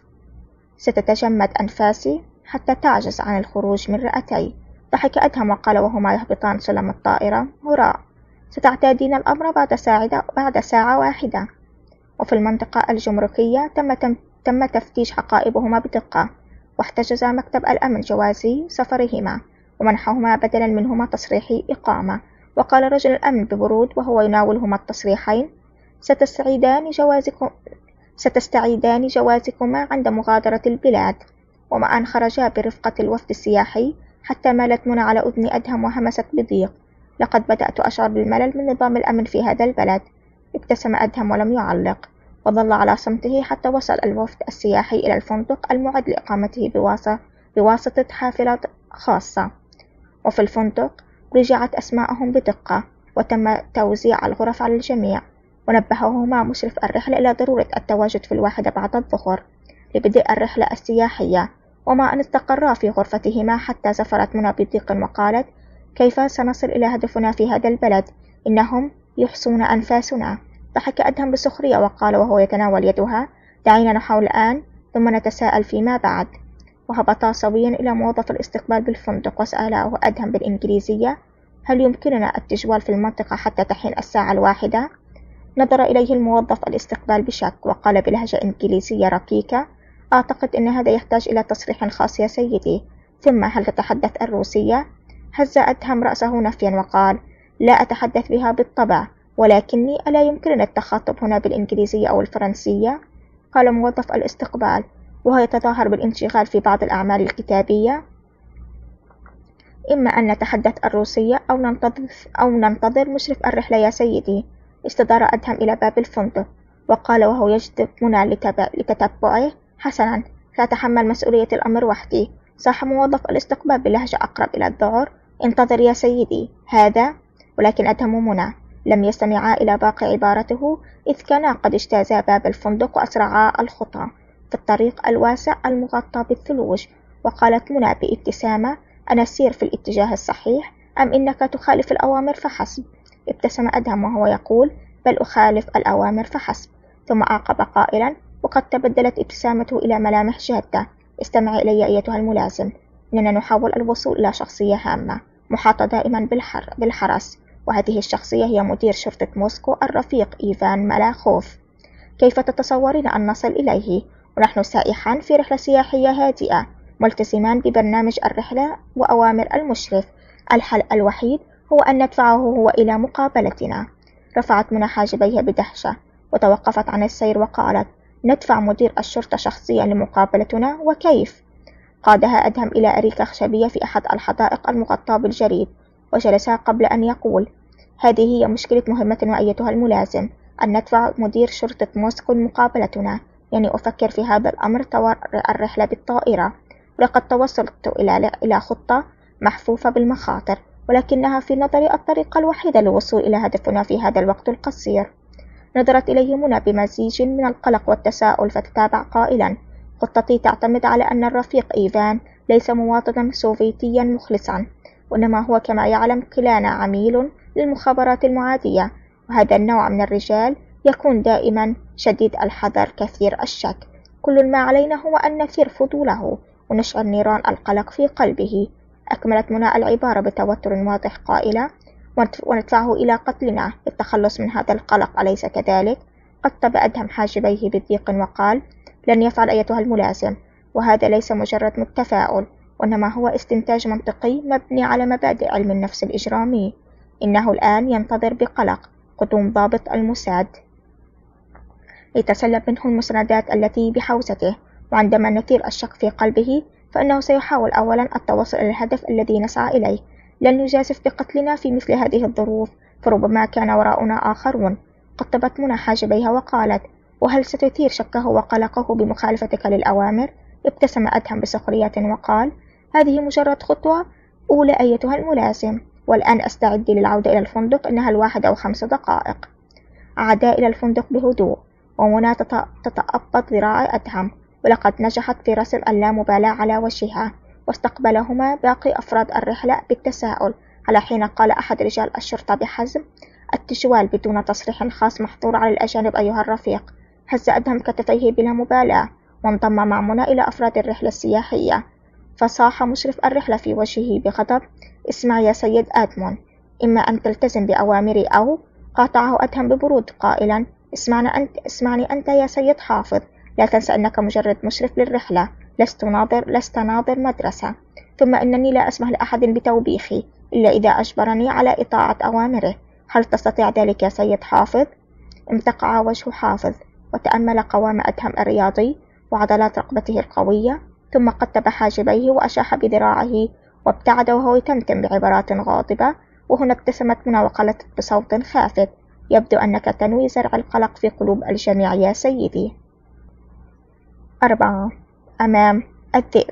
Speaker 1: ستتجمد أنفاسي حتى تعجز عن الخروج من رئتي. ضحك أدهم وقال وهما يهبطان سلم الطائرة: هراء، ستعتادين الأمر بعد ساعة بعد ساعة واحدة. وفي المنطقة الجمركية تم تم تفتيش حقائبهما بدقة، واحتجز مكتب الأمن جوازي سفرهما ومنحهما بدلا منهما تصريح إقامة. وقال رجل الأمن ببرود وهو يناولهما التصريحين: ستستعيدان جوازكم ستستعيدان جوازكما عند مغادرة البلاد. وما أن خرجا برفقة الوفد السياحي حتى مالت منى على أذن أدهم وهمست بضيق: لقد بدأت أشعر بالملل من نظام الأمن في هذا البلد. ابتسم أدهم ولم يعلق، وظل على صمته حتى وصل الوفد السياحي إلى الفندق المعد لإقامته بواسطة حافلة خاصة. وفي الفندق رجعت أسماءهم بدقة، وتم توزيع الغرف على الجميع، ونبههما مشرف الرحلة إلى ضرورة التواجد في الواحدة بعد الظهر لبدء الرحلة السياحية. وما أن استقرا في غرفتهما حتى زفرت منى بضيق وقالت: كيف سنصل إلى هدفنا في هذا البلد؟ إنهم يحصون أنفاسنا. ضحك أدهم بسخرية وقال وهو يتناول يدها: دعينا نحاول الآن ثم نتساءل فيما بعد. وهبطا سويا إلى موظف الاستقبال بالفندق، وسأله أدهم بالإنجليزية: هل يمكننا التجوال في المنطقة حتى تحين الساعة الواحدة؟ نظر إليه الموظف الاستقبال بشك وقال بلهجة إنجليزية ركيكة: أعتقد أن هذا يحتاج إلى تصريح خاص يا سيدي. ثم هل تتحدث الروسية؟ هز أدهم رأسه نفيا وقال: لا أتحدث بها بالطبع، ولكني ألا يمكننا التخاطب هنا بالإنجليزية أو الفرنسية؟ قال موظف الاستقبال وهو يتظاهر بالانشغال في بعض الأعمال الكتابية: إما أن نتحدث الروسية أو ننتظر, أو ننتظر مشرف الرحلة يا سيدي. استدار أدهم إلى باب الفندق وقال وهو يجذب منى لتتبعه: حسنا، سأتحمل مسؤولية الأمر وحدي. صاح موظف الاستقبال بلهجة أقرب إلى الذعر: انتظر يا سيدي، هذا. ولكن أدهم ومنى لم يستمعا إلى باقي عبارته، إذ كانا قد اجتازا باب الفندق وأسرعا الخطى في الطريق الواسع المغطى بالثلوج. وقالت منى بابتسامة: أنا أسير في الاتجاه الصحيح أم إنك تخالف الأوامر فحسب؟ ابتسم أدهم وهو يقول: بل أخالف الأوامر فحسب. ثم أعقب قائلا: وقد تبدلت ابتسامته إلى ملامح جادة: استمعي إلي أيتها الملازم، إننا نحاول الوصول إلى شخصية هامة محاطة دائما بالحر بالحرس، وهذه الشخصية هي مدير شرطة موسكو الرفيق إيفان ملاخوف. كيف تتصورين أن نصل إليه ونحن سائحان في رحلة سياحية هادئة ملتزمان ببرنامج الرحلة وأوامر المشرف؟ الحل الوحيد هو أن ندفعه هو إلى مقابلتنا. رفعت منى حاجبيها بدهشة وتوقفت عن السير وقالت: ندفع مدير الشرطة شخصيا لمقابلتنا؟ وكيف؟ قادها أدهم إلى أريكة خشبية في أحد الحدائق المغطاة بالجريد وجلسا قبل أن يقول: هذه هي مشكلة مهمتنا أيتها الملازم، أن ندفع مدير شرطة موسكو لمقابلتنا. يعني أفكر في هذا الأمر طوال الرحلة بالطائرة، ولقد توصلت إلى إلى خطة محفوفة بالمخاطر، ولكنها في نظري الطريقة الوحيدة للوصول إلى هدفنا في هذا الوقت القصير. نظرت إليه منى بمزيج من القلق والتساؤل فتتابع قائلا: خطتي تعتمد على أن الرفيق إيفان ليس مواطنا سوفيتيا مخلصا، وإنما هو كما يعلم كلانا عميل للمخابرات المعادية، وهذا النوع من الرجال يكون دائما شديد الحذر كثير الشك. كل ما علينا هو أن نثير فضوله ونشعل نيران القلق في قلبه. أكملت منى العبارة بتوتر واضح قائلة: وندفعه إلى قتلنا للتخلص من هذا القلق، أليس كذلك؟ قطب أدهم حاجبيه بضيق وقال: لن يفعل أيتها الملازم، وهذا ليس مجرد تفاؤل، وإنما هو استنتاج منطقي مبني على مبادئ علم النفس الإجرامي. إنه الآن ينتظر بقلق قدوم ضابط الموساد ليتسلب منه المسندات التي بحوزته، وعندما نثير الشك في قلبه فإنه سيحاول أولا التوصل إلى الهدف الذي نسعى إليه. لن يجازف بقتلنا في مثل هذه الظروف، فربما كان وراءنا آخرون. قطبت منى حاجبيها وقالت: وهل ستثير شكه وقلقه بمخالفتك للأوامر؟ ابتسم أدهم بسخرية وقال: هذه مجرد خطوة أولى أيتها الملازم، والآن أستعد للعودة إلى الفندق، إنها الواحدة وخمس دقائق. عادا إلى الفندق بهدوء، ومنى تتأبط ذراع أدهم، ولقد نجحت في رسم اللامبالاة على وجهها. واستقبلهما باقي أفراد الرحلة بالتساؤل، على حين قال أحد رجال الشرطة بحزم: التجوال بدون تصريح خاص محظور على الأجانب أيها الرفيق. هز أدهم كتفيه بلا مبالاة وانضم مع منى إلى أفراد الرحلة السياحية، فصاح مشرف الرحلة في وجهه بغضب: اسمع يا سيد آدمون، إما أن تلتزم بأوامري أو. قاطعه أدهم ببرود قائلا: اسمعني أنت, اسمعني أنت يا سيد حافظ، لا تنسى أنك مجرد مشرف للرحلة، لست ناظر لست ناظر مدرسة. ثم إنني لا أسمح لأحد بتوبيخي إلا إذا أجبرني على إطاعة أوامره. هل تستطيع ذلك يا سيد حافظ؟ امتقع وجه حافظ وتأمل قوام أدهم الرياضي وعضلات رقبته القوية، ثم قطب حاجبيه وأشاح بذراعه وابتعد وهو يتمتم بعبارات غاضبة. وهنا ابتسمت منى وقالت بصوت خافت: يبدو أنك تنوي زرع القلق في قلوب الجميع يا سيدي. أربعة. أمام الذئب.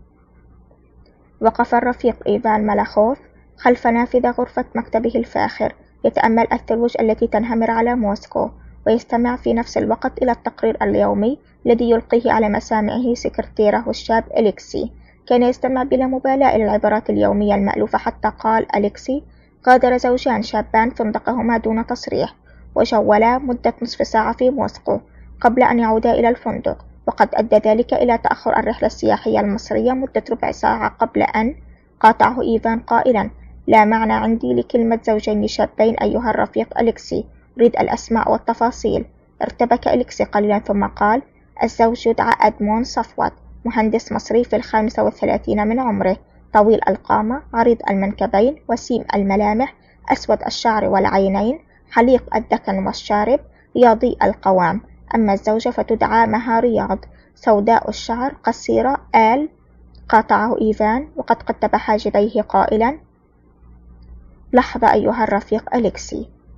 Speaker 1: وقف الرفيق إيفان ملاخوف خلف نافذة غرفة مكتبه الفاخر يتأمل الثلوج التي تنهمر على موسكو، ويستمع في نفس الوقت إلى التقرير اليومي الذي يلقيه على مسامعه سكرتيره الشاب أليكسي. كان يستمع بلا مبالاة إلى العبارات اليومية المألوفة، حتى قال أليكسي: غادر زوجان شابان فندقهما دون تصريح، وجولا مدة نصف ساعة في موسكو قبل أن يعودا إلى الفندق، وقد أدى ذلك إلى تأخر الرحلة السياحية المصرية مدة ربع ساعة قبل أن. قاطعه إيفان قائلا: لا معنى عندي لكلمة زوجين شابين أيها الرفيق أليكسي، أريد الأسماء والتفاصيل. ارتبك أليكسي قليلا ثم قال: الزوج يدعى أدمون صفوت، مهندس مصري في الخامسة والثلاثين من عمره، طويل القامة، عريض المنكبين، وسيم الملامح، أسود الشعر والعينين، حليق الذقن والشارب، رياضي القوام. أما الزوجة فتدعى مها رياض، سوداء الشعر، قصيرة آل. قاطعه إيفان وقد قطب حاجبيه قائلا: لحظة أيها الرفيق أليكسي،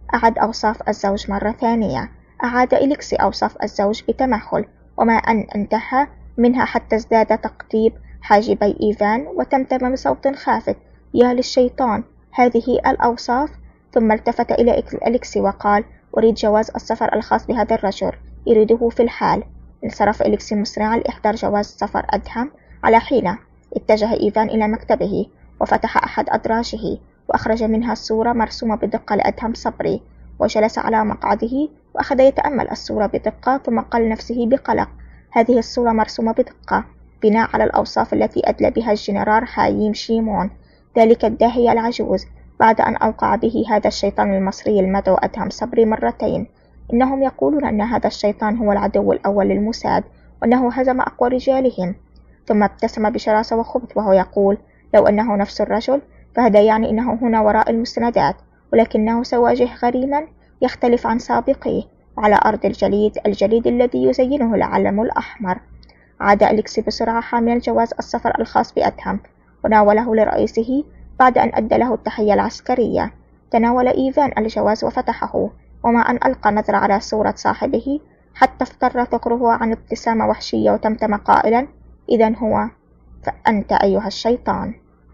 Speaker 1: أعد أوصاف الزوج مرة ثانية. أعاد إليكسي أوصاف الزوج بتمهل، وما أن انتهى منها حتى ازداد تقطيب حاجبي إيفان وتمتم بصوت خافت: يا للشيطان، هذه الأوصاف؟ ثم التفت إلى إليكسي وقال: أريد جواز السفر الخاص بهذا الرجل، يريده في الحال. انصرف إليكسي مسرعا لإحضار جواز سفر أدهم. على حين اتجه إيفان إلى مكتبه وفتح أحد أدراجه وأخرج منها صورة مرسومة بدقة لأدهم صبري، وجلس على مقعده وأخذ يتأمل الصورة بدقة، ثم قال لنفسه بقلق: هذه الصورة مرسومة بدقة بناء على الأوصاف التي أدلى بها الجنرال حاييم شيمون، ذلك الداهية العجوز، بعد أن أوقع به هذا الشيطان المصري المدعو أدهم صبري مرتين. إنهم يقولون أن هذا الشيطان هو العدو الأول للموساد، وأنه هزم أقوى رجالهم. ثم ابتسم بشراسة وخبث وهو يقول: لو أنه نفس الرجل فهذا يعني أنه هنا وراء المستندات، ولكنه سيواجه غريما يختلف عن سابقيه على أرض الجليد، الجليد الذي يزينه العلم الأحمر. عاد إليكسي بسرعة حاملا جواز السفر الخاص بأدهم وناوله لرئيسه بعد أن أدى له التحية العسكرية. تناول إيفان الجواز وفتحه، وما أن ألقى نظرة على صورة صاحبه حتى افتر ثغره عن ابتسامة وحشية وتمتم قائلا: إذن هو فأنت أيها الشيطان.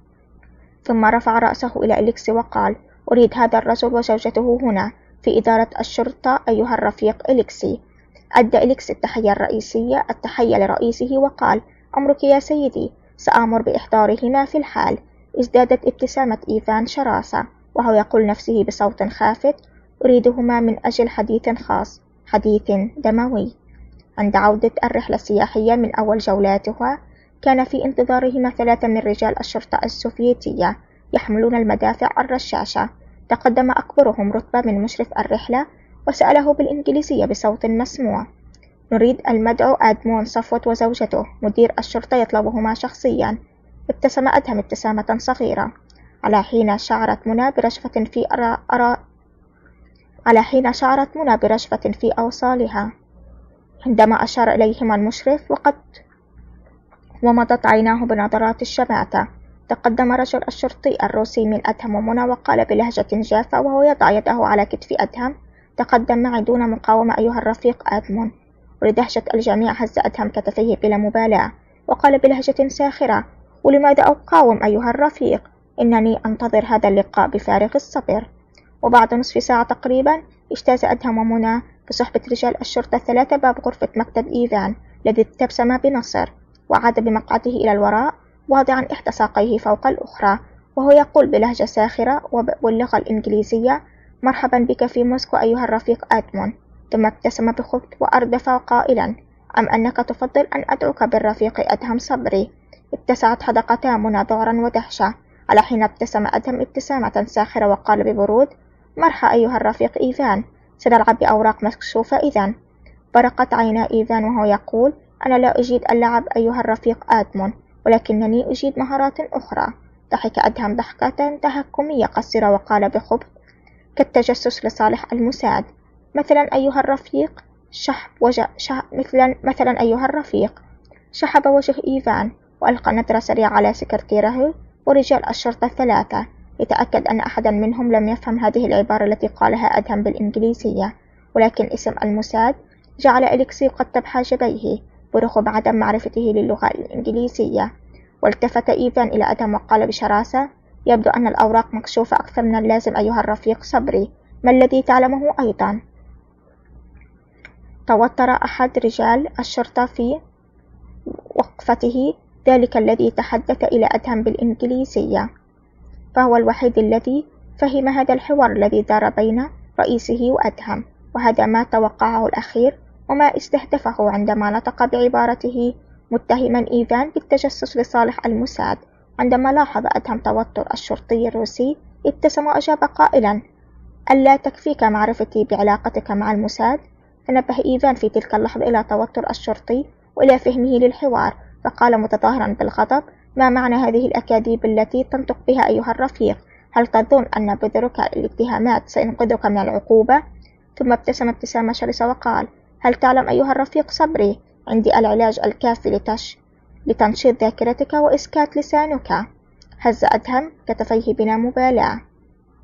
Speaker 1: ثم رفع رأسه إلى إليكسي وقال: أريد هذا الرجل وزوجته هنا في إدارة الشرطة أيها الرفيق إليكسي. أدى إليكسي التحية الرئيسية التحية لرئيسه وقال: أمرك يا سيدي، سآمر بإحضارهما في الحال. ازدادت ابتسامة إيفان شراسة وهو يقول نفسه بصوت خافت: أريدهما من أجل حديث خاص، حديث دموي. عند عودة الرحلة السياحية من أول جولاتها، كان في انتظارهما ثلاثة من رجال الشرطة السوفيتية يحملون المدافع الرشاشة. تقدم أكبرهم رتبة من مشرف الرحلة وسأله بالإنجليزية بصوت مسموع: نريد المدعو آدمون صفوت وزوجته، مدير الشرطة يطلبهما شخصيا. ابتسم أدهم ابتسامة صغيرة. على حين شعرت منى برشفة في أرى أرى على حين شعرت منى برشفة في أوصالها عندما أشار إليهما المشرف، وقد ومضت عيناه بنظرات الشماتة. تقدم رجل الشرطي الروسي من أدهم ومنى وقال بلهجة جافة وهو يضع يده على كتف أدهم: تقدم معي دون مقاومة أيها الرفيق آدمون. ولدهشة الجميع هز أدهم كتفيه بلا مبالاة وقال بلهجة ساخرة: ولماذا أقاوم أيها الرفيق؟ إنني أنتظر هذا اللقاء بفارغ الصبر. وبعد نصف ساعة تقريبا اجتاز أدهم ومنى بصحبة رجال الشرطة الثلاثة باب غرفة مكتب إيفان الذي ابتسم بنصر، وعاد بمقعده إلى الوراء واضعا إحدى ساقيه فوق الأخرى وهو يقول بلهجة ساخرة واللغة الإنجليزية: مرحبا بك في موسكو أيها الرفيق آدمون. ثم ابتسم بخبث وأردف قائلا: أم أنك تفضل أن أدعوك بالرفيق أدهم صبري؟ اتسعت حدقتا منى ذعرا ودهشة، على حين ابتسم أدهم ابتسامة ساخرة وقال ببرود: مرحبا أيها الرفيق إيفان، سنلعب بأوراق مكشوفة إذن. برقت عينا إيفان وهو يقول: أنا لا أجيد اللعب أيها الرفيق آدمون، ولكنني أجيد مهارات أخرى. ضحك أدهم ضحكة تهكمية قصيرة وقال بخبث: كالتجسس لصالح المساعد. مثلا أيها الرفيق شحب وجه شح... مثلا مثلا أيها الرفيق. شحب وجه إيفان وألقى نظرة سريعة على سكرتيره ورجال الشرطة الثلاثة يتأكد أن أحدا منهم لم يفهم هذه العبارة التي قالها أدهم بالإنجليزية، ولكن اسم المساعد جعل إليكسي يقطب حاجبيه برغم عدم معرفته للغة الإنجليزية. والتفت إيفان إلى أدهم وقال بشراسة: يبدو أن الأوراق مكشوفة أكثر من اللازم أيها الرفيق صبري، ما الذي تعلمه أيضا؟ توتر أحد رجال الشرطة في وقفته، ذلك الذي تحدث إلى أدهم بالإنجليزية، فهو الوحيد الذي فهم هذا الحوار الذي دار بين رئيسه وأدهم، وهذا ما توقعه الأخير وما استهدفه عندما نطق بعبارته متهما إيفان بالتجسس لصالح المساعد. عندما لاحظ أدهم توتر الشرطي الروسي ابتسم وأجاب قائلا: ألا تكفيك معرفتي بعلاقتك مع المساعد؟ تنبه إيفان في تلك اللحظة إلى توتر الشرطي وإلى فهمه للحوار، فقال متظاهرا بالغضب: ما معنى هذه الأكاذيب التي تنطق بها أيها الرفيق؟ هل تظن أن بذرك الاتهامات سينقذك من العقوبة؟ ثم ابتسم ابتسامة شرسة وقال: هل تعلم أيها الرفيق صبري، عندي العلاج الكافي لتش... لتنشيط ذاكرتك وإسكات لسانك. هز أدهم كتفيه بلا مبالاة.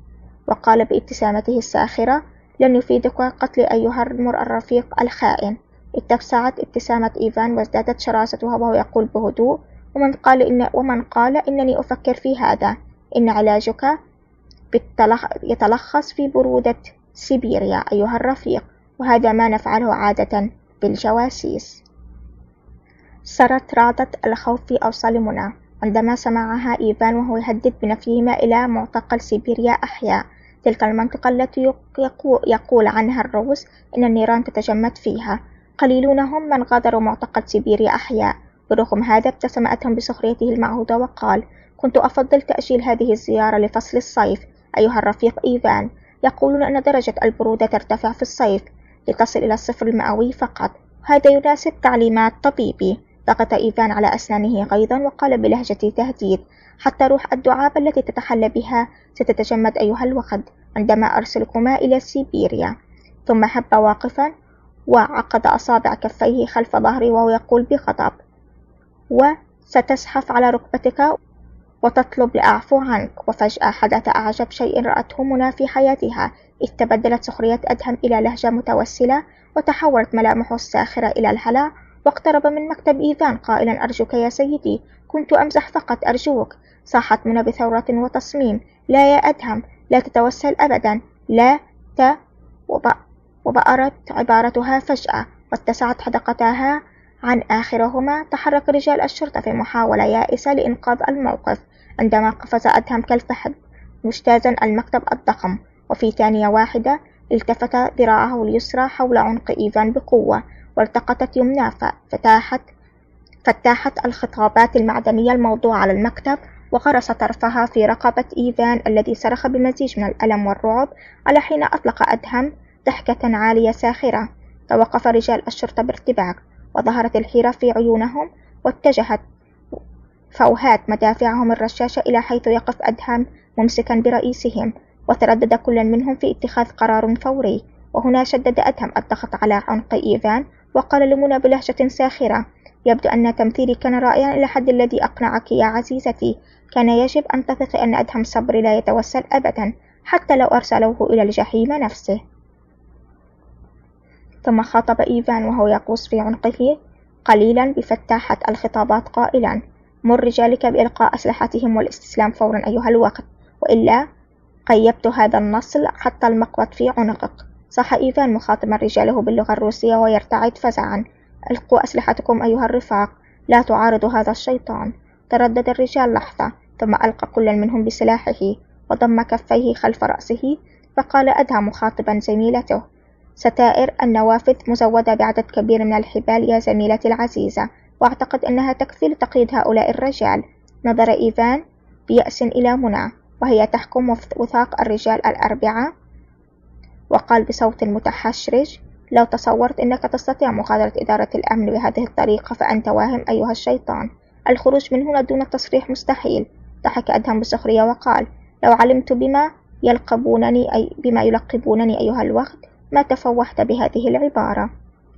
Speaker 1: وقال بابتسامته الساخرة: لن يفيدك قتلي أيها المرء الرفيق الخائن. اتسعت ابتسامة إيفان وازدادت شراستها وهو يقول بهدوء: ومن قال, إن ومن قال إنني أفكر في هذا؟ إن علاجك يتلخص في برودة سيبيريا أيها الرفيق، وهذا ما نفعله عادة بالجواسيس. سرت رعدة الخوف في أوصال منى عندما سمعها إيفان وهو يهدد بنفيهما إلى معتقل سيبيريا أحياء، تلك المنطقة التي يقول عنها الروس إن النيران تتجمد فيها. قليلون هم من غادروا معتقل سيبيريا أحياء. برغم هذا ابتسم أدهم بسخريته المعهودة وقال: كنت أفضل تأجيل هذه الزيارة لفصل الصيف أيها الرفيق إيفان. يقولون أن درجة البرودة ترتفع في الصيف لتصل إلى الصفر المئوي فقط، وهذا يناسب تعليمات طبيبي. ضغط إيفان على أسنانه غيظا وقال بلهجة تهديد: حتى روح الدعابة التي تتحلى بها ستتجمد أيها الوخد عندما أرسلكما إلى سيبيريا. ثم هب واقفا وعقد أصابع كفيه خلف ظهره وهو يقول بغضب: وستزحف على ركبتك وتطلب لأعفو عنك. وفجأة حدث أعجب شيء رأته منى في حياتها، إذ تبدلت سخرية أدهم إلى لهجة متوسلة، وتحولت ملامحه الساخرة إلى الهلع، واقترب من مكتب إيفان قائلا: أرجوك يا سيدي، كنت أمزح فقط، أرجوك. صاحت منى بثورة وتصميم: لا يا أدهم، لا تتوسل أبدا، لا ت وبأرت عبارتها فجأة واتسعت حدقتها عن آخرهما. تحرك رجال الشرطة في محاولة يائسة لإنقاذ الموقف عندما قفز أدهم كالفهد مجتازا المكتب الضخم، وفي ثانية واحدة التفت ذراعه اليسرى حول عنق إيفان بقوة، والتقطت يمناه فتاحت فتاحت الخطابات المعدنية الموضوعة على المكتب، وغرس طرفها في رقبة إيفان الذي صرخ بمزيج من الألم والرعب، على حين أطلق أدهم ضحكة عالية ساخرة. توقف رجال الشرطة بارتباك، وظهرت الحيرة في عيونهم، واتجهت فوهات مدافعهم الرشاشة إلى حيث يقف أدهم ممسكا برئيسهم، وتردد كل منهم في اتخاذ قرار فوري. وهنا شدد أدهم الضغط على عنق إيفان وقال لمنى بلهجة ساخرة: يبدو أن تمثيلي كان رائعا إلى حد الذي أقنعك يا عزيزتي. كان يجب أن تثقي أن أدهم صبري لا يتوسل أبدا، حتى لو أرسلوه إلى الجحيم نفسه. ثم خاطب إيفان وهو يقوس في عنقه قليلا بفتاحة الخطابات قائلا: مر رجالك بإلقاء أسلحتهم والاستسلام فورا أيها الوقت، وإلا قيبت هذا النصل حتى المقبض في عنقك. صاح إيفان مخاطبا رجاله باللغة الروسية ويرتعد فزعا: ألقوا أسلحتكم أيها الرفاق، لا تعارضوا هذا الشيطان. تردد الرجال لحظة، ثم ألقى كل منهم بسلاحه وضم كفيه خلف رأسه، فقال أدهم مخاطبا زميلته: ستائر النوافذ مزودة بعدد كبير من الحبال يا زميلتي العزيزة، وأعتقد أنها تكفي لتقييد هؤلاء الرجال. نظر إيفان بيأس إلى منى وهي تحكم وثاق الرجال الأربعة، وقال بصوت متحشرج: لو تصورت أنك تستطيع مغادرة إدارة الأمن بهذه الطريقة فأنت واهم أيها الشيطان. الخروج من هنا دون التصريح مستحيل. ضحك أدهم بسخرية وقال: لو علمت بما يلقبونني أي بما يلقبونني أيها الوقت ما تفوهت بهذه العبارة.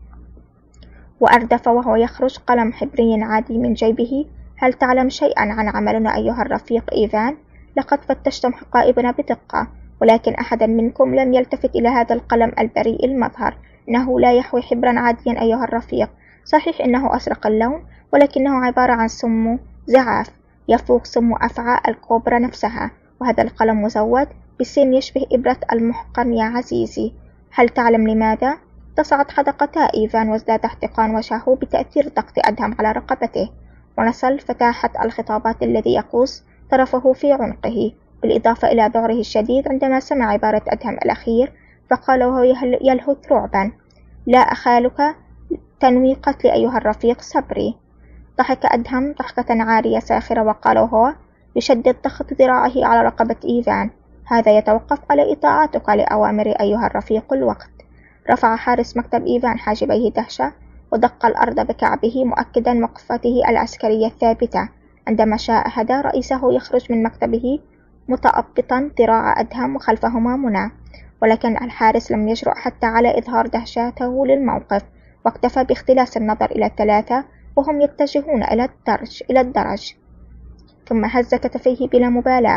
Speaker 1: وأردف وهو يخرج قلم حبري عادي من جيبه: هل تعلم شيئا عن عملنا أيها الرفيق إيفان؟ لقد فتشتم حقائبنا بدقة، ولكن أحدا منكم لم يلتفت إلى هذا القلم البريء المظهر. إنه لا يحوي حبرا عاديا أيها الرفيق، صحيح إنه أزرق اللون، ولكنه عبارة عن سم زعاف يفوق سم أفعى الكوبرا نفسها، وهذا القلم مزود بسن يشبه إبرة المحقن يا عزيزي. هل تعلم لماذا؟ تصعد حدقتا إيفان وازداد احتقان وجهه بتأثير ضغط أدهم على رقبته، ونصل فتاحة الخطابات الذي يقوس طرفه في عنقه، بالإضافة إلى ذعره الشديد عندما سمع عبارة أدهم الأخير، فقال وهو يلهث رعبا: لا أخالك تنوي قتلي أيها الرفيق، صبري. ضحك أدهم ضحكة عارية ساخرة وقال وهو يشدد ضغط ذراعه على رقبة إيفان: هذا يتوقف على إطاعتك لأوامري أيها الرفيق الوقت. رفع حارس مكتب إيفان حاجبيه دهشة ودق الأرض بكعبه، مؤكدا موقفته العسكرية الثابتة عندما شاهد رئيسه يخرج من مكتبه متأبطا ذراع أدهم وخلفهما منى. ولكن الحارس لم يجرؤ حتى على إظهار دهشته للموقف، واكتفى باختلاس النظر إلى الثلاثة وهم يتجهون إلى الدرج إلى الدرج ثم هز كتفيه بلا مبالاة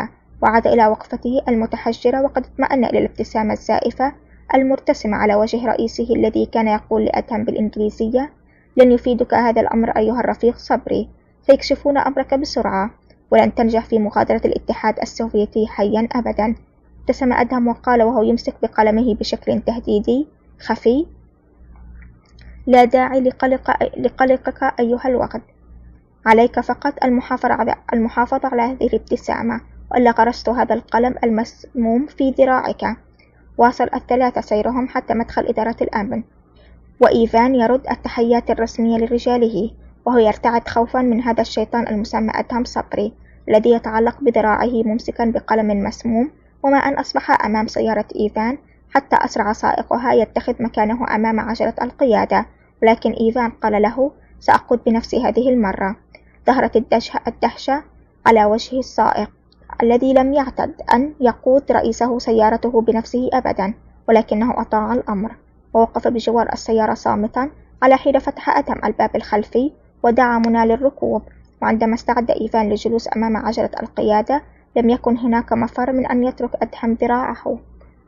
Speaker 1: وعاد إلى وقفته المتحجرة، وقد اطمأن إلى الابتسامة الزائفة المرتسمة على وجه رئيسه الذي كان يقول لأدهم بالإنجليزية: لن يفيدك هذا الأمر أيها الرفيق صبري، سيكشفون أمرك بسرعة، ولن تنجح في مغادرة الاتحاد السوفيتي حيا أبدا. ابتسم أدهم وقال وهو يمسك بقلمه بشكل تهديدي خفي: لا داعي لقلق لقلقك أيها الوغد، عليك فقط المحافظة على هذه الابتسامة، وإلا غرست هذا القلم المسموم في ذراعك. واصل الثلاثة سيرهم حتى مدخل إدارة الأمن، وإيفان يرد التحيات الرسمية لرجاله، وهو يرتعد خوفا من هذا الشيطان المسمى أدهم صبري الذي يتعلق بذراعه ممسكا بقلم مسموم. وما أن أصبح أمام سيارة إيفان حتى أسرع سائقها يتخذ مكانه أمام عجلة القيادة، ولكن إيفان قال له: سأقود بنفسي هذه المرة. ظهرت الدهشة على وجه السائق الذي لم يعتد أن يقود رئيسه سيارته بنفسه أبدا، ولكنه أطاع الأمر ووقف بجوار السيارة صامتا على حين فتح أدهم الباب الخلفي ودعا منى للركوب. وعندما استعد إيفان للجلوس أمام عجلة القيادة لم يكن هناك مفر من أن يترك أدهم ذراعه،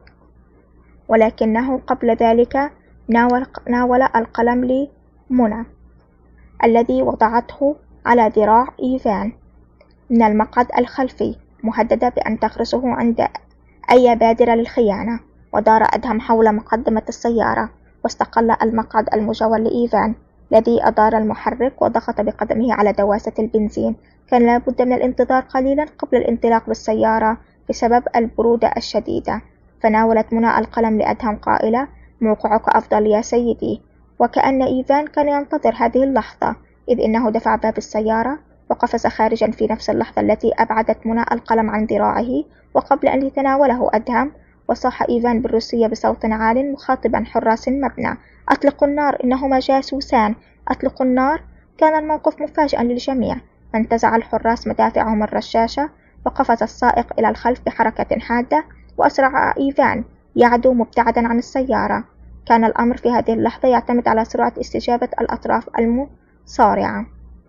Speaker 1: ولكنه قبل ذلك ناول, ناول القلم لمنى الذي وضعته على ذراع إيفان من المقعد الخلفي، مهددة بأن تغرسه عند أي بادرة للخيانة. ودار أدهم حول مقدمة السيارة واستقل المقعد المجاور لإيفان الذي أدار المحرك وضغط بقدمه على دواسة البنزين. كان لابد من الانتظار قليلا قبل الانطلاق بالسيارة بسبب البرودة الشديدة، فناولت منى القلم لأدهم قائلة: موقعك أفضل يا سيدي. وكأن إيفان كان ينتظر هذه اللحظة، إذ إنه دفع باب السيارة وقفز خارجا في نفس اللحظة التي أبعدت منى القلم عن ذراعه. وقبل أن يتناوله أدهم وصاح إيفان بالروسية بصوت عال مخاطبا حراس المبنى: أطلقوا النار، إنهما جاسوسان، أطلقوا النار. كان الموقف مفاجئا للجميع، فانتزع الحراس مدافعهم الرشاشة وقفز السائق إلى الخلف بحركة حادة، وأسرع إيفان يعدو مبتعدا عن السيارة. كان الأمر في هذه اللحظة يعتمد على سرعة استجابة الأطراف المصارعة،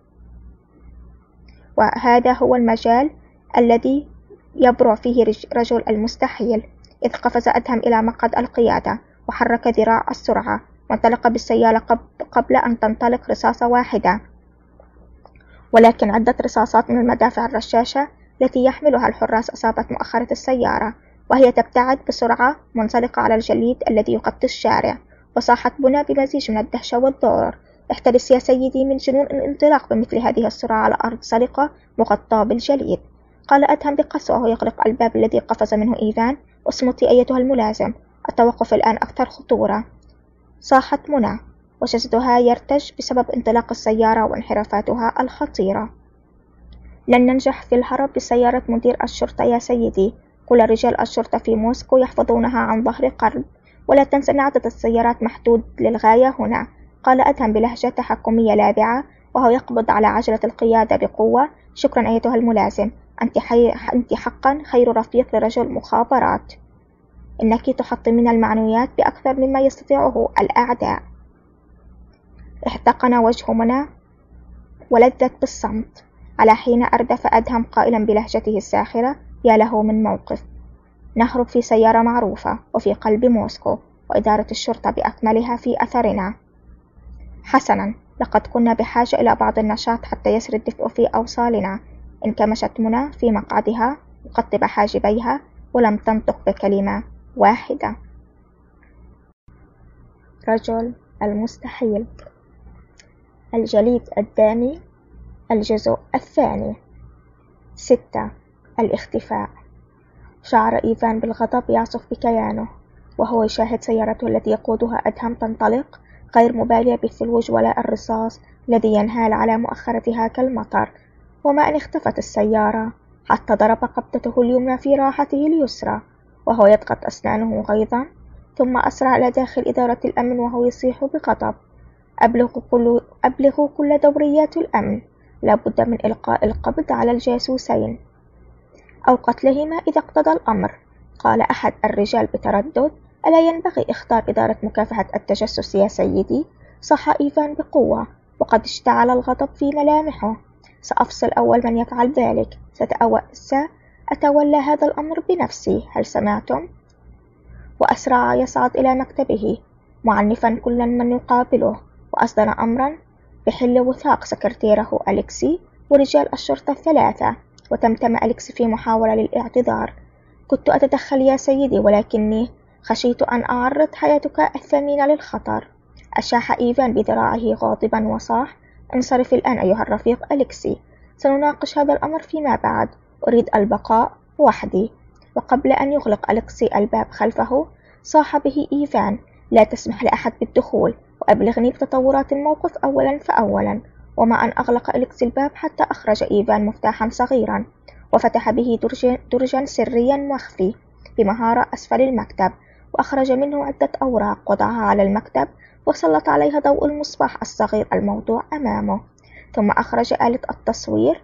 Speaker 1: وهذا هو المجال الذي يبرع فيه رجل المستحيل. إذ قفز أدهم إلى مقعد القيادة وحرك ذراع السرعة وانطلق بالسيارة قبل أن تنطلق رصاصة واحدة، ولكن عدة رصاصات من المدافع الرشاشة التي يحملها الحراس أصابت مؤخرة السيارة وهي تبتعد بسرعة منزلقة على الجليد الذي يغطي الشارع. وصاحت منى بمزيج من الدهشة والذعر: احترس يا سيدي من جنون الانطلاق بمثل هذه السرعة على أرض سلقة مغطاة بالجليد. قال أدهم بقسوة وهو يغلق الباب الذي قفز منه إيفان: اصمتي أيتها الملازم، التوقف الآن أكثر خطورة. صاحت منى وجسدها يرتج بسبب انطلاق السيارة وانحرافاتها الخطيرة. لن ننجح في الهرب بسيارة مدير الشرطة يا سيدي، كل رجال الشرطة في موسكو يحفظونها عن ظهر قلب، ولا تنسى أن عدد السيارات محدود للغاية هنا. قال أدهم بلهجة تحكمية لاذعة وهو يقبض على عجلة القيادة بقوة: شكرا أيتها الملازم، أنت, حي... أنت حقا خير رفيق لرجل مخابرات، إنك تحطمين المعنويات بأكثر مما يستطيعه الأعداء. احتقن وجه منى ولذت بالصمت، على حين أردف أدهم قائلا بلهجته الساخرة: يا له من موقف، نهرب في سيارة معروفة وفي قلب موسكو، وإدارة الشرطة بأكملها في أثرنا. حسنا، لقد كنا بحاجة إلى بعض النشاط حتى يسري الدفء في أوصالنا. انكمشت منى في مقعدها مقطبة حاجبيها ولم تنطق بكلمة واحدة. رجل المستحيل، الجليد الدامي، الجزء الثاني. ستة. الاختفاء. شعر إيفان بالغضب يعصف بكيانه وهو يشاهد سيارته التي يقودها أدهم تنطلق، غير مبالية بالثلوج ولا الرصاص الذي ينهال على مؤخرتها كالمطر. وما أن اختفت السيارة حتى ضرب قبضته اليمنى في راحته اليسرى وهو يضغط أسنانه غيظا، ثم أسرع إلى داخل إدارة الأمن وهو يصيح بغضب: أبلغوا كل, أبلغوا كل دوريات الأمن، لا بد من إلقاء القبض على الجاسوسين أو قتلهما إذا اقتضى الأمر. قال أحد الرجال بتردد: ألا ينبغي إخطار إدارة مكافحة التجسس يا سيدي؟ صاح إيفان بقوة وقد اشتعل الغضب في ملامحه: سأفصل أول من يفعل ذلك، ستأسى أتولى هذا الأمر بنفسي، هل سمعتم؟ وأسرع يصعد إلى مكتبه معنفا كلا من يقابله، وأصدر أمرا بحل وثاق سكرتيره أليكسي ورجال الشرطة الثلاثة. وتمتم أليكسي في محاولة للاعتذار: كنت أتدخل يا سيدي، ولكني خشيت أن أعرض حياتك الثمينة للخطر. أشاح إيفان بذراعه غاضبا وصاح: انصرف الآن أيها الرفيق أليكسي، سنناقش هذا الأمر فيما بعد، أريد البقاء وحدي. وقبل أن يغلق أليكسي الباب خلفه صاح به إيفان: لا تسمح لأحد بالدخول، وأبلغني بتطورات الموقف أولا فأولا. وما أن أغلق أليكسي الباب حتى أخرج إيفان مفتاحا صغيرا وفتح به درجا, درجا سريا مخفي بمهارة أسفل المكتب، وأخرج منه عدة أوراق وضعها على المكتب وسلط عليها ضوء المصباح الصغير الموضوع أمامه. ثم أخرج آلة التصوير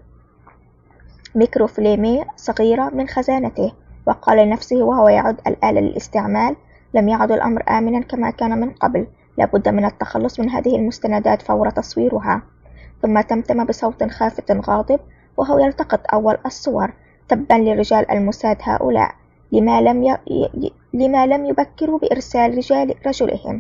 Speaker 1: ميكروفليمي صغيرة من خزانته، وقال لنفسه وهو يعد الآلة للاستعمال: لم يعد الأمر آمنا كما كان من قبل، لابد من التخلص من هذه المستندات فور تصويرها. ثم تمتم بصوت خافت غاضب وهو يلتقط أول الصور: تبا لرجال الموساد هؤلاء، لما لم, ي... ي... لما لم يبكروا بإرسال رجال رجلهم.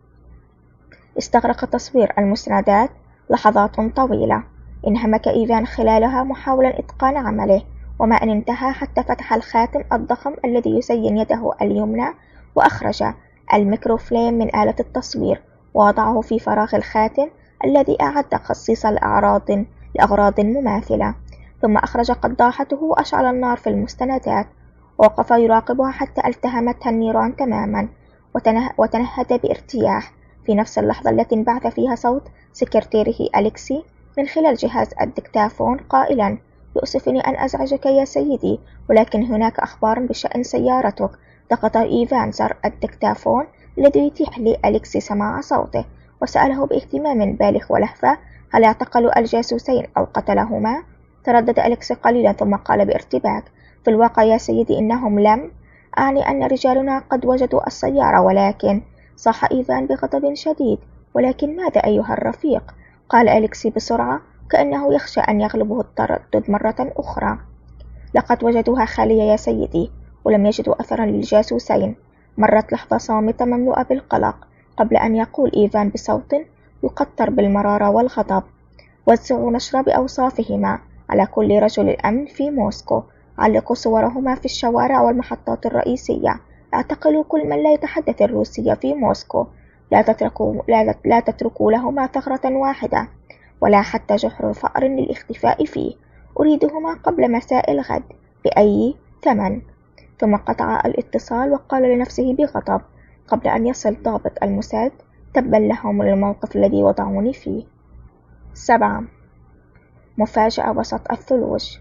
Speaker 1: استغرق تصوير المستندات لحظات طويلة، انهمك إيفان خلالها محاولا إتقان عمله، وما أن انتهى حتى فتح الخاتم الضخم الذي يزين يده اليمنى، وأخرج الميكروفليم من آلة التصوير ووضعه في فراغ الخاتم الذي أعد خصيصا لأغراض لأغراض مماثلة. ثم أخرج قداحته وأشعل النار في المستندات، ووقف يراقبها حتى التهمتها النيران تماما، وتنه... وتنهد بارتياح في نفس اللحظة التي انبعث فيها صوت سكرتيره أليكسي من خلال جهاز الدكتافون قائلا: يؤسفني أن أزعجك يا سيدي، ولكن هناك أخبار بشأن سيارتك. ضغط إيفان زر الدكتافون الذي يتيح لأليكسي سماع صوته، وسأله باهتمام بالغ ولهفة: هل اعتقلوا الجاسوسين أو قتلهما؟ تردد أليكسي قليلا ثم قال بارتباك: في الواقع يا سيدي إنهم لم أعني أن رجالنا قد وجدوا السيارة، ولكن. صاح إيفان بغضب شديد: ولكن ماذا أيها الرفيق؟ قال أليكسي بسرعة كأنه يخشى أن يغلبه التردد مرة أخرى: لقد وجدوها خالية يا سيدي، ولم يجدوا أثرا للجاسوسين. مرت لحظة صامتة مملوءة بالقلق قبل أن يقول إيفان بصوت يقطر بالمرارة والغضب: وزعوا نشر بأوصافهما على كل رجل الأمن في موسكو، علقوا صورهما في الشوارع والمحطات الرئيسية، اعتقلوا كل من لا يتحدث الروسية في موسكو، لا تتركوا, لا, لا تتركوا لهما ثغرة واحدة ولا حتى جحر فأر للاختفاء فيه، أريدهما قبل مساء الغد بأي ثمن. ثم قطع الاتصال وقال لنفسه بغضب قبل أن يصل ضابط الموساد: تبا لهم للموقف الذي وضعوني فيه. سبعة. مفاجأة وسط الثلوج.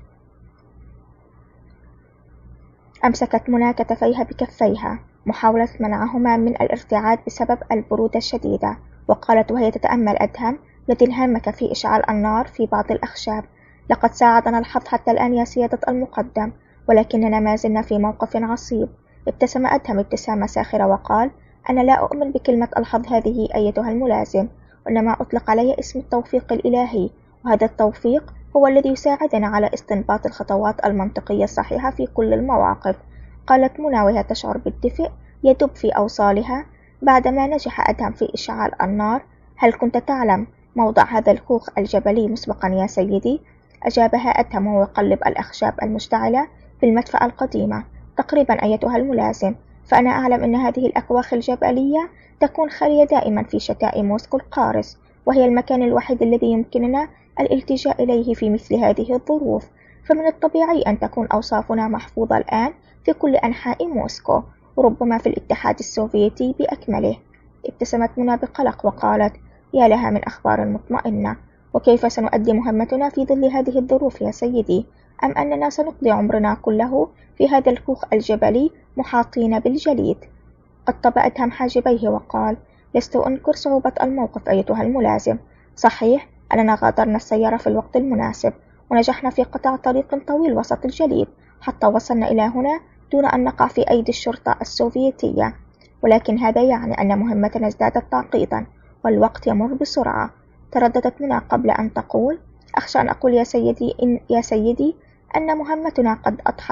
Speaker 1: أمسكت منى كتفيها بكفيها محاولة منعهما من الارتعاد بسبب البرودة الشديدة، وقالت وهي تتأمل أدهم الذي انهمك في إشعال النار في بعض الأخشاب: لقد ساعدنا الحظ حتى الآن يا سيادة المقدم، ولكننا ما زلنا في موقف عصيب. ابتسم أدهم ابتسامة ساخرة وقال: أنا لا أؤمن بكلمة الحظ هذه أيتها الملازم، وإنما أطلق عليها اسم التوفيق الإلهي، وهذا التوفيق هو الذي يساعدنا على استنباط الخطوات المنطقية الصحيحة في كل المواقف. قالت منى وهي تشعر بالدفء يدب في أوصالها بعدما نجح أدهم في إشعال النار. هل كنت تعلم موضع هذا الكوخ الجبلي مسبقا يا سيدي؟ أجابها أدهم وهو يقلب الأخشاب المشتعلة في المدفأة القديمة: تقريبا أيتها الملازم، فأنا أعلم أن هذه الأكواخ الجبلية تكون خالية دائما في شتاء موسكو القارس، وهي المكان الوحيد الذي يمكننا الالتجاء إليه في مثل هذه الظروف، فمن الطبيعي أن تكون أوصافنا محفوظة الآن في كل أنحاء موسكو، وربما في الاتحاد السوفيتي بأكمله. ابتسمت منى بقلق وقالت: يا لها من أخبار مطمئنة، وكيف سنؤدي مهمتنا في ظل هذه الظروف يا سيدي؟ أم أننا سنقضي عمرنا كله في هذا الكوخ الجبلي محاطين بالجليد؟ قطب أدهم حاجبيه وقال: لست أنكر صعوبة الموقف أيتها الملازم، صحيح أننا غادرنا السيارة في الوقت المناسب ونجحنا في قطع طريق طويل وسط الجليد حتى وصلنا إلى هنا دون أن نقع في أيدي الشرطة السوفيتية، ولكن هذا يعني أن مهمتنا ازدادت تعقيدا والوقت يمر بسرعة. ترددت منى قبل أن تقول: أخشى أن أقول يا سيدي إن يا سيدي أن مهمتنا قد أضحت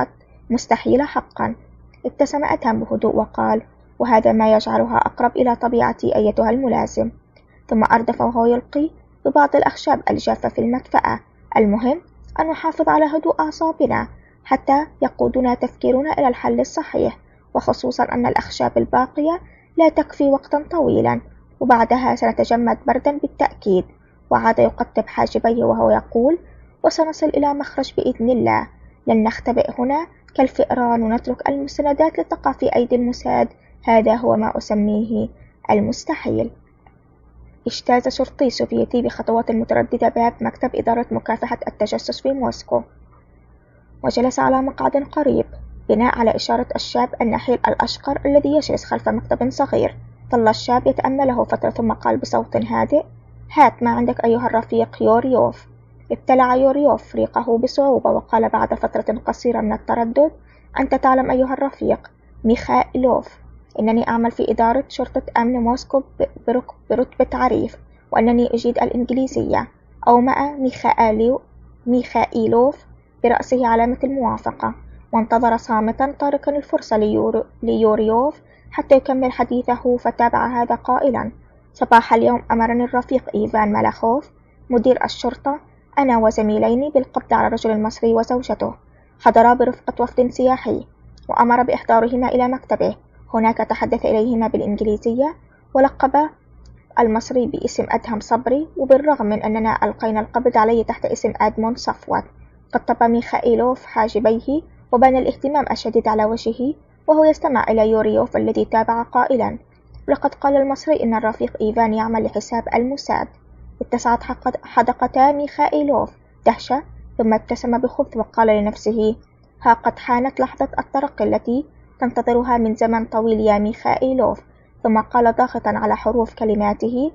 Speaker 1: مستحيلة حقا. ابتسم أدهم بهدوء وقال: وهذا ما يجعلها أقرب إلى طبيعتي أيتها الملازم. ثم أردف وهو يلقي ببعض الأخشاب الجافة في المدفأة: المهم أن نحافظ على هدوء أعصابنا حتى يقودنا تفكيرنا إلى الحل الصحيح، وخصوصا أن الأخشاب الباقية لا تكفي وقتا طويلا، وبعدها سنتجمد بردا بالتأكيد. وعاد يقطب حاجبيه وهو يقول: وسنصل إلى مخرج بإذن الله. لن نختبئ هنا كالفئران ونترك المستندات لتقع في أيدي المساعد. هذا هو ما أسميه المستحيل. اجتاز شرطي سوفيتي بخطوات مترددة باب مكتب إدارة مكافحة التجسس في موسكو، وجلس على مقعد قريب بناء على إشارة الشاب النحيل الأشقر الذي يجلس خلف مكتب صغير. ظل الشاب يتأمله فترة ثم قال بصوت هادئ: هات ما عندك أيها الرفيق يوريوف. ابتلع يوريوف ريقه بصعوبة وقال بعد فترة قصيرة من التردد: أنت تعلم أيها الرفيق ميخائيلوف، إنني أعمل في إدارة شرطة أمن موسكو برتبة عريف، وأنني أجيد الإنجليزية. أومأ ميخائيلو ميخائيلوف برأسه علامة الموافقة، وانتظر صامتا تاركا الفرصة ليورو ليوريوف حتى يكمل حديثه، فتابع هذا قائلا: صباح اليوم أمرني الرفيق إيفان مالاخوف مدير الشرطة أنا وزميلين بالقبض على الرجل المصري وزوجته. حضرا برفقة وفد سياحي، وأمر بإحضارهما إلى مكتبه. هناك تحدث إليهما بالإنجليزية، ولقب المصري باسم أدهم صبري، وبالرغم من أننا ألقينا القبض عليه تحت اسم أدمون صفوت. قطب ميخائيلوف حاجبيه وبان الاهتمام الشديد على وجهه وهو يستمع إلى يوريوف الذي تابع قائلا: لقد قال المصري إن الرفيق إيفان يعمل لحساب الموساد. اتسعت حدقتا ميخائيلوف دهشة، ثم ابتسم بخبث وقال لنفسه: ها قد حانت لحظة الترقي التي تنتظرها من زمن طويل يا ميخائيلوف. ثم قال ضاغطا على حروف كلماته: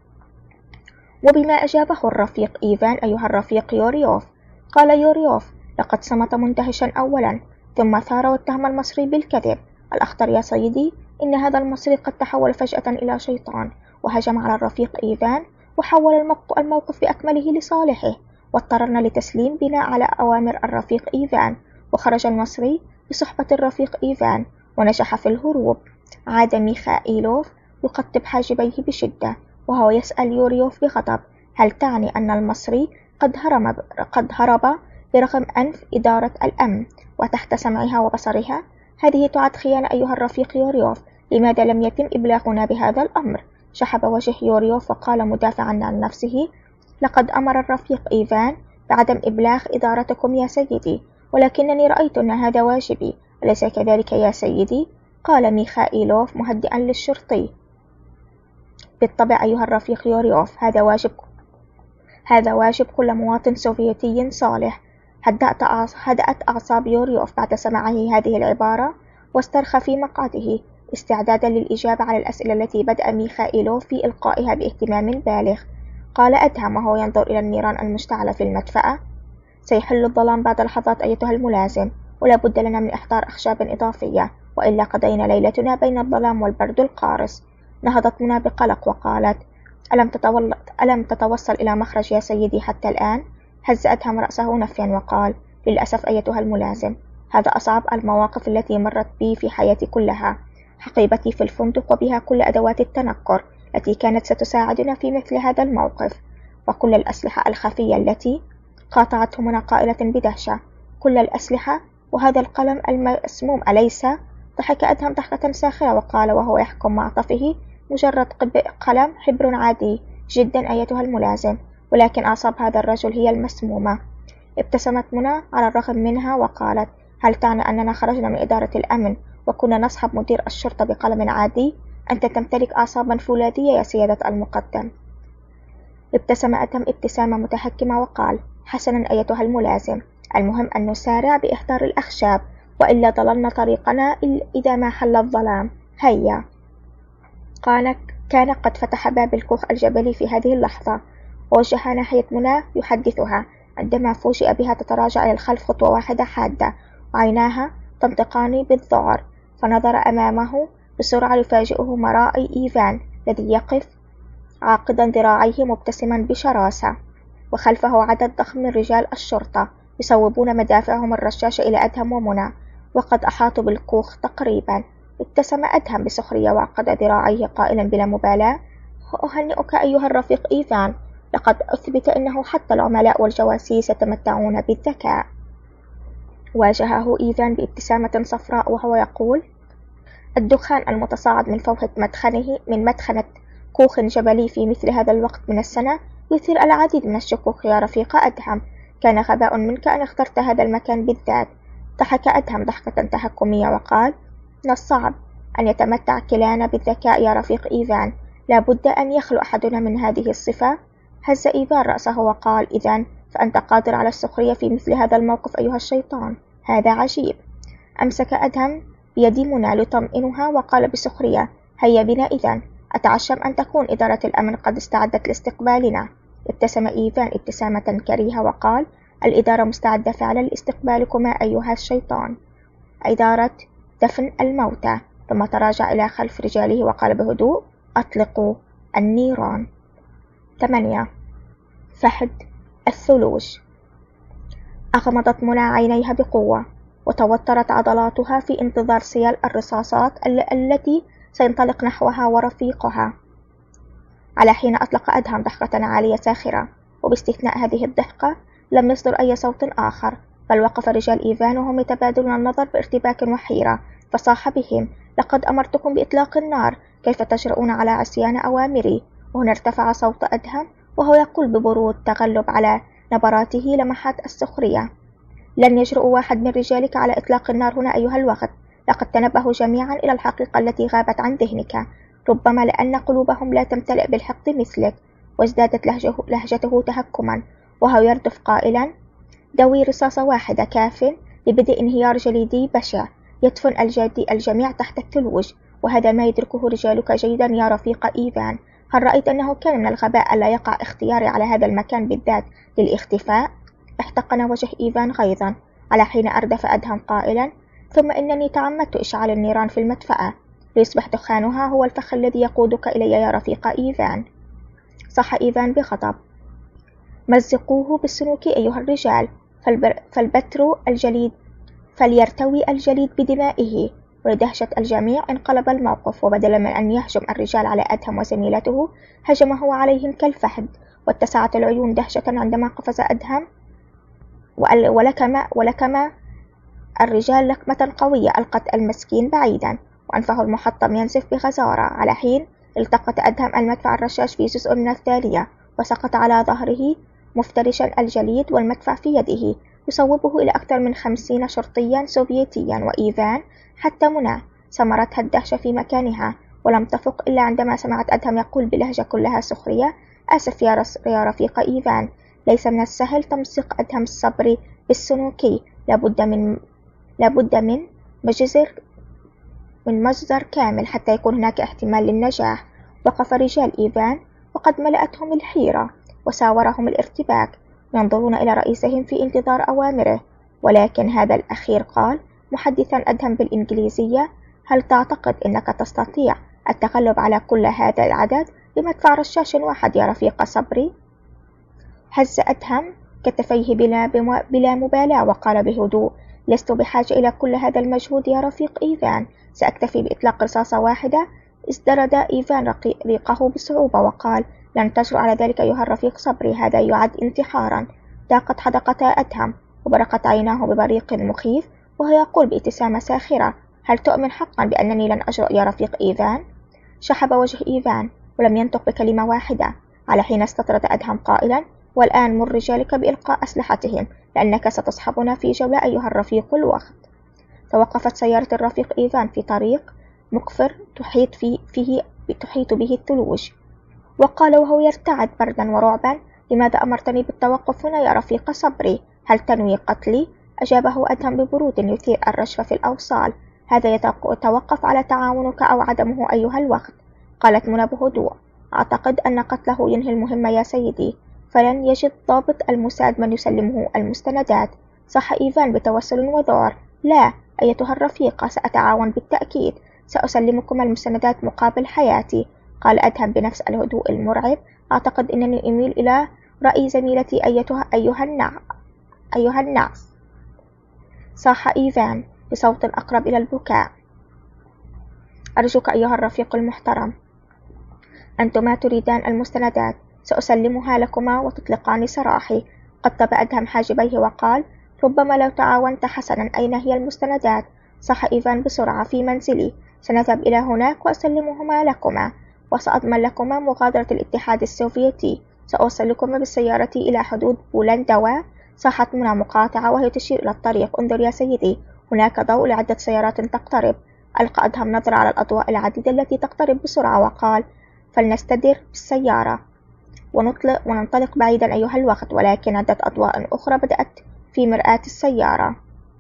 Speaker 1: وبما أجابه الرفيق إيفان أيها الرفيق يوريوف. قال يوريوف: لقد صمت مندهشا أولا، ثم ثار واتهم المصري بالكذب. الأخطر يا سيدي إن هذا المصري قد تحول فجأة إلى شيطان، وهجم على الرفيق إيفان، وحول الموقف بأكمله لصالحه، واضطررنا لتسليم بناء على أوامر الرفيق إيفان. وخرج المصري بصحبة الرفيق إيفان ونجح في الهروب. عاد ميخائيلوف يقطب حاجبيه بشدة وهو يسأل يوريوف بغضب: هل تعني أن المصري قد هرب, قد هرب برغم أنف إدارة الأمن وتحت سمعها وبصرها؟ هذه تعد خيانة أيها الرفيق يوريوف. لماذا لم يتم إبلاغنا بهذا الأمر؟ شحب وجه يوريوف وقال مدافعا عن نفسه: لقد أمر الرفيق إيفان بعدم إبلاغ إدارتكم يا سيدي، ولكنني رأيت أن هذا واجبي، أليس كذلك يا سيدي؟ قال ميخائيلوف مهدئا للشرطي: بالطبع أيها الرفيق يوريوف، هذا واجب هذا واجب كل مواطن سوفيتي صالح. هدأت أعصاب يوريوف بعد سماعه هذه العبارة، واسترخى في مقعده استعدادا للإجابة على الأسئلة التي بدأ ميخائيلوف في إلقائها باهتمام بالغ. قال أدهم وهو ينظر إلى النيران المشتعلة في المدفأة: سيحل الظلام بعد لحظات أيتها الملازم، ولا بد لنا من إحضار أخشاب إضافية، وإلا قضينا ليلتنا بين الظلام والبرد القارس. نهضت منى بقلق وقالت: ألم, ألم تتوصل إلى مخرج يا سيدي حتى الآن؟ هز أدهم رأسه نفيا وقال: للأسف أيتها الملازم، هذا أصعب المواقف التي مرت بي في حياتي كلها. حقيبتي في الفندق وبها كل أدوات التنكر التي كانت ستساعدنا في مثل هذا الموقف، وكل الأسلحة الخفية التي قاطعته منى قائلة بدهشة: كل الأسلحة وهذا القلم المسموم أليس؟ ضحك أدهم ضحكة ساخرة وقال وهو يحكم معطفه: مجرد قلم حبر عادي جدا أيتها الملازم، ولكن أعصاب هذا الرجل هي المسمومة. ابتسمت منى على الرغم منها وقالت: هل تعني أننا خرجنا من إدارة الأمن وكنا نصحب مدير الشرطة بقلم عادي؟ أنت تمتلك أعصابا فولاذية يا سيادة المقدم. ابتسم أدهم ابتسامة متحكمة وقال: حسنا أيتها الملازم، المهم أن نسارع بإحضار الأخشاب، وإلا ضللنا طريقنا إذا ما حل الظلام. هيا. كان قد فتح باب الكوخ الجبلي في هذه اللحظة، ووجه ناحية منى يحدثها، عندما فوجئ بها تتراجع إلى الخلف خطوة واحدة حادة، وعيناها تنطقان بالذعر. فنظر أمامه بسرعة يفاجئه مرائي إيفان الذي يقف عاقدا ذراعيه مبتسما بشراسة، وخلفه عدد ضخم من رجال الشرطة يصوبون مدافعهم الرشاشة إلى أدهم ومنى. وقد أحاطوا بالكوخ تقريبا. ابتسم أدهم بسخرية وعقد ذراعيه قائلا بلا مبالاة: أهنئك أيها الرفيق إيفان، لقد أثبت أنه حتى العملاء والجواسيس يتمتعون بالذكاء. واجهه إيفان بابتسامة صفراء وهو يقول: الدخان المتصاعد من فوهة مدخنه من مدخنة كوخ جبلي في مثل هذا الوقت من السنة يثير العديد من الشكوك يا رفيق أدهم. كان غباء منك أن اخترت هذا المكان بالذات. ضحك أدهم ضحكة تهكمية وقال: من الصعب أن يتمتع كلانا بالذكاء يا رفيق إيفان، لا بد أن يخلو أحدنا من هذه الصفة. هز إيفان رأسه وقال: إذن فأنت قادر على السخرية في مثل هذا الموقف أيها الشيطان، هذا عجيب. أمسك أدهم بيد منى ليطمئنها وقال بسخرية: هيا بنا إذن، أتعشم أن تكون إدارة الأمن قد استعدت لاستقبالنا. ابتسم إيفان ابتسامة كريهة وقال: الإدارة مستعدة فعلا لاستقبالكما أيها الشيطان. إدارة دفن الموتى. ثم تراجع إلى خلف رجاله وقال بهدوء: أطلقوا النيران. ثمانية. فحد الثلوج. أغمضت منى عينيها بقوة وتوترت عضلاتها في انتظار سيال الرصاصات التي سينطلق نحوها ورفيقها. على حين أطلق أدهم ضحكة عالية ساخرة، وباستثناء هذه الضحكة لم يصدر أي صوت آخر، بل وقف رجال إيفان وهم يتبادلون النظر بارتباك وحيرة، فصاح بهم: لقد أمرتكم بإطلاق النار، كيف تجرؤون على عصيان أوامري؟ وهنا ارتفع صوت أدهم وهو يقول ببرود تغلب على نبراته لمحات السخرية: لن يجرؤ واحد من رجالك على إطلاق النار هنا أيها الوقت. لقد تنبهوا جميعا إلى الحقيقة التي غابت عن ذهنك، ربما لأن قلوبهم لا تمتلئ بالحقد مثلك. وازدادت لهجه لهجته تهكما وهو يردف قائلا: دوي رصاصة واحدة كاف لبدء انهيار جليدي بشع يدفن الجدي الجميع تحت الثلوج، وهذا ما يدركه رجالك جيدا يا رفيق إيفان. هل رأيت أنه كان من الغباء ألا يقع اختياري على هذا المكان بالذات للاختفاء؟ احتقن وجه إيفان غيظا، على حين أردف أدهم قائلا: ثم إنني تعمدت إشعال النيران في المدفأة ليصبح دخانها هو الفخ الذي يقودك إلي يا رفيق إيفان. صح إيفان بغضب: مزقوه بالسنوك أيها الرجال، فالبتر الجليد فليرتوي الجليد بدمائه. ولدهشة الجميع انقلب الموقف، وبدلا من أن يهجم الرجال على أدهم وزميلته هجم هو عليهم كالفحد، واتسعت العيون دهشة عندما قفز أدهم ولكما, ولكما الرجال لكمة قوية ألقت المسكين بعيدا، وأنفه المحطم ينزف بغزارة. على حين التقط أدهم المدفع الرشاش في جزء من الثانية وسقط على ظهره مفترشا الجليد والمدفع في يده يصوبه إلى أكثر من خمسين شرطيا سوفيتيا. وإيفان حتى منى سمرتها الدهشة في مكانها ولم تفق إلا عندما سمعت أدهم يقول بلهجة كلها سخرية: آسف يا, رس يا رفيق إيفان، ليس من السهل تمسك أدهم الصبري بالسنوكي، لابد من لابد من مجزر من مجزر كامل حتى يكون هناك احتمال للنجاح. وقف رجال إيفان وقد ملأتهم الحيرة وساورهم الارتباك، ينظرون إلى رئيسهم في انتظار أوامره. ولكن هذا الأخير قال محدثا أدهم بالإنجليزية: هل تعتقد أنك تستطيع التغلب على كل هذا العدد بمدفع رشاش واحد يا رفيق صبري؟ هز أدهم كتفيه بلا, بلا مبالاة وقال بهدوء: لست بحاجة إلى كل هذا المجهود يا رفيق إيفان، سأكتفي بإطلاق رصاصة واحدة. ازدرد إيفان ريقه بصعوبة وقال: لن تجرؤ على ذلك أيها الرفيق صبري، هذا يعد انتحارا. ضاقت حدقتا أدهم وبرقت عيناه ببريق مخيف وهو يقول بابتسامة ساخرة: هل تؤمن حقا بأنني لن أجرؤ يا رفيق إيفان؟ شحب وجه إيفان ولم ينطق بكلمة واحدة، على حين استطرد أدهم قائلا: والآن مر رجالك بإلقاء أسلحتهم، لأنك ستصحبنا في جولة أيها الرفيق الوقت. توقفت سيارة الرفيق إيفان في طريق مقفر تحيط, فيه, فيه تحيط به الثلوج، وقال وهو يرتعد بردا ورعبا: لماذا أمرتني بالتوقف هنا يا رفيق صبري؟ هل تنوي قتلي؟ أجابه أدهم ببرود يثير الرشف في الأوصال: هذا يتوقف على تعاونك أو عدمه أيها الوقت. قالت منى بهدوء: أعتقد أن قتله ينهي المهمة يا سيدي، فلن يجد ضابط الموساد من يسلمه المستندات. صح إيفان بتوسل وذعر: لا أيتها الرفيقة، سأتعاون بالتأكيد، سأسلمكم المستندات مقابل حياتي. قال أدهم بنفس الهدوء المرعب: أعتقد أنني أميل إلى رأي زميلتي أيتها أيها النع أيها النعس. صاح إيفان: بصوت أقرب إلى البكاء: أرجوك أيها الرفيق المحترم، أنتما تريدان المستندات، سأسلمها لكما وتطلقان سراحي. قطب أدهم حاجبيه وقال: ربما لو تعاونت حسنا. أين هي المستندات؟ صاح إيفان بسرعة: في منزلي، سنذهب إلى هناك وأسلمهما لكما، وسأضمن لكما مغادرة الاتحاد السوفيتي. سأوصلكما بالسيارة إلى حدود بولندوا. صاحت منى مقاطعة وهي تشير إلى الطريق: انظر يا سيدي، هناك ضوء لعدة سيارات تقترب. ألقى أدهم نظرة على الأضواء العديدة التي تقترب بسرعة وقال: فلنستدر بالسيارة ونطلق وننطلق بعيدا أيها الوقت. ولكن عدة أضواء أخرى بدأت في مرآة السيارة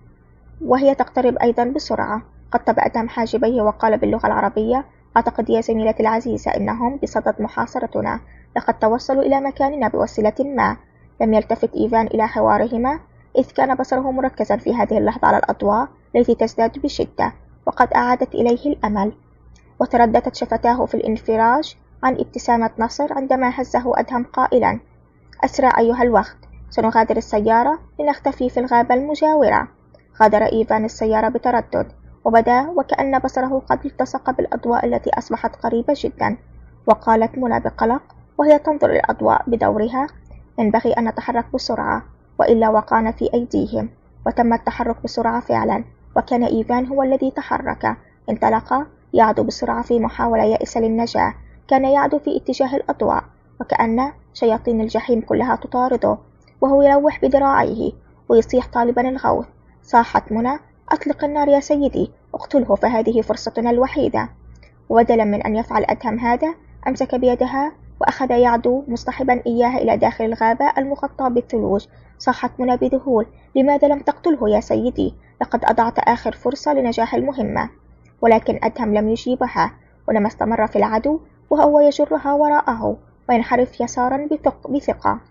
Speaker 1: وهي تقترب أيضا بسرعة. قطب أدهم حاجبيه وقال باللغة العربية: أعتقد يا زميلتي العزيزة أنهم بصدد محاصرتنا، لقد توصلوا إلى مكاننا بوسيلة ما. لم يلتفت إيفان إلى حوارهما، إذ كان بصره مركزا في هذه اللحظة على الأضواء التي تزداد بشدة، وقد أعادت إليه الأمل. وترددت شفتاه في الانفراج عن ابتسامة نصر عندما هزه أدهم قائلا: أسرع أيها الوقت، سنغادر السيارة لنختفي في الغابة المجاورة. غادر إيفان السيارة بتردد، وبدا وكأن بصره قد التصق بالأضواء التي أصبحت قريبة جدا. وقالت منى بقلق وهي تنظر للأضواء بدورها: ينبغي أن نتحرك بسرعة وإلا وقعنا في أيديهم. وتم التحرك بسرعة فعلا، وكان إيفان هو الذي تحرك. انطلق يعدو بسرعة في محاولة يائسة للنجاة. كان يعدو في اتجاه الأضواء وكأن شياطين الجحيم كلها تطارده، وهو يلوح بذراعيه ويصيح طالبا الغوث. صاحت منى: أطلق النار يا سيدي، اقتله، فهذه فرصتنا الوحيدة. وبدلا من أن يفعل أدهم هذا، أمسك بيدها وأخذ يعدو مصطحبا إياها إلى داخل الغابة المغطاة بالثلوج. صاحت منى بذهول: لماذا لم تقتله يا سيدي؟ لقد أضعت آخر فرصة لنجاح المهمة. ولكن أدهم لم يجيبها، ولما استمر في العدو وهو يجرها وراءه وينحرف يسارا بثقة،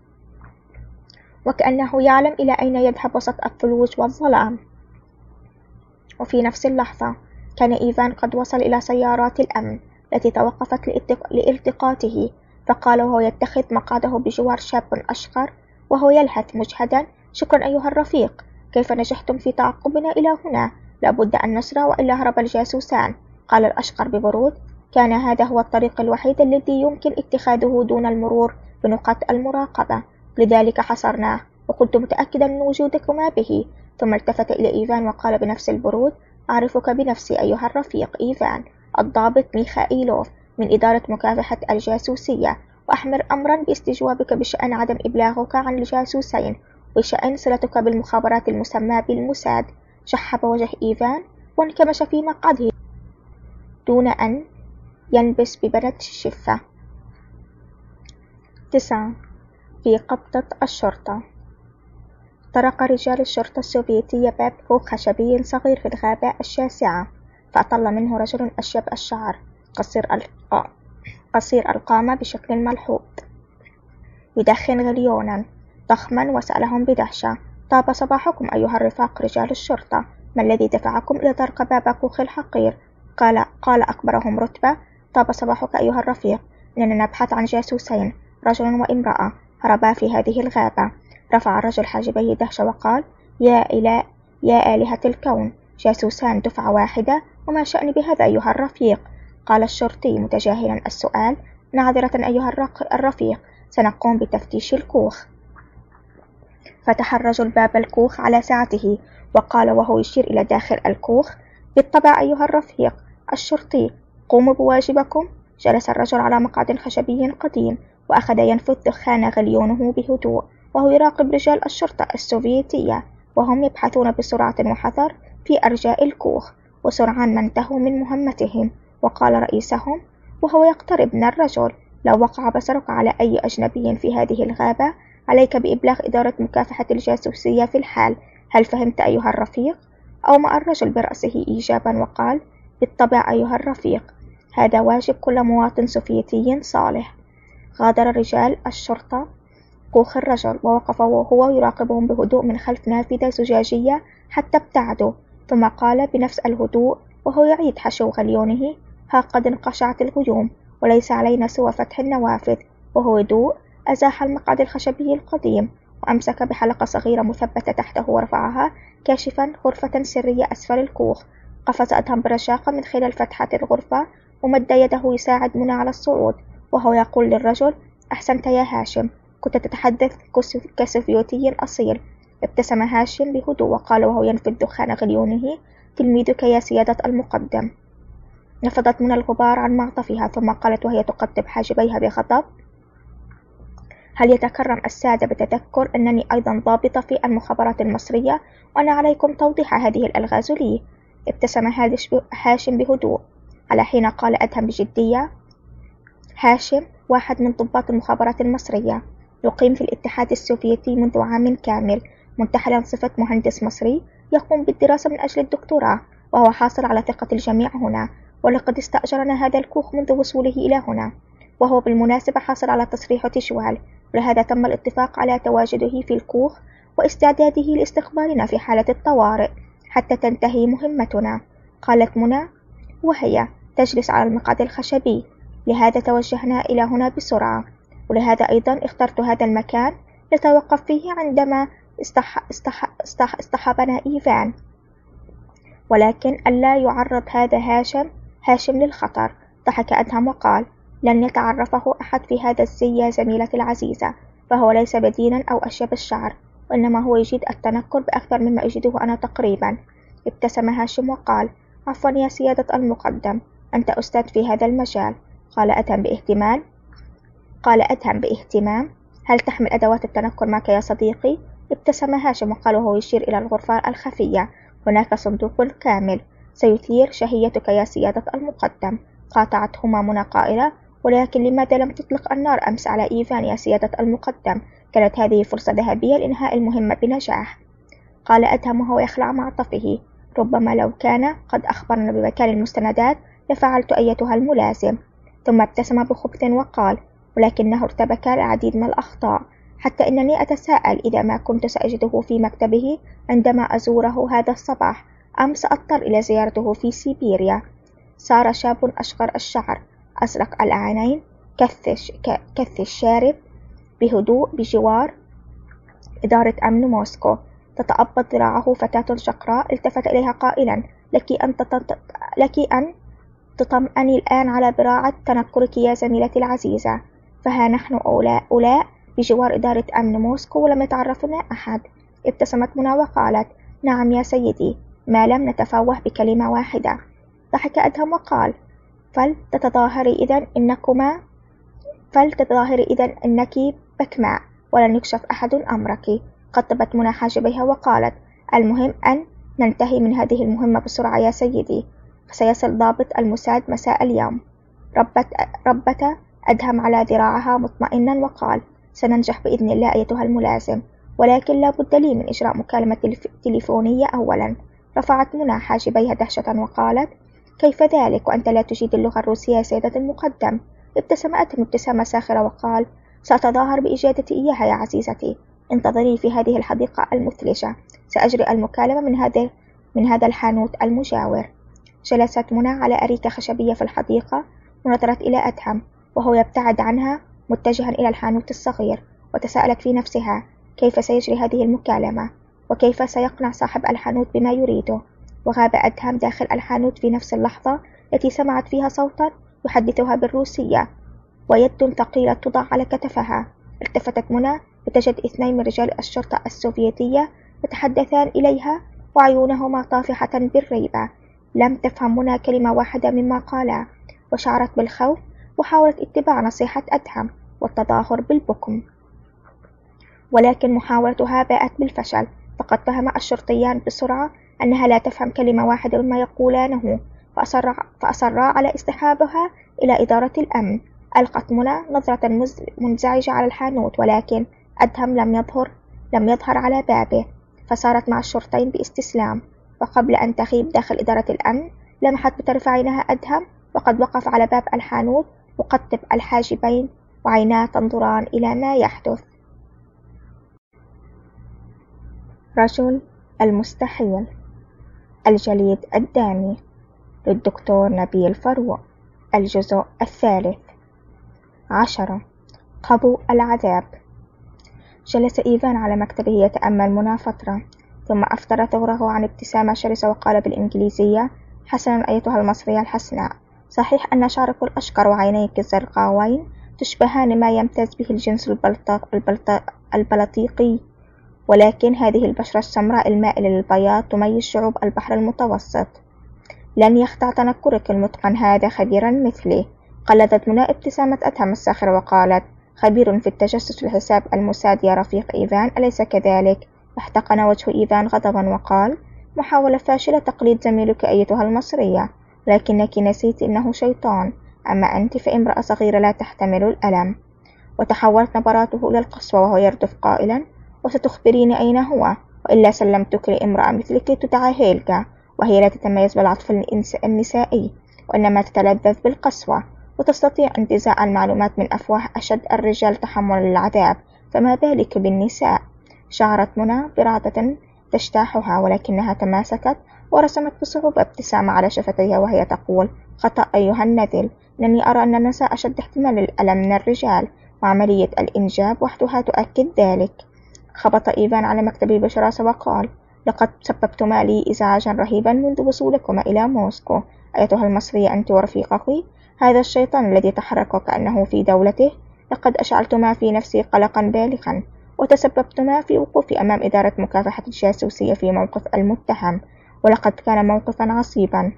Speaker 1: وكأنه يعلم إلى أين يذهب وسط الثلوج والظلام. وفي نفس اللحظة كان إيفان قد وصل إلى سيارات الأمن التي توقفت لالتقاطه، فقال وهو يتخذ مقعده بجوار شاب أشقر وهو يلهث مجهدا: شكرا أيها الرفيق، كيف نجحتم في تعقبنا إلى هنا؟ لابد أن نسرع وإلا هرب الجاسوسان. قال الأشقر ببرود: كان هذا هو الطريق الوحيد الذي يمكن اتخاذه دون المرور بنقاط المراقبة، لذلك حصرناه، وكنت متأكدا من وجودكما به. ثم التفت إلى إيفان وقال بنفس البرود: أعرفك بنفسي أيها الرفيق إيفان، الضابط ميخائيلوف من إدارة مكافحة الجاسوسية، وأحمل أمرا باستجوابك بشأن عدم إبلاغك عن الجاسوسين وشأن صلتك بالمخابرات المسمى بالموساد. شحب وجه إيفان وانكمش في مقعده دون أن ينبس ببرد الشفة. تسعة. في قبضة الشرطة. طرق رجال الشرطة السوفيتية باب كوخ خشبي صغير في الغابة الشاسعة، فأطل منه رجل أشيب الشعر قصير القامة قصير القامة بشكل ملحوظ، يدخن غليونا ضخما، وسألهم بدهشة: طاب صباحكم أيها الرفاق رجال الشرطة، ما الذي دفعكم إلى طرق باب كوخ الحقير؟ قال قال أكبرهم رتبة: طاب صباحك أيها الرفيق، إننا نبحث عن جاسوسين، رجل وامرأة، هربا في هذه الغابة. رفع الرجل حاجبيه دهشة وقال: يا إله يا آلهة الكون، جاسوسان دفعة واحدة، وما شأن بهذا أيها الرفيق؟ قال الشرطي متجاهلا السؤال: معذرة أيها الرفيق، سنقوم بتفتيش الكوخ. فتح الرجل باب الكوخ على ساعته وقال وهو يشير إلى داخل الكوخ: بالطبع أيها الرفيق الشرطي، قوموا بواجبكم. جلس الرجل على مقعد خشبي قديم وأخذ ينفث دخان غليونه بهدوء، وهو يراقب رجال الشرطة السوفيتية وهم يبحثون بسرعة وحذر في أرجاء الكوخ. وسرعان ما انتهوا من مهمتهم، وقال رئيسهم وهو يقترب من الرجل: لو وقع بصرك على أي أجنبي في هذه الغابة، عليك بإبلاغ إدارة مكافحة الجاسوسية في الحال. هل فهمت أيها الرفيق؟ أومأ الرجل برأسه إيجابا وقال: بالطبع أيها الرفيق، هذا واجب كل مواطن سوفيتي صالح. غادر رجال الشرطة كوخ الرجل ووقف وهو يراقبهم بهدوء من خلف نافذة زجاجية حتى ابتعدوا، ثم قال بنفس الهدوء وهو يعيد حشو غليونه: ها قد انقشعت الغيوم وليس علينا سوى فتح النوافذ. وهو هدوء أزاح المقعد الخشبي القديم وأمسك بحلقة صغيرة مثبتة تحته ورفعها كاشفا غرفة سرية أسفل الكوخ. قفز أدهم برشاقة من خلال فتحة الغرفة ومد يده يساعد منى على الصعود، وهو يقول للرجل: أحسنت يا هاشم، كنت تتحدث كسوفيتي أصيل. ابتسم هاشم بهدوء وقال وهو ينفذ دخان غليونه: تلميذك يا سيادة المقدم. نفضت منى الغبار عن معطفها ثم قالت وهي تقطب حاجبيها بغضب: هل يتكرم السادة بتذكر أنني أيضا ضابطة في المخابرات المصرية وأن عليكم توضيح هذه الألغاز لي؟ ابتسم هاشم بهدوء، على حين قال أدهم بجدية: هاشم واحد من ضباط المخابرات المصرية، يقيم في الاتحاد السوفيتي منذ عام كامل، منتحلا صفة مهندس مصري يقوم بالدراسة من أجل الدكتوراه، وهو حاصل على ثقة الجميع هنا، ولقد استأجرنا هذا الكوخ منذ وصوله إلى هنا، وهو بالمناسبة حاصل على تصريح تشوال، ولهذا تم الاتفاق على تواجده في الكوخ واستعداده لاستقبالنا في حالة الطوارئ حتى تنتهي مهمتنا. قالت منى وهي تجلس على المقعد الخشبي: لهذا توجهنا إلى هنا بسرعة، ولهذا أيضا اخترت هذا المكان لتوقف فيه عندما استح... استح... استح... اصطحبنا إيفان، ولكن ألا يعرض هذا هاشم هاشم للخطر. ضحك أدهم وقال: لن يتعرفه أحد في هذا الزي يا زميلتي العزيزة، فهو ليس بدينا أو أشيب الشعر، وإنما هو يجيد التنكر بأكثر مما أجيده أنا تقريبا. ابتسم هاشم وقال: عفوا يا سيادة المقدم، أنت أستاذ في هذا المجال. قال أدهم باهتمام قال أدهم باهتمام هل تحمل أدوات التنكر معك يا صديقي؟ ابتسم هاشم وقال وهو يشير إلى الغرفة الخفية: هناك صندوق كامل سيثير شهيتك يا سيادة المقدم. قاطعتهما منى قائلة: ولكن لماذا لم تطلق النار أمس على إيفان يا سيادة المقدم؟ كانت هذه فرصة ذهبية لإنهاء المهمة بنجاح. قال أدهم وهو يخلع معطفه: ربما لو كان قد أخبرنا بمكان المستندات لفعلت أيتها الملازم. ثم ابتسم بخبث وقال: ولكنه ارتبك العديد من الأخطاء، حتى إنني أتساءل إذا ما كنت سأجده في مكتبه عندما أزوره هذا الصباح أم سأضطر إلى زيارته في سيبيريا. صار شاب أشقر الشعر، أزرق العينين، كث كث الشارب، بهدوء بجوار إدارة أمن موسكو. تتأبط ذراعه فتاة شقراء التفت إليها قائلا: لك أن, تتط... لك أن تطمئني الآن على براعة تنكرك يا زميلتي العزيزة، فها نحن أولاء, أولاء بجوار إدارة أمن موسكو ولم يتعرفنا أحد. ابتسمت منى وقالت: نعم يا سيدي، ما لم نتفوه بكلمة واحدة. ضحك أدهم وقال: فلتتظاهري إذن إنكما فلتتظاهري إذن إنك بكماء ولن يكشف أحد أمرك. قطبت منى حاجبيها وقالت: المهم أن ننتهي من هذه المهمة بسرعة يا سيدي، فسيصل ضابط الموساد مساء اليوم. ربت, ربت أدهم على ذراعها مطمئنا وقال: سننجح بإذن الله أيتها الملازم، ولكن لا بد لي من إجراء مكالمة تليفونية أولا. رفعت منى حاجبيها دهشة وقالت: كيف ذلك وأنت لا تجيد اللغة الروسية يا سيدة المقدم؟ ابتسم أدهم ابتسامة ساخرة وقال: سأتظاهر بإجادتي إياها يا عزيزتي، انتظري في هذه الحديقة المثلجة، سأجري المكالمة من هذا من هذا الحانوت المجاور. جلست منى على أريكة خشبية في الحديقة ونظرت إلى أدهم وهو يبتعد عنها متجها إلى الحانوت الصغير، وتساءلت في نفسها كيف سيجري هذه المكالمة وكيف سيقنع صاحب الحانوت بما يريده. وغاب أدهم داخل الحانوت في نفس اللحظة التي سمعت فيها صوتا يحدثها بالروسية ويد ثقيلة تضع على كتفها. التفتت منى وتجد اثنين من رجال الشرطة السوفيتية يتحدثان إليها وعيونهما طافحة بالريبة. لم تفهم منى كلمة واحدة مما قالا، وشعرت بالخوف وحاولت اتباع نصيحة أدهم والتظاهر بالبكم، ولكن محاولتها باءت بالفشل، فقد فهم الشرطيان بسرعة أنها لا تفهم كلمة واحدة مما يقولانه، فأصرا فأصرا على اصطحابها إلى إدارة الأمن. ألقت منى نظرة منزعجة على الحانوت، ولكن أدهم لم يظهر لم يظهر على بابه، فسارت مع الشرطين باستسلام. وقبل أن تغيب داخل إدارة الأمن لمحت بطرف عينها أدهم وقد وقف على باب الحانوت مقطب الحاجبين وعيناه تنظران إلى ما يحدث. رجل المستحيل، الجليد الدامي، للدكتور نبيل فروة، الجزء الثالث. عشرة. قبو العذاب. جلس إيفان على مكتبه يتأمل منى فترة، ثم أفتر ثغره عن ابتسامة شرسة وقال بالإنجليزية: حسنا أيتها المصرية الحسناء، صحيح أن شعرك الأشقر وعينيك الزرقاوين تشبهان ما يمتاز به الجنس البلط... البلط... البلطيقي، ولكن هذه البشرة السمراء المائلة للبياض تميز شعوب البحر المتوسط. لن يخدع تنكرك المتقن هذا خبيرا مثلي. قلدت منى ابتسامة أدهم الساخرة وقالت: خبير في التجسس الحساب الموساد يا رفيق إيفان، أليس كذلك؟ احتقن وجه إيفان غضبا وقال: محاولة فاشلة تقليد زميلك أيتها المصرية، لكنك نسيت إنه شيطان، أما أنت فامرأة صغيرة لا تحتمل الألم. وتحولت نبراته إلى القسوة وهو يردف قائلا: وستخبريني أين هو، وإلا سلمتك لامرأة مثلك تدعى هيلغا، وهي لا تتميز بالعطف النسائي وإنما تتلذذ بالقسوة، وتستطيع انتزاع المعلومات من أفواه أشد الرجال تحمل العذاب، فما بالك بالنساء؟ شعرت منى برعدة تجتاحها، ولكنها تماسكت ورسمت بصعوبة ابتسامة على شفتيها وهي تقول: خطأ أيها النذل، إنني أرى أن النساء أشد احتمال للألم من الرجال، وعملية الإنجاب وحدها تؤكد ذلك. خبط إيفان على مكتبه بشراسة وقال: لقد سببتما لي إزعاجا رهيبا منذ وصولكما إلى موسكو، أيتها المصرية أنت ورفيقك هذا الشيطان الذي تحرك كأنه في دولته. لقد أشعلتما في نفسي قلقا بالغا، وتسببتما في وقوفي أمام إدارة مكافحة الجاسوسية في موقف المتهم، ولقد كان موقفا عصيبا،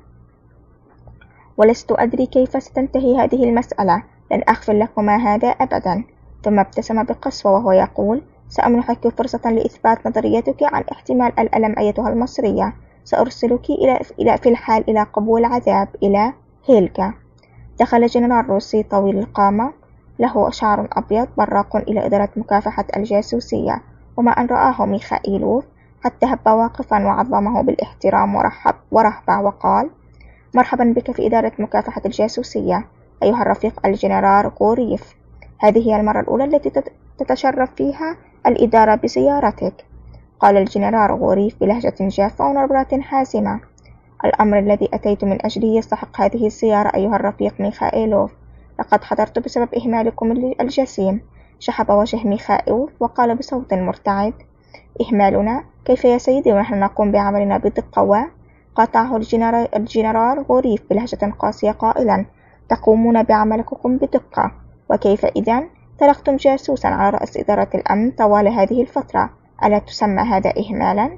Speaker 1: ولست أدري كيف ستنتهي هذه المسألة. لن أغفر لكما هذا أبدا. ثم ابتسم بقسوة وهو يقول: سأمنحك فرصة لإثبات نظريتك عن احتمال الألم أيتها المصرية. سأرسلك إلى إلى في الحال إلى قبول العذاب إلى هيلغا. دخل جنرال روسي طويل القامة له شعر أبيض براق إلى إدارة مكافحة الجاسوسية، وما أن رآه ميخائيلوف حتى هب واقفا وعظمه بالاحترام ورحب ورهبة وقال: مرحبا بك في إدارة مكافحة الجاسوسية أيها الرفيق الجنرال غوريف. هذه هي المرة الأولى التي تتشرف فيها الإدارة بزيارتك، قال الجنرال غوريف بلهجة جافة ونبرة حازمة. الأمر الذي أتيت من أجله يستحق هذه الزيارة أيها الرفيق ميخائيلوف. لقد حضرت بسبب إهمالكم الجسيم. شحب وجه ميخائيلوف وقال بصوت مرتعد: إهمالنا؟ كيف يا سيدي ونحن نقوم بعملنا بدقة؟ و قاطعه الجنرال, الجنرال غوريف بلهجة قاسية قائلا: تقومون بعملكم بدقة؟ وكيف إذن تركتم جاسوسا على رأس إدارة الأمن طوال هذه الفترة؟ ألا تسمى هذا إهمالا؟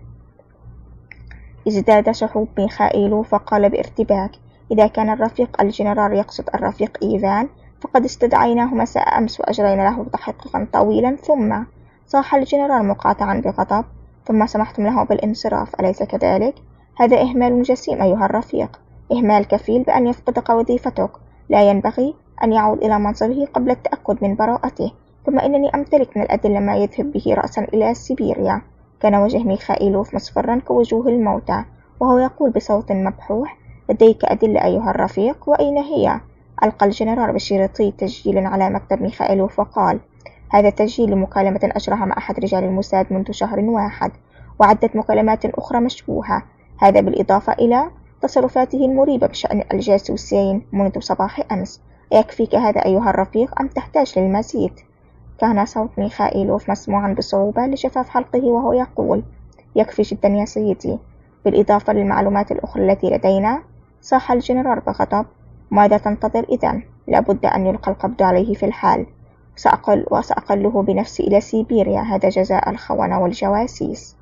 Speaker 1: ازداد شحوب ميخائيلوف وقال بارتباك: إذا كان الرفيق الجنرال يقصد الرفيق إيفان فقد استدعيناه مساء أمس وأجرينا له تحقيقا طويلا. ثم صاح الجنرال مقاطعا بغضب: ثم سمحتم له بالانصراف، أليس كذلك؟ هذا إهمال جسيم أيها الرفيق، إهمال كفيل بأن يفقدك وظيفتك. لا ينبغي أن يعود إلى منصبه قبل التأكد من براءته. ثم إنني أمتلك من الأدلة ما يذهب به رأسا إلى سيبيريا. كان وجه ميخائيلوف مصفرا كوجوه الموتى وهو يقول بصوت مبحوح: لديك أدلة أيها الرفيق؟ وأين هي؟ ألقى الجنرال بشريطي تسجيل على مكتب ميخائيلوف وقال: هذا تسجيل لمكالمة أجراها مع أحد رجال الموساد منذ شهر واحد، وعدة مكالمات أخرى مشبوهة، هذا بالإضافة إلى تصرفاته المريبة بشأن الجاسوسين منذ صباح أمس. أيكفيك هذا أيها الرفيق أم تحتاج للمزيد؟ كان صوت ميخائيلوف مسموعا بصعوبة لشفاف حلقه وهو يقول: يكفي جدا يا سيدي. بالإضافة للمعلومات الأخرى التي لدينا، صاح الجنرال بغضب: ماذا تنتظر إذن؟ لابد أن يلقى القبض عليه في الحال. سأقل وسأقله بنفسي إلى سيبيريا، هذا جزاء الخونة والجواسيس.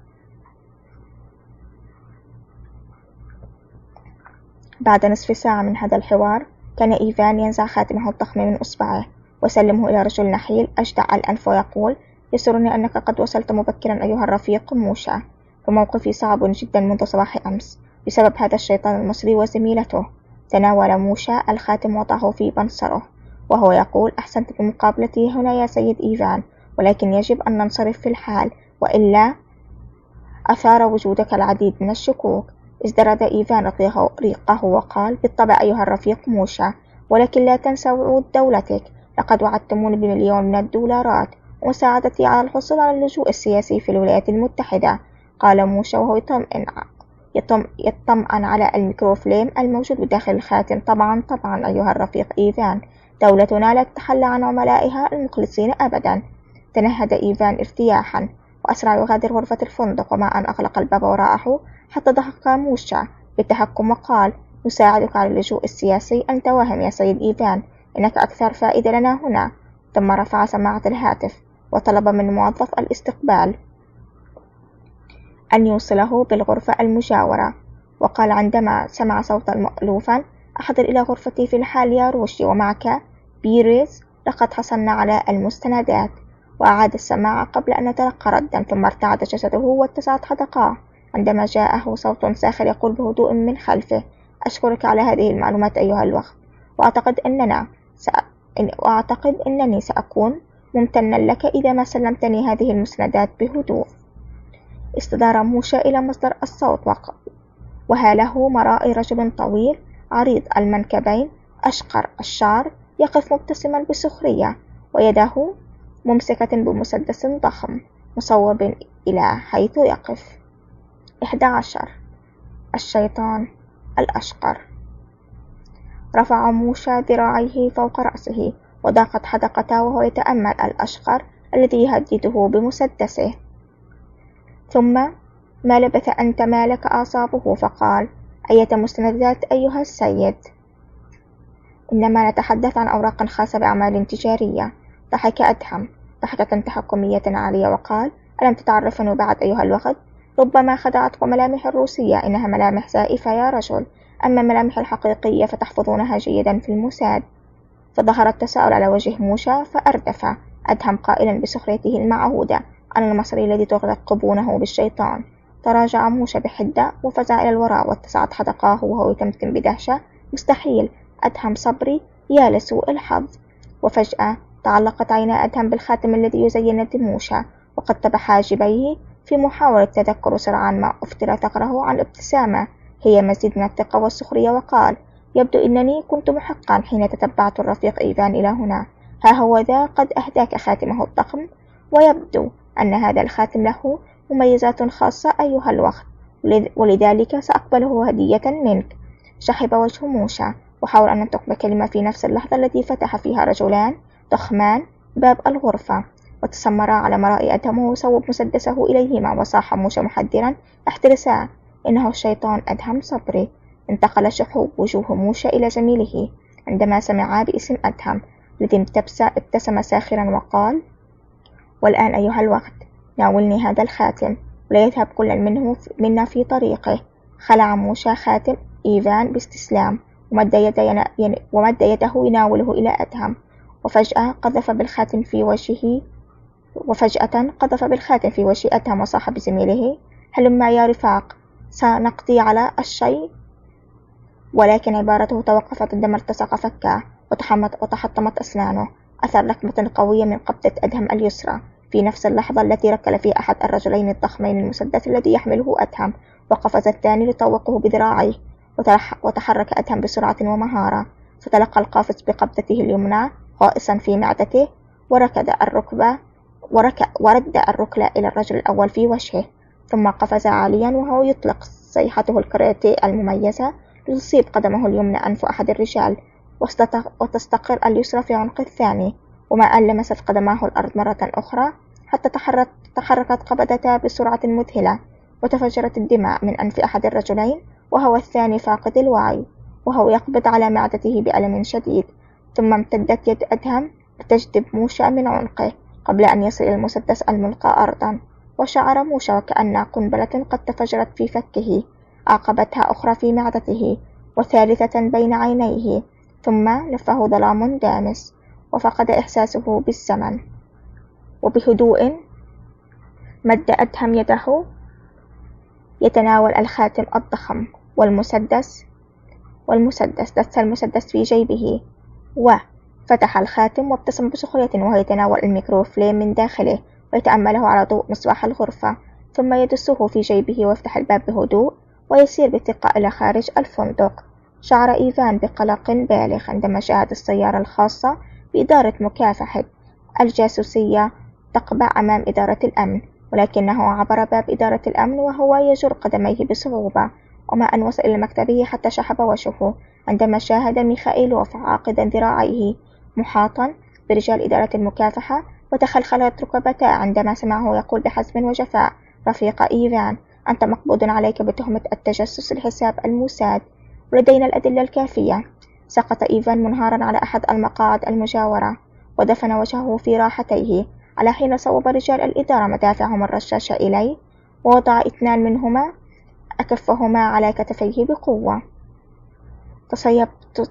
Speaker 1: بعد نصف ساعة من هذا الحوار كان إيفان ينزع خاتمه الضخم من إصبعه وسلمه إلى رجل نحيل أجدع الأنف ويقول: يسرني أنك قد وصلت مبكرا أيها الرفيق موشا، فموقفي صعب جدا منذ صباح أمس بسبب هذا الشيطان المصري وزميلته. تناول موشا الخاتم وضعه في بنصره وهو يقول: أحسنت بمقابلتي هنا يا سيد إيفان، ولكن يجب أن ننصرف في الحال، وإلا أثار وجودك العديد من الشكوك. ازدرد إيفان ريقه وقال: بالطبع أيها الرفيق موشا، ولكن لا تنسى وعود دولتك. لقد وعدتموني بمليون من الدولارات ومساعدتي على الحصول على اللجوء السياسي في الولايات المتحدة، قال موشا وهو يطمئن يطمئن على الميكروفليم الموجود بداخل الخاتم. طبعا طبعا أيها الرفيق إيفان، دولتنا لا تتخلى عن عملائها المخلصين أبدا. تنهد إيفان ارتياحا وأسرع يغادر غرفة الفندق، وما أن أغلق الباب وراءه حتى ضحك موشا بالتهكم وقال: نساعدك على اللجوء السياسي؟ أنت واهم يا سيد إيفان، إنك أكثر فائدة لنا هنا. ثم رفع سماعة الهاتف وطلب من موظف الاستقبال أن يوصله بالغرفة المجاورة، وقال عندما سمع صوتا مألوفا: أحضر إلى غرفتي في الحال يا روشي، ومعك بيريز، لقد حصلنا على المستندات. وأعاد السماعة قبل أن يتلقى ردا، ثم ارتعد جسده واتسعت حدقاه عندما جاءه صوت ساخر يقول بهدوء من خلفه: أشكرك على هذه المعلومات أيها الوقت، وأعتقد أننا سأ... وأعتقد أنني سأكون ممتنا لك إذا ما سلمتني هذه المستندات بهدوء. استدار موشا إلى مصدر الصوت وق... وهاله مرائي رجل طويل عريض المنكبين أشقر الشعر يقف مبتسما بسخرية، ويده ممسكة بمسدس ضخم مصوب إلى حيث يقف. إحدى عشر. الشيطان الأشقر. رفع موشا ذراعيه فوق رأسه وضاقت حدقته وهو يتأمل الأشقر الذي يهدده بمسدسه. ثم ما لبث أن تمالك أعصابه فقال: أية مستندات أيها السيد؟ إنما نتحدث عن أوراق خاصة بأعمال تجارية. ضحك أدهم ضحكة تحكمية عالية وقال: ألم تتعرفني بعد أيها الوغد؟ ربما خدعتك ملامح الروسية، إنها ملامح زائفة يا رجل، أما الملامح الحقيقية فتحفظونها جيدا في الموساد. فظهر التساؤل على وجه موشا فأردف أدهم قائلا بسخريته المعهودة: أنا المصري الذي تغلق قبونه بالشيطان. تراجع موشا بحدة وفزع إلى الوراء واتسعت حدقاه وهو يتمتم بدهشة: مستحيل، أدهم صبري، يا لسوء الحظ. وفجأة تعلقت عينا أدهم بالخاتم الذي يزين موشا وقد حاجبيه في محاولة تذكر سرعان ما أفتر ثغره عن ابتسامة هي مزيد من الثقة والسخرية، وقال: يبدو أنني كنت محقا حين تتبعت الرفيق إيفان إلى هنا. ها هو ذا قد أهداك خاتمه الضخم، ويبدو أن هذا الخاتم له مميزات خاصة أيها الوقت، ولذلك سأقبله هدية منك. شحب وجه موشا وحاول أن ينطق بكلمة في نفس اللحظة التي فتح فيها رجلان ضخمان باب الغرفة وتسمرا على مرائي أدهم وصوب مسدسه إليهما، وصاح موشا محذرا: احترسا، إنه الشيطان أدهم صبري. انتقل شحوب وجوه موشا إلى زميله عندما سمع باسم أدهم الذي ابتسم ساخرا وقال: والآن أيها الوقت ناولني هذا الخاتم ولا يذهب كل منه منا في طريقه. خلع موشا خاتم إيفان باستسلام ومد, يد ومد يده يناوله إلى أدهم، وفجأة قذف بالخاتم في وجهه وفجأة قذف بالخاتم في وجه أدهم وصاح بزميله: هلما يا رفاق، سنقضي على الشيء. ولكن عبارته توقفت عندما ارتسق فكاه وتحطمت أسنانه أثر لكمة قوية من قبضة أدهم اليسرى. في نفس اللحظة التي ركل فيها أحد الرجلين الضخمين المسدس الذي يحمله أدهم، وقفز الثاني ليطوقه بذراعيه، وتحرك أدهم بسرعة ومهارة، فتلقى القافز بقبضته اليمنى غائصا في معدته، وركض الركبة ورك ورد الركلة إلى الرجل الأول في وجهه، ثم قفز عاليا وهو يطلق صيحته الكاراتيه المميزة لتصيب قدمه اليمنى أنف أحد الرجال وتستقر اليسرى في عنق الثاني، وما أن لمست قدماه الأرض مرة أخرى حتى تحركت قبضتها بسرعة مذهلة، وتفجرت الدماء من أنف أحد الرجلين وهو الثاني فاقد الوعي وهو يقبض على معدته بألم شديد. ثم امتدت يد أدهم لتجذب موشا من عنقه قبل أن يصل إلى المسدس الملقى أرضا، وشعر موشا وكأن قنبلة قد تفجرت في فكه، عقبتها أخرى في معدته وثالثة بين عينيه، ثم لفه ظلام دامس وفقد إحساسه بالزمن. وبهدوء مد أدهم يده يتناول الخاتم الضخم والمسدس والمسدس دس المسدس في جيبه وفتح الخاتم وابتسم بسخرية وهو يتناول الميكروفليم من داخله ويتأمله على ضوء مصباح الغرفة، ثم يدسه في جيبه ويفتح الباب بهدوء ويسير بثقة إلى خارج الفندق. شعر إيفان بقلق بالغ عندما شاهد السيارة الخاصة بإدارة مكافحة الجاسوسية تقبع أمام إدارة الأمن، ولكنه عبر باب إدارة الأمن وهو يجر قدميه بصعوبة، وما أن وصل إلى مكتبه حتى شحب وجهه عندما شاهد ميخائيلوف عاقدا ذراعيه محاطا برجال إدارة المكافحة وتخلخلت ركبتاه عندما سمعه يقول بحزم وجفاء: رفيق إيفان، أنت مقبوض عليك بتهمة التجسس لحساب الموساد، ولدينا الأدلة الكافية. سقط إيفان منهارا على أحد المقاعد المجاورة، ودفن وجهه في راحتيه، على حين صوب رجال الإدارة مدافعهم الرشاشة إليه، ووضع اثنان منهما أكفهما على كتفيه بقوة. تصيب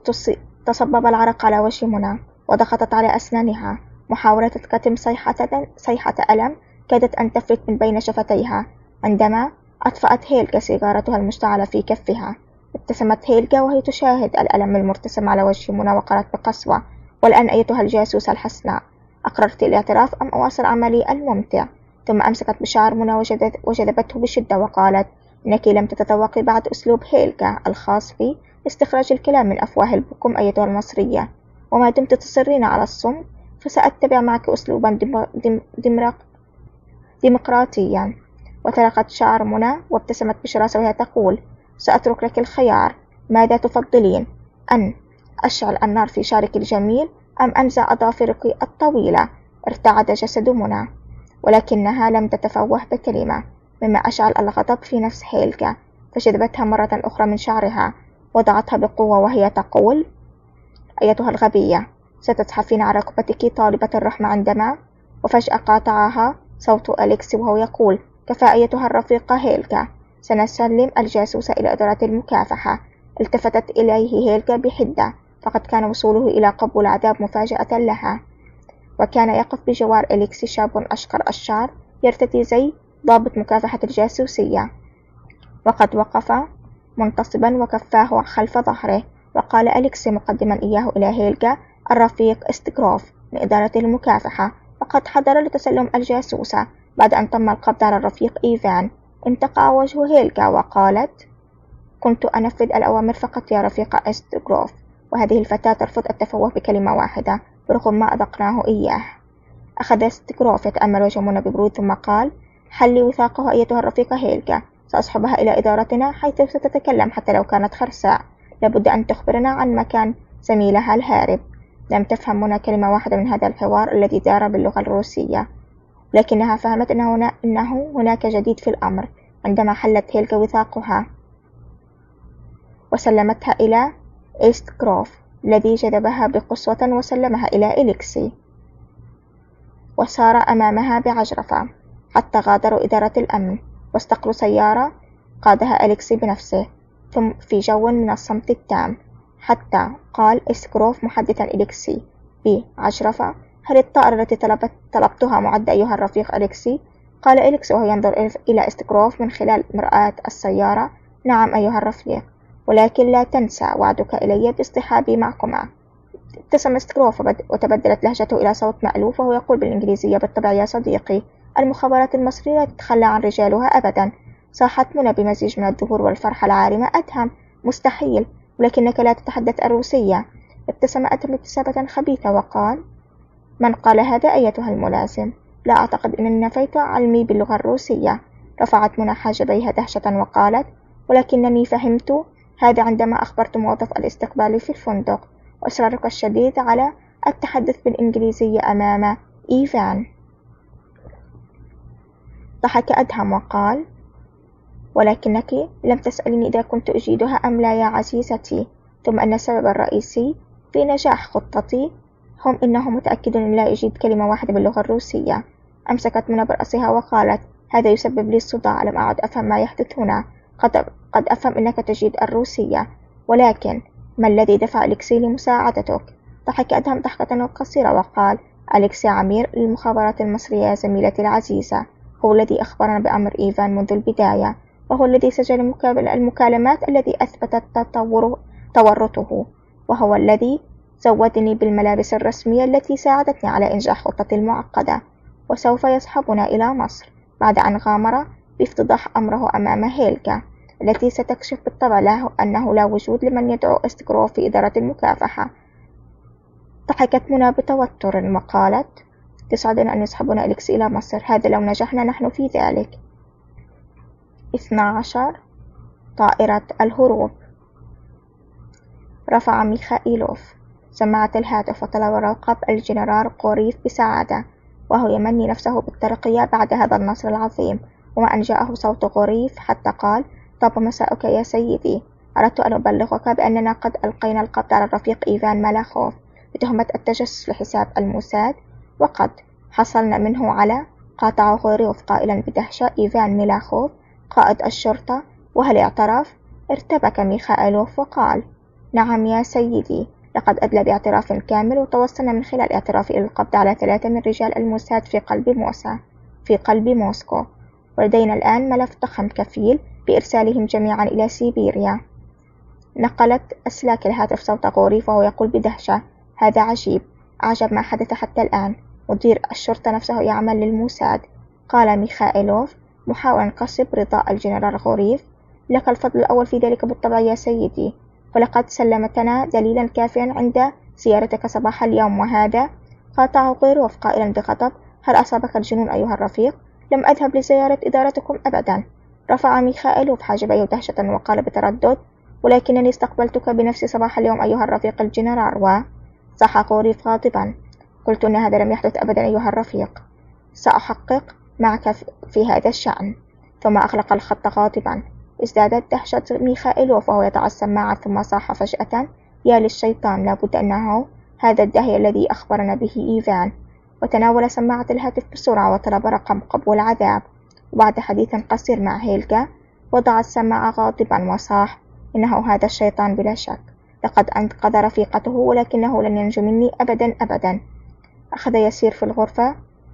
Speaker 1: تصبب العرق على وجه منى، وضغطت على أسنانها محاولة كتم صيحة, صيحة ألم كادت أن تفلت من بين شفتيها، عندما أطفأت هيلغا سيجارتها المشتعلة في كفها. ابتسمت هيلغا وهي تشاهد الألم المرتسم على وجه منى، وقالت بقسوة: والآن أيتها الجاسوسة الحسناء، أقررت الاعتراف أم أواصل عملي الممتع؟ ثم أمسكت بشعر منى وجذبته بشدة وقالت: إنك لم تتذوقي بعد أسلوب هيلغا الخاص في استخراج الكلام من أفواه البكم أيتها المصرية، وما دمت تصرين على الصمت فسأتبع معك أسلوبا دم... دم... دمرق... ديمقراطيا. وتركت شعر منى وابتسمت بشراسة وهي تقول: سأترك لك الخيار، ماذا تفضلين؟ أن أشعل النار في شعرك الجميل أم أنزع أظافرك الطويلة؟ ارتعد جسد منى، ولكنها لم تتفوه بكلمة، مما أشعل الغضب في نفس هيلغا، فجذبتها مرة أخرى من شعرها، وضعتها بقوة وهي تقول: أيتها الغبية، ستزحفين على ركبتك طالبة الرحمة عندما... وفجأة قاطعها صوت أليكس وهو يقول: كفى أيتها الرفيقة هيلغا، سنسلم الجاسوس إلى إدارة المكافحة. التفتت إليه هيلغا بحدة، فقد كان وصوله إلى قبو العذاب مفاجأة لها، وكان يقف بجوار أليكس شاب أشقر الشعر يرتدي زي ضابط مكافحة الجاسوسية، وقد وقف منتصبا وكفاه خلف ظهره. وقال أليكس مقدما إياه إلى هيلغا: الرفيق استغروف من إدارة المكافحة، وقد حضر لتسلم الجاسوسة. بعد أن تم القبض على الرفيق إيفان، انتقع وجه هيلغا وقالت: كنت أنفذ الأوامر فقط يا رفيق استغروف. وهذه الفتاة ترفض التفوه بكلمة واحدة برغم ما أذقناه إياه. أخذ استغروف يتأمل وجه منى ببرود، ثم قال: حلي وثاقها أيتها الرفيقة هيلغا، سأصحبها إلى إدارتنا حيث ستتكلم حتى لو كانت خرساء. لابد أن تخبرنا عن مكان زميلها الهارب. لم تفهم منى كلمة واحدة من هذا الحوار الذي دار باللغة الروسية، لكنها فهمت أنه, هنا إنه هناك جديد في الأمر عندما حلت هيلغا وثاقها وسلمتها إلى إستغروف الذي جذبها بقسوة وسلمها إلى إليكسي، وسار أمامها بعجرفة حتى غادروا إدارة الأمن واستقلوا سيارة قادها أليكسي بنفسه، ثم في جو من الصمت التام، حتى قال إستغروف محدثا إليكسي بعجرفة: هل الطائرة التي طلبت طلبتها معدة أيها الرفيق أليكسي؟ قال إليكسي وهو ينظر إلى إستغروف من خلال مرآة السيارة: نعم أيها الرفيق، ولكن لا تنسى وعدك إلي باصطحابي معكما. ابتسم استغروف وتبدلت لهجته إلى صوت مألوف وهو يقول بالإنجليزية: بالطبع يا صديقي، المخابرات المصرية لا تتخلى عن رجالها أبدا. صاحت منى بمزيج من الذهول والفرحة العارمة: أدهم، مستحيل، ولكنك لا تتحدث الروسية. ابتسم أدهم ابتسامة خبيثة وقال: من قال هذا أيتها الملازم؟ لا أعتقد أنني نفيت علمي باللغة الروسية. رفعت منى حاجبيها دهشة وقالت: ولكنني فهمت هذا عندما أخبرت موظف الاستقبال في الفندق، وإصرارك الشديد على التحدث بالإنجليزية أمام إيفان. ضحك أدهم وقال: ولكنك لم تسألني إذا كنت أجيدها أم لا يا عزيزتي، ثم أن السبب الرئيسي في نجاح خطتي هم إنهم متأكدون أن لا أجيد كلمة واحدة باللغة الروسية. أمسكت منى برأسها وقالت: هذا يسبب لي الصداع، لم أعد أفهم ما يحدث هنا. قد, قد أفهم أنك تجيد الروسية، ولكن ما الذي دفع أليكسي لمساعدتك؟ ضحك أدهم ضحكة قصيرة وقال: أليكسي عمير للمخابرات المصرية زميلتي العزيزة، هو الذي أخبرنا بأمر إيفان منذ البداية، وهو الذي سجل المكالمات التي أثبتت تطور تورطه، وهو الذي زودني بالملابس الرسمية التي ساعدتني على إنجاح خطتي المعقدة، وسوف يصحبنا إلى مصر بعد أن غامر بافتضاح أمره أمام هيلغا التي ستكشف بالطبع له أنه لا وجود لمن يدعو استغروف في إدارة المكافحة. ضحكت منى بتوتر وقالت: تسعدنا أن يصحبنا أليكسي إلى مصر، هذا لو نجحنا نحن في ذلك. اثنا عشر طائرة الهروب. رفع ميخائيلوف سماعة الهاتف وطلب رقب الجنرال قوريف بسعادة. وهو يمني نفسه بالترقية بعد هذا النصر العظيم، وما أن جاءه صوت غريف حتى قال: طاب مساؤك يا سيدي، أردت أن أبلغك بأننا قد ألقينا القبض على الرفيق إيفان مالاخوف بتهمة التجسس لحساب الموساد، وقد حصلنا منه على. قاطع غريف قائلا بدهشة: إيفان ميلاخوف قائد الشرطة، وهل اعترف؟ ارتبك ميخائيلوف وقال: نعم يا سيدي، لقد أدلى باعتراف كامل، وتوصلنا من خلال اعترافه إلى القبض على ثلاثة من رجال الموساد في قلب موسى في قلب موسكو، ولدينا الآن ملف ضخم كفيل بإرسالهم جميعا إلى سيبيريا. نقلت أسلاك الهاتف صوت غوريف وهو يقول بدهشة: هذا عجيب، أعجب ما حدث حتى الآن، مدير الشرطة نفسه يعمل للموساد. قال ميخائيلوف محاولا كسب رضاء الجنرال غوريف: لك الفضل الأول في ذلك بالطبع يا سيدي، فلقد سلمتنا دليلا كافيا عند زيارتك صباح اليوم. وهذا. قاطعه غوريف قائلا بغضب: هل أصابك الجنون أيها الرفيق؟ لم أذهب لزيارة إدارتكم أبدا. رفع ميخائيلوف حاجبيه دهشة وقال بتردد: ولكنني استقبلتك بنفسي صباح اليوم أيها الرفيق الجنرال. و صاح غوريف غاضبا: قلت أن هذا لم يحدث أبدا أيها الرفيق، سأحقق معك في هذا الشأن. ثم أغلق الخط غاضبا. ازدادت دهشة ميخائيلوف وهو يضع السماعة، ثم صاح فجأة: يا للشيطان، لابد أنه هذا الداهية الذي أخبرنا به إيفان. وتناول سماعة الهاتف بسرعة وطلب رقم قبول عذاب، وبعد حديث قصير مع هيلغا وضع السماعة غاضبا وصاح: إنه هذا الشيطان بلا شك، لقد أنقذ رفيقته، ولكنه لن ينجو مني أبدا أبدا. أخذ يسير في الغرفة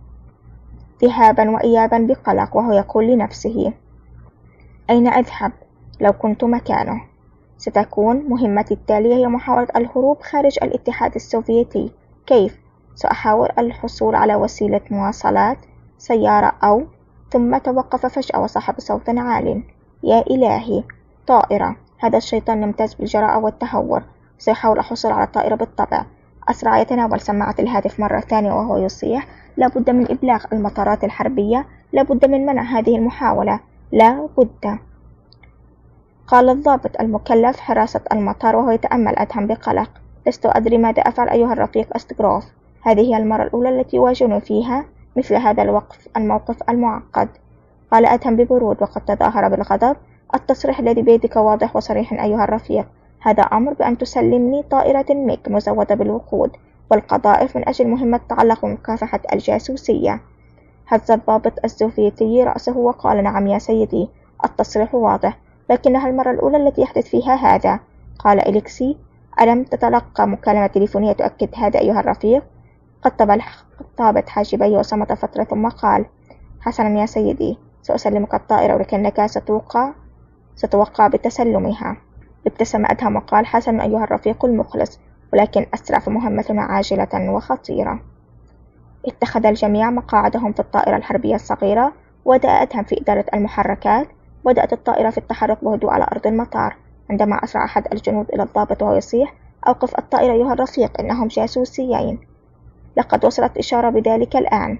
Speaker 1: ذهابا وإيابا بقلق، وهو يقول لنفسه: أين أذهب؟ لو كنت مكانه ستكون مهمتي التالية هي محاولة الهروب خارج الاتحاد السوفيتي. كيف؟ سأحاول الحصول على وسيلة مواصلات، سيارة أو. ثم توقف فجأة وصاح بصوت عال: يا إلهي، طائرة! هذا الشيطان يمتاز بالجراءة والتهور، سيحاول الحصول على الطائرة بالطبع. أسرع يتناول سماعة الهاتف مرة ثانية وهو يصيح: لا بد من إبلاغ المطارات الحربية، لا بد من منع هذه المحاولة، لا بد. قال الضابط المكلف حراسة المطار وهو يتأمل أدهم بقلق: لست أدري ماذا أفعل أيها الرفيق أستغروف، هذه هي المرة الأولى التي واجهني فيها مثل هذا الوقف الموقف المعقد. قال أدهم ببرود وقد تظاهر بالغضب: التصريح الذي بيدك واضح وصريح أيها الرفيق، هذا أمر بأن تسلمني طائرة ميغ مزودة بالوقود والقذائف من أجل مهمة تتعلق بمكافحة الجاسوسية. هز الضابط السوفيتي رأسه وقال: نعم يا سيدي، التصريح واضح، لكنها المرة الأولى التي يحدث فيها هذا. قال إليكسي: ألم تتلقى مكالمة تليفونية تؤكد هذا أيها الرفيق؟ قد طابت حاجبيه وصمت فترة ثم قال: حسنا يا سيدي، سأسلمك الطائرة، ولكنك ستوقع ستوقع بتسلمها. ابتسم أدهم وقال: حسنا أيها الرفيق المخلص، ولكن أسرع، فمهمتنا عاجلة وخطيرة. اتخذ الجميع مقاعدهم في الطائرة الحربية الصغيرة، وبدأ أدهم في إدارة المحركات. بدأت الطائرة في التحرك بهدوء على أرض المطار، عندما أسرع أحد الجنود إلى الضابط وهو يصيح: أوقف الطائرة أيها الرفيق، إنهم جاسوسيين. لقد وصلت إشارة بذلك الآن.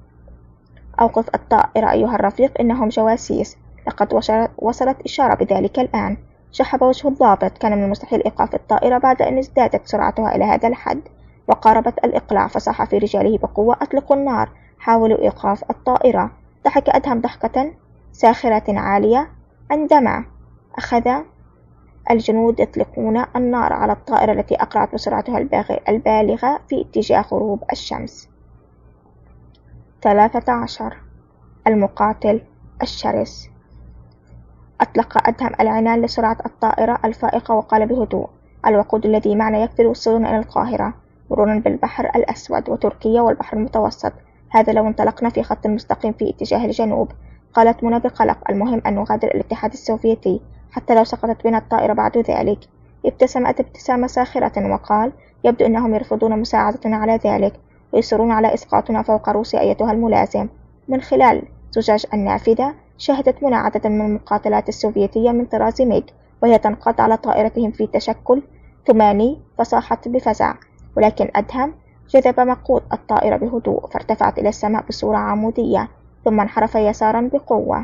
Speaker 1: أوقف الطائرة أيها الرفيق، إنهم جواسيس. لقد وصلت إشارة بذلك الآن. شحب وجه الضابط، كان من المستحيل إيقاف الطائرة بعد أن ازدادت سرعتها إلى هذا الحد وقاربت الإقلاع، فصاح في رجاله بقوة: أطلقوا النار، حاولوا إيقاف الطائرة. ضحك أدهم ضحكة ساخرة عالية عندما أخذ الجنود يطلقون النار على الطائرة التي أقلعت بسرعتها البالغة في اتجاه غروب الشمس. ثلاثة عشر. المقاتل الشرس. أطلق أدهم العنان لسرعة الطائرة الفائقة وقال بهدوء: الوقود الذي معنا يكفي وصولنا إلى القاهرة، مرورا بالبحر الأسود وتركيا والبحر المتوسط، هذا لو انطلقنا في خط مستقيم في اتجاه الجنوب. قالت منى بقلق: المهم أن نغادر الاتحاد السوفيتي حتى لو سقطت بنا الطائرة بعد ذلك. ابتسم ابتسامة ساخرة وقال: يبدو أنهم يرفضون مساعدتنا على ذلك، ويصرون على إسقاطنا فوق روسيا أيتها الملازم. من خلال زجاج النافذة شاهدت منى عددا من المقاتلات السوفيتية من طراز ميغ وهي تنقض على طائرتهم في تشكل ثماني، فصاحت بفزع، ولكن أدهم جذب مقود الطائرة بهدوء فارتفعت إلى السماء بصورة عمودية، ثم انحرف يسارا بقوة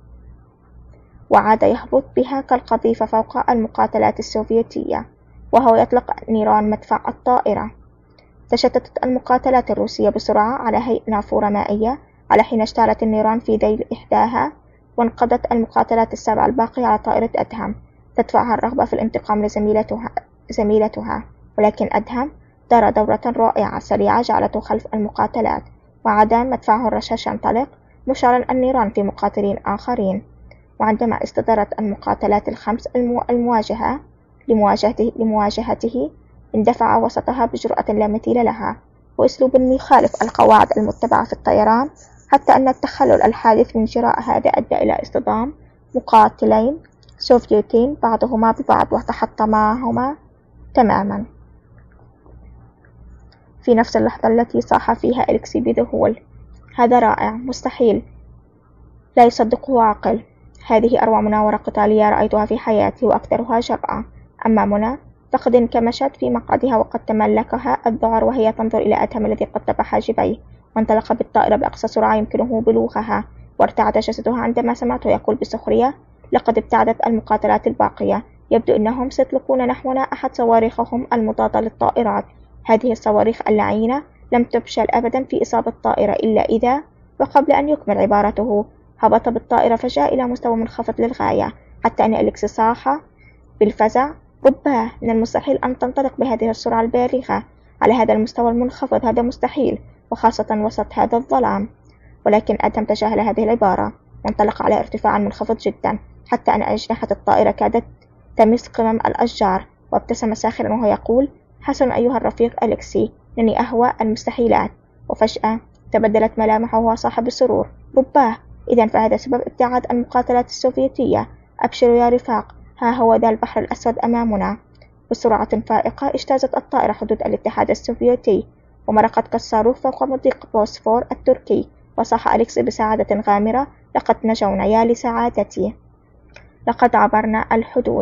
Speaker 1: وعاد يهبط بها كالقذيفة فوق المقاتلات السوفيتية وهو يطلق نيران مدفع الطائرة. تشتتت المقاتلات الروسية بسرعة على هيئة نافورة مائية على حين اشتعلت النيران في ذيل إحداها، وانقضت المقاتلات السبعة الباقية على طائرة أدهم تدفعها الرغبة في الانتقام لزميلتها زميلتها ولكن أدهم دار دورة رائعة سريعة جعلته خلف المقاتلات، وعدا مدفعه الرشاش ينطلق مشعلا النيران في مقاتلين آخرين. وعندما استدارت المقاتلات الخمس المواجهة لمواجهته, لمواجهته اندفع وسطها بجرأة لا مثيل لها وأسلوب يخالف القواعد المتبعة في الطيران، حتى أن التخلل الحادث من جراء هذا أدى إلى اصطدام مقاتلين سوفيتين بعضهما ببعض وتحطماهما تماما في نفس اللحظة التي صاح فيها أليكسي بذهول: هذا رائع، مستحيل، لا يصدقه عاقل. هذه أروع مناورة قتالية رأيتها في حياتي وأكثرها جرأة. أما منى فقد انكمشت في مقعدها وقد تملكها الذعر وهي تنظر إلى أدهم الذي قد طبع حاجبيه وانطلق بالطائرة بأقصى سرعة يمكنه بلوغها، وارتعد جسدها عندما سمعته يقول بسخرية: لقد ابتعدت المقاتلات الباقية، يبدو أنهم سيطلقون نحونا أحد صواريخهم المضادة للطائرات. هذه الصواريخ اللعينة لم تفشل أبدا في إصابة الطائرة إلا إذا. وقبل أن يكمل عبارته هبط بالطائرة فجاء إلى مستوى منخفض للغاية، حتى أن أليكس صاح بالفزع: رباه، من المستحيل أن تنطلق بهذه السرعة البالغة على هذا المستوى المنخفض، هذا مستحيل، وخاصة وسط هذا الظلام. ولكن أدهم تجاهل هذه العبارة وانطلق على ارتفاع منخفض جدا، حتى أن أجنحة الطائرة كادت تمس قمم الأشجار، وابتسم ساخرا وهو يقول: حسن أيها الرفيق أليكسي، إنني أهوى المستحيلات. وفجأة تبدلت ملامحه وهو صاح بسرور: رباه، إذا فهذا سبب ابتعاد المقاتلات السوفيتية. أبشروا يا رفاق، ها هو ذا البحر الأسود أمامنا. بسرعة فائقة اجتازت الطائرة حدود الاتحاد السوفيتي ومرقت كالصاروخ فوق مضيق بوسفور التركي، وصاح أليكس بسعادة غامرة: لقد نجونا يا لسعادتي، لقد عبرنا الحدود.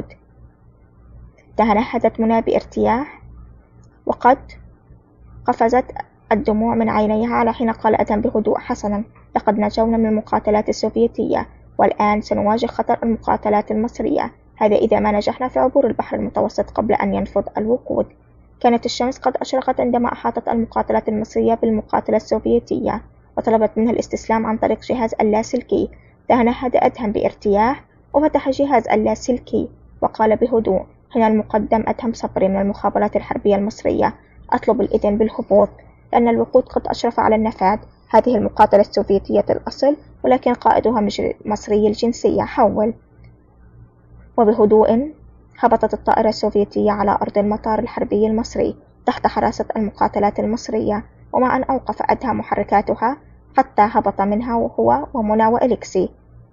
Speaker 1: تنهدت منى بارتياح وقد قفزت الدموع من عينيها على حين قال أدهم بهدوء: حسنا، لقد نجونا من المقاتلات السوفيتية، والآن سنواجه خطر المقاتلات المصرية، هذا إذا ما نجحنا في عبور البحر المتوسط قبل أن ينفض الوقود. كانت الشمس قد أشرقت عندما أحاطت المقاتلات المصرية بالمقاتلة السوفيتية وطلبت منها الاستسلام عن طريق جهاز اللاسلكي. تنهد أدهم بارتياح وفتح جهاز اللاسلكي وقال بهدوء: هنا المقدم أدهم صبري من المخابرات الحربية المصرية، أطلب الإذن بالهبوط لأن الوقود قد أشرف على النفاذ. هذه المقاتلة السوفيتية الأصل ولكن قائدها مصري الجنسية. حول. وبهدوء هبطت الطائرة السوفيتية على أرض المطار الحربي المصري تحت حراسة المقاتلات المصرية، ومع أن أوقف أدهم محركاتها حتى هبط منها وهو ومنى وأليكسي،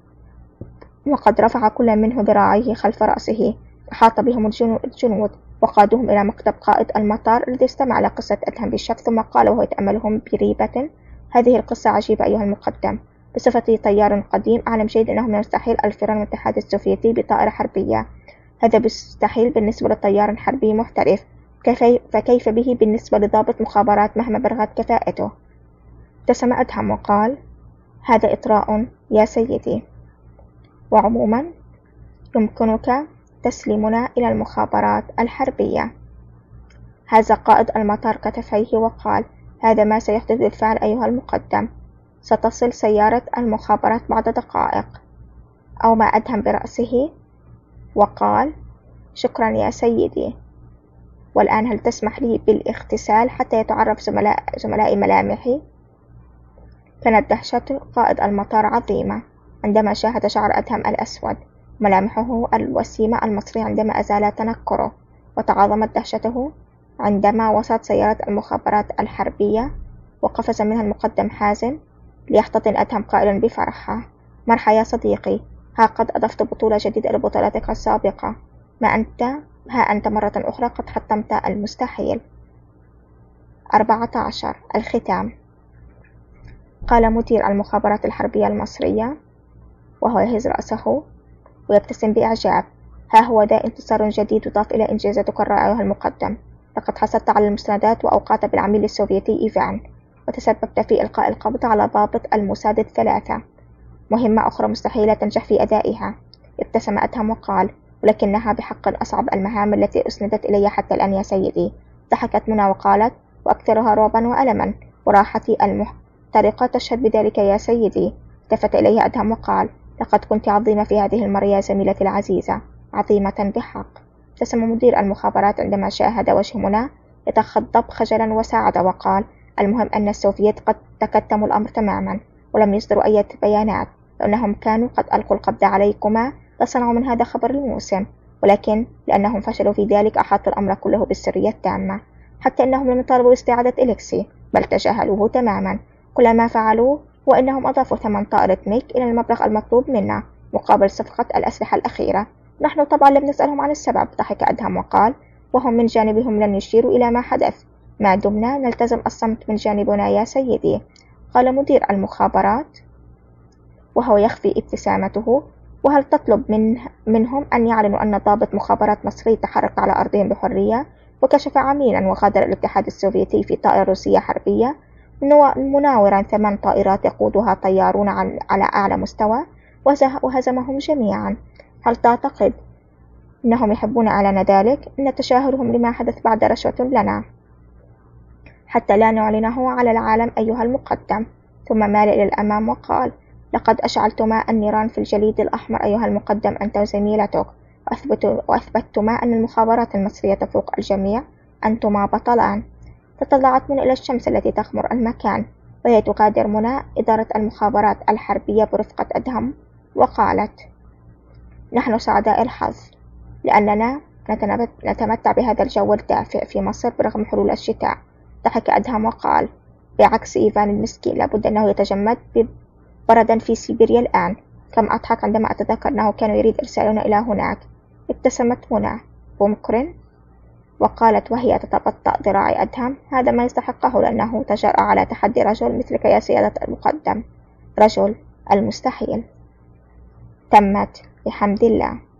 Speaker 1: وقد رفع كل منه ذراعيه خلف رأسه. أحاط بهم الجنود وقادوهم إلى مكتب قائد المطار الذي استمع إلى قصة أدهم بالشك، ثم قال وهو يتأملهم بريبة: هذه القصة عجيبة أيها المقدم. بصفتي طيار قديم أعلم جيد أنه من المستحيل الفرار من الاتحاد السوفيتي بطائرة حربية، هذا مستحيل بالنسبة لطيار حربي محترف، فكيف به بالنسبة لضابط مخابرات مهما بلغت كفاءته؟ ابتسم أدهم وقال: هذا إطراء يا سيدي، وعموما يمكنك تسليمنا إلى المخابرات الحربية. هز قائد المطار كتفيه وقال: هذا ما سيحدث بالفعل أيها المقدم، ستصل سيارة المخابرات بعد دقائق. أومأ أدهم برأسه وقال: شكرا يا سيدي، والآن هل تسمح لي بالاغتسال حتى يتعرف زملاء زملائي ملامحي؟ كانت دهشة قائد المطار عظيمة عندما شاهد شعر أدهم الأسود، ملامحه الوسيمة المصرية عندما أزال تنكره، وتعاظمت دهشته عندما وصلت سيارة المخابرات الحربية وقفز منها المقدم حازم ليحتضن أدهم قائلا بفرحة: مرحبا يا صديقي، ها قد أضفت بطولة جديدة لبطولاتك السابقة، ما أنت ها أنت مرة أخرى قد حطمت المستحيل. أربعة عشر. الختام. قال مدير المخابرات الحربية المصرية وهو يهز رأسه ويبتسم بإعجاب: ها هو ذا انتصار جديد يضاف إلى إنجازاتك الرائعة المقدم، لقد حصلت على المستندات وأوقعت بالعميل السوفيتي إيفان، وتسببت في إلقاء القبض على ضابط الموساد الثلاثة، مهمة أخرى مستحيلة تنجح في أدائها. ابتسم أدهم وقال: ولكنها بحق أصعب المهام التي أسندت إلي حتى الآن يا سيدي. ضحكت منى وقالت: وأكثرها رعبا وألما، وراحتي المحترقة تشهد بذلك يا سيدي. التفت إليه أدهم وقال: لقد كنت عظيمة في هذه المرة يا زميلتي العزيزة، عظيمة بحق. ابتسم مدير المخابرات عندما شاهد وجه منى يتخضب خجلا وساعد وقال: المهم أن السوفييت قد تكتموا الأمر تماما ولم يصدروا أي بيانات، لأنهم كانوا قد ألقوا القبض عليكما لصنعوا من هذا خبر الموسم، ولكن لأنهم فشلوا في ذلك أحاطوا الأمر كله بالسرية التامة، حتى أنهم لم يطالبوا باستعادة إليكسي بل تجاهلوه تماما. كل ما فعلوه وإنهم أضافوا ثمن طائرة ميك إلى المبلغ المطلوب منا مقابل صفقة الأسلحة الأخيرة. نحن طبعا لم نسألهم عن السبب. ضحك أدهم وقال: وهم من جانبهم لن يشيروا إلى ما حدث ما دمنا نلتزم الصمت من جانبنا يا سيدي. قال مدير المخابرات وهو يخفي ابتسامته: وهل تطلب من منهم أن يعلنوا أن ضابط مخابرات مصري تحرك على أرضهم بحرية وكشف عميلا وغادر الاتحاد السوفيتي في طائرة روسية حربية مناورا ثمان طائرات يقودها طيارون على أعلى مستوى وهزمهم جميعا؟ هل تعتقد أنهم يحبون أعلان ذلك؟ إن تشاهرهم لما حدث بعد رشوة لنا حتى لا نعلنه على العالم أيها المقدم. ثم مال إلى الأمام وقال: لقد أشعلتما النيران في الجليد الأحمر أيها المقدم أنت وزميلتك، وأثبتتما أن المخابرات المصرية تفوق الجميع. أنتما بطلان. تطلعت منى إلى الشمس التي تغمر المكان وهي تغادر منى إدارة المخابرات الحربية برفقة أدهم، وقالت: نحن سعداء الحظ لأننا نتمتع بهذا الجو الدافئ في مصر برغم حلول الشتاء. ضحك أدهم وقال: بعكس إيفان المسكين لابد أنه يتجمد بردا في سيبيريا الآن. كم أضحك عندما أتذكر أنه كان يريد إرسالنا إلى هناك. ابتسمت منى بمكر وقالت وهي تتبطأ ذراع أدهم: هذا ما يستحقه، لأنه تجرأ على تحدي رجل مثلك يا سيادة المقدم، رجل المستحيل. تمت بحمد الله.